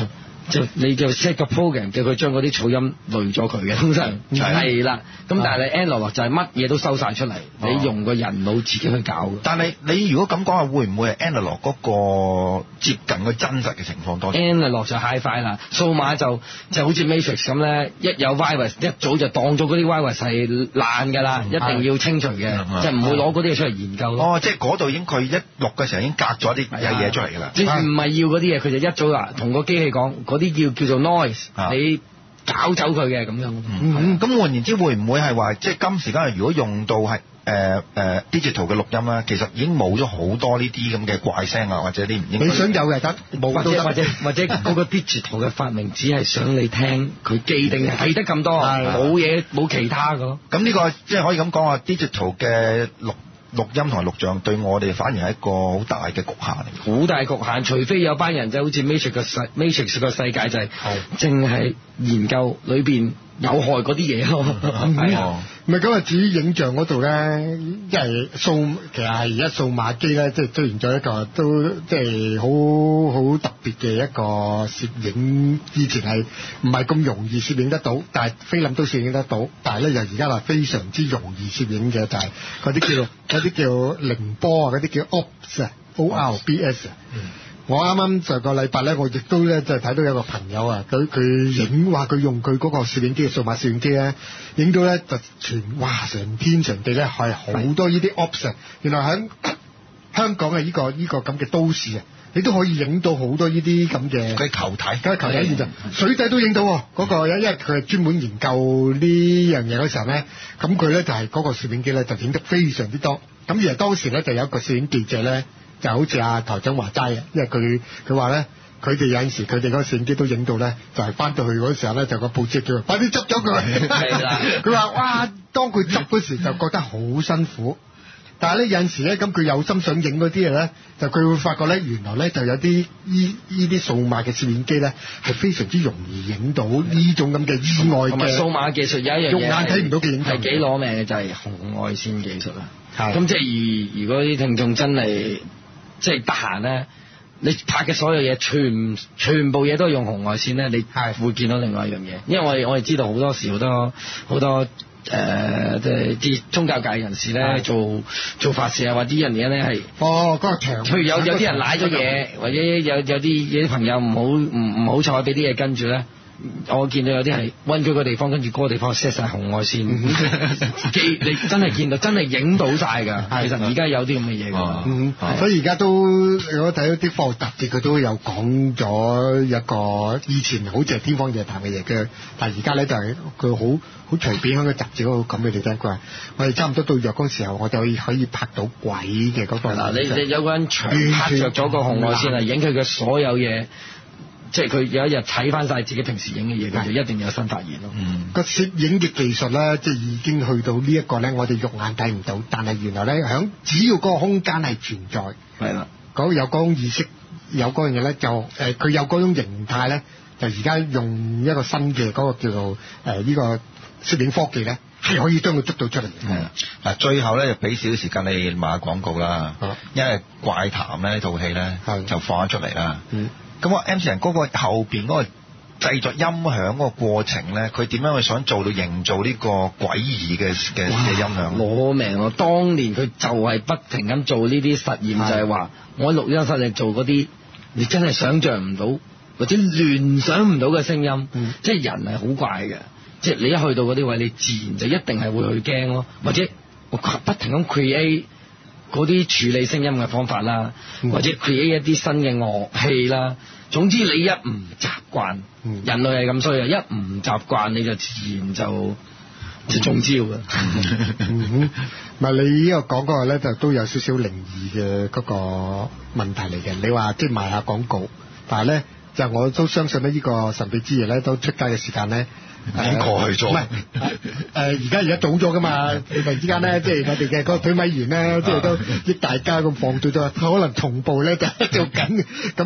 就你就 set 個 program 叫佢將嗰啲噪音濾咗佢嘅，通常係啦。咁但係你 analog 就係乜嘢都收晒出嚟，你用個人腦自己去搞嘅。 但係你如果咁講話，會唔會係 analog 嗰個接近個真實嘅情況多啲 ？analog 就 hi-fi 啦，數碼就就好似 Matrix 咁咧，一有 virus 一早就當咗嗰啲 virus 係爛㗎啦，一定要清除嘅，就唔會攞嗰啲嘢出嚟研究咯。 哦，即係嗰度已經佢一錄嘅時候已經隔咗啲有嘢出嚟㗎啦。 即係唔係要嗰啲嘢，佢就一早話同個機器講，嗰啲叫叫做 noise，你搞走佢嘅咁樣。 嗯，咁換言之，會唔會係話即係今時今日如果用到係誒誒 digital 嘅錄音啦，其實已經冇咗好多呢啲咁嘅怪聲啊，或者啲唔應該。 你想有嘅得，冇都得。 或者或者嗰個 digital 嘅發明只係想你聽佢既定睇得咁多，冇嘢冇其他嘅咯。 咁呢個即係可以咁講話 digital 嘅錄錄音同埋錄像對我哋反而係一個好大嘅局限嚟。 好大局限，除非有班人就好似 Matrix 嘅世 Matrix 個世界就係淨係研究裏邊有害嗰啲嘢咯。係啊。 唔係咁啊！至於影像嗰度咧，因為數其實係而家數碼機咧，即係出現咗一個都即係好好特別嘅一個攝影。以前係唔係咁容易攝影得到，但係菲林都攝影得到。但係咧，又而家話非常之容易攝影嘅就係嗰啲叫嗰啲叫凌波啊，嗰啲叫 O B S 啊 ，O R B S 啊。嗯我啱啱上個禮拜咧，我亦都咧就睇到有個朋友啊，佢佢影話佢用佢嗰個攝影機，數碼攝影機咧，影到咧就全哇成天成地咧係好多呢啲 ops。原來喺香港嘅呢個呢個咁嘅都市啊，你都可以影到好多呢啲咁嘅。 佢球體， 梗係球體現象，水底都影到嗰、嗰個，因為佢係專門研究呢樣嘢嗰時候咧，咁佢咧就係嗰個攝影機咧就影得非常之多。咁而當時咧就有一個攝影記者咧。就好似阿台長話齋啊，因為佢佢話咧，佢哋有陣時佢哋嗰個攝影機都影到咧，就係、是、翻到去嗰時候咧，就個報紙叫佢快啲執咗佢。係啦，佢話哇，當佢執嗰時就覺得好辛苦，但係咧有陣時咧，咁佢有心想影嗰啲嘢咧，就佢會發覺咧，原來咧就有啲依依啲數碼嘅攝影機咧，係非常之容易影到呢種咁嘅意外嘅。同埋數碼技術有一樣嘢， 肉眼睇唔到嘅影像係幾攞命嘅，就係紅外線技術啦。 係。 咁即係如如果啲聽眾真係即係得閒咧，你拍嘅所有嘢，全全部嘢都係用紅外線咧，你係會見到另外一樣嘢。因為我哋我哋知道好多時好多好多誒，即係啲宗教界人士咧做做法事啊，或者啲人嘢咧係哦嗰個牆， 譬如有有啲人賴咗嘢，或者有有啲有啲朋友唔好唔唔好彩俾啲嘢跟住咧。我見到有啲係溫咗個地方，跟住嗰個地方 set 晒紅外線，機你真係見到，真係影到晒㗎。其實而家有啲咁嘅嘢㗎。 嗯，所以而家都我睇到啲科學雜誌，佢都有講咗一個以前好似係天方夜譚嘅嘢嘅，但係而家咧就係佢好好隨便喺個雜誌嗰度講俾你聽，佢話我哋差唔多到若干時候，我哋可以可以拍到鬼嘅嗰個。嗱， 你你有個人長拍着咗個紅外線嚟影佢嘅所有嘢。即係佢有一日睇翻晒自己平時影嘅嘢，佢就一定有新發現咯。嗯， 個攝影嘅技術咧，即係已經去到呢一個咧，我哋肉眼睇唔到，但係原來咧響只要嗰個空間係存在，係啦，嗰有嗰種意識，有嗰樣嘢咧，就誒佢有嗰種形態咧，就而家用一個新嘅嗰個叫做誒呢、呃這個攝影科技咧，係可以將佢捉到出嚟。係啦， 嗱最後咧就俾少少時間你賣下廣告啦，因為怪談咧呢套戲咧就放咗出嚟啦。嗯。咁我 M 四人嗰個後邊嗰個製作音響嗰個過程咧，佢點樣去想做到營造呢個詭異嘅嘅嘅音響？ 攞命喎！當年佢就係不停咁做呢啲實驗，就係話我喺錄音室嚟做嗰啲，你真係想像唔到或者聯想唔到嘅聲音，嗯、即係人係好怪嘅，即係你一去到嗰啲位，你自然就一定係會去驚咯，或者我不停咁 create。嗰啲處理聲音嘅方法啦，或者 create 一啲新嘅樂器啦，總之你一唔習慣，嗯、人類係咁衰嘅，一唔習慣你就自然就就中招嘅。 唔係你呢個講嗰個咧，就都有少少靈異嘅嗰個問題嚟嘅。你話即係賣下廣告，但係咧就我都相信咧，呢個神秘之夜咧都出街嘅時間咧。 已經過去咗，唔係誒而家而家早咗噶嘛？突然之間咧，即係我哋嘅嗰個推米員咧，即係都益大家咁放咗咗，可能同步咧就做緊咁。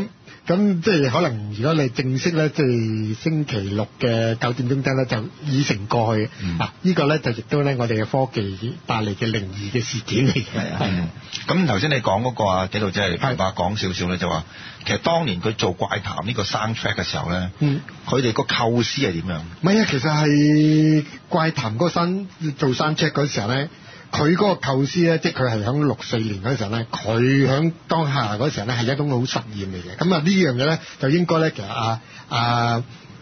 咁即係可能如果你正式咧，即係星期六嘅九點鐘聽咧，就已成過去。嗯、啊，呢、這個咧就亦都咧我哋嘅科技帶嚟嘅靈異嘅事件嚟嘅。 係咁頭先你講嗰個啊，紀陶即係爸講少少咧，就話其實當年佢做怪談呢個 soundtrack 嘅時候咧，佢哋個構思係點樣？ 唔係啊，其實係怪談嗰個山做 soundtrack 嗰時候咧。佢嗰個構思咧，即係佢係響六四年嗰時候咧，佢響當下嗰時候咧係一種好實驗嚟嘅。咁啊呢樣嘢咧就應該咧其實啊啊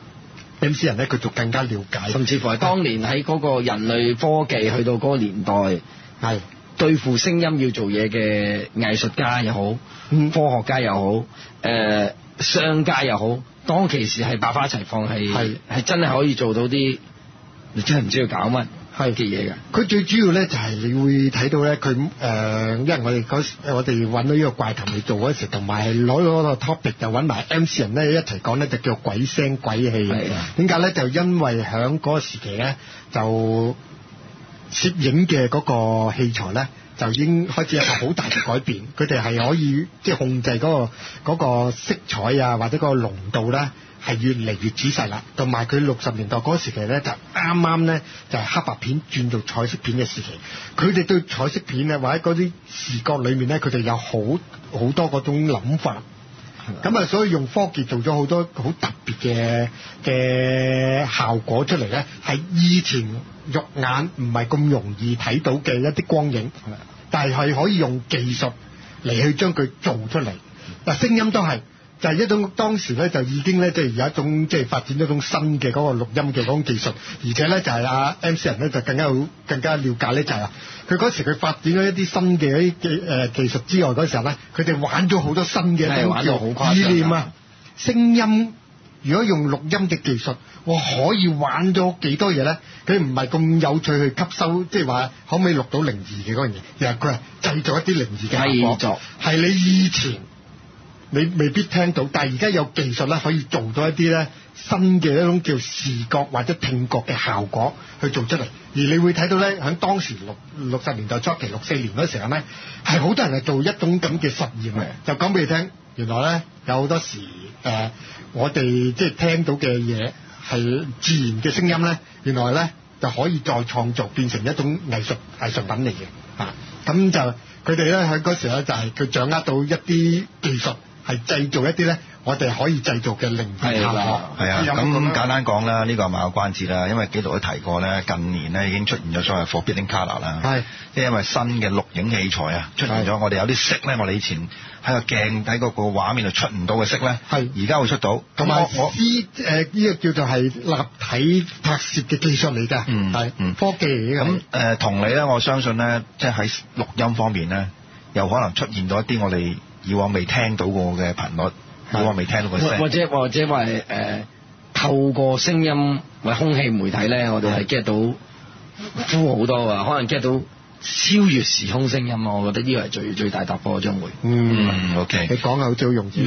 M C 人咧佢就更加了解， 甚至乎係當年喺嗰個人類科技去到嗰個年代，係對付聲音要做嘢嘅藝術家又好，嗯、科學家又好，誒、呃、商家又好，當其時係百花齊放，係係係真係可以做到啲你真係唔知要搞乜。係嘅嘢嘅， 佢最主要咧就係你會睇到咧，佢誒、呃，因為我哋嗰時我哋揾到呢個怪談嚟做嗰時，同埋攞咗個 topic 就揾埋 M C 人咧一齊講咧，就叫鬼聲鬼氣。係啊，點解咧？就因為響嗰個時期咧，就攝影嘅嗰個器材咧，就已經開始有個好大嘅改變。佢哋係可以即係、就是、控制嗰、嗰個嗰個色彩啊，或者嗰個濃度咧。係越嚟越仔細啦，同埋佢六十年代嗰個時期咧，就啱啱咧就係黑白片轉做彩色片嘅時期。佢哋對彩色片咧，或者嗰啲視覺裏面咧，佢哋有好好多嗰種諗法。咁啊，所以用科技做咗好多好特別嘅嘅效果出嚟咧，係以前肉眼唔係咁容易睇到嘅一啲光影，但係係可以用技術嚟去將佢做出嚟。嗱，聲音都係。就係一種當時咧就已經咧即係有一種即係發展咗一種新嘅嗰個錄音嘅嗰種技術，而且咧就係阿 M C 人咧就更加好更加了解咧就係話佢嗰時佢發展咗一啲新嘅一啲技誒技術之外嗰時候咧，佢哋玩咗好多新嘅一種叫意念啊，聲音如果用錄音嘅技術，我可以玩咗幾多嘢咧？佢唔係咁有趣去吸收，即係話可唔可以錄到靈異嘅嗰樣嘢？其實佢係製造一啲靈異嘅效果，係你以前。你未必聽到，但係而家有技術咧，可以做到一啲咧新嘅一種叫視覺或者聽覺嘅效果去做出嚟。而你會睇到咧，喺當時六六十年代初期六四年嗰時候咧，係好多人係做一種咁嘅實驗嘅。就講俾你聽，原來咧有好多時誒、呃，我哋即係聽到嘅嘢係自然嘅聲音咧，原來咧就可以再創造變成一種藝術藝術品嚟嘅。啊，咁就佢哋咧喺嗰時咧就係佢掌握到一啲技術。係製造一啲咧，我哋可以製造嘅靈異效果。 係啊，咁簡單講啦，呢、呢個係賣個關子啦。因為紀陶都提過咧，近年咧已經出現咗所謂 Forbidden Colour 啦。係，即係因為新嘅錄影器材啊出現咗，我哋有啲色咧，我哋以前喺個鏡睇嗰個畫面度出唔到嘅色咧，係而家會出到。同埋我誒呢個叫做係立體拍攝嘅技術嚟㗎。嗯，係、嗯、科技嚟嘅。咁誒同理咧，我相信咧，即係喺錄音方面咧，又可能出現到一啲我哋以往未聽到過嘅頻率，以往未聽到過聲， 或者或者話誒、呃、透過聲音或者空氣媒體咧，我哋係 get 到呼好多啊，可能 get 到超越時空聲音，我覺得呢個係最最大突破將會。 嗯 ，OK， 你講嘅好似好容易。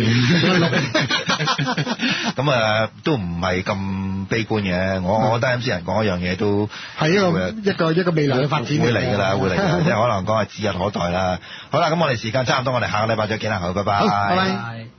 咁啊，都唔係咁悲觀嘅。我我覺得 M C 人講一樣嘢都係一個一個一個未來嘅發展會嚟㗎啦，會嚟㗎，即係可能講係指日可待啦。好啦，咁我哋時間差唔多，我哋下個禮拜再見啦，好，拜拜。 拜拜。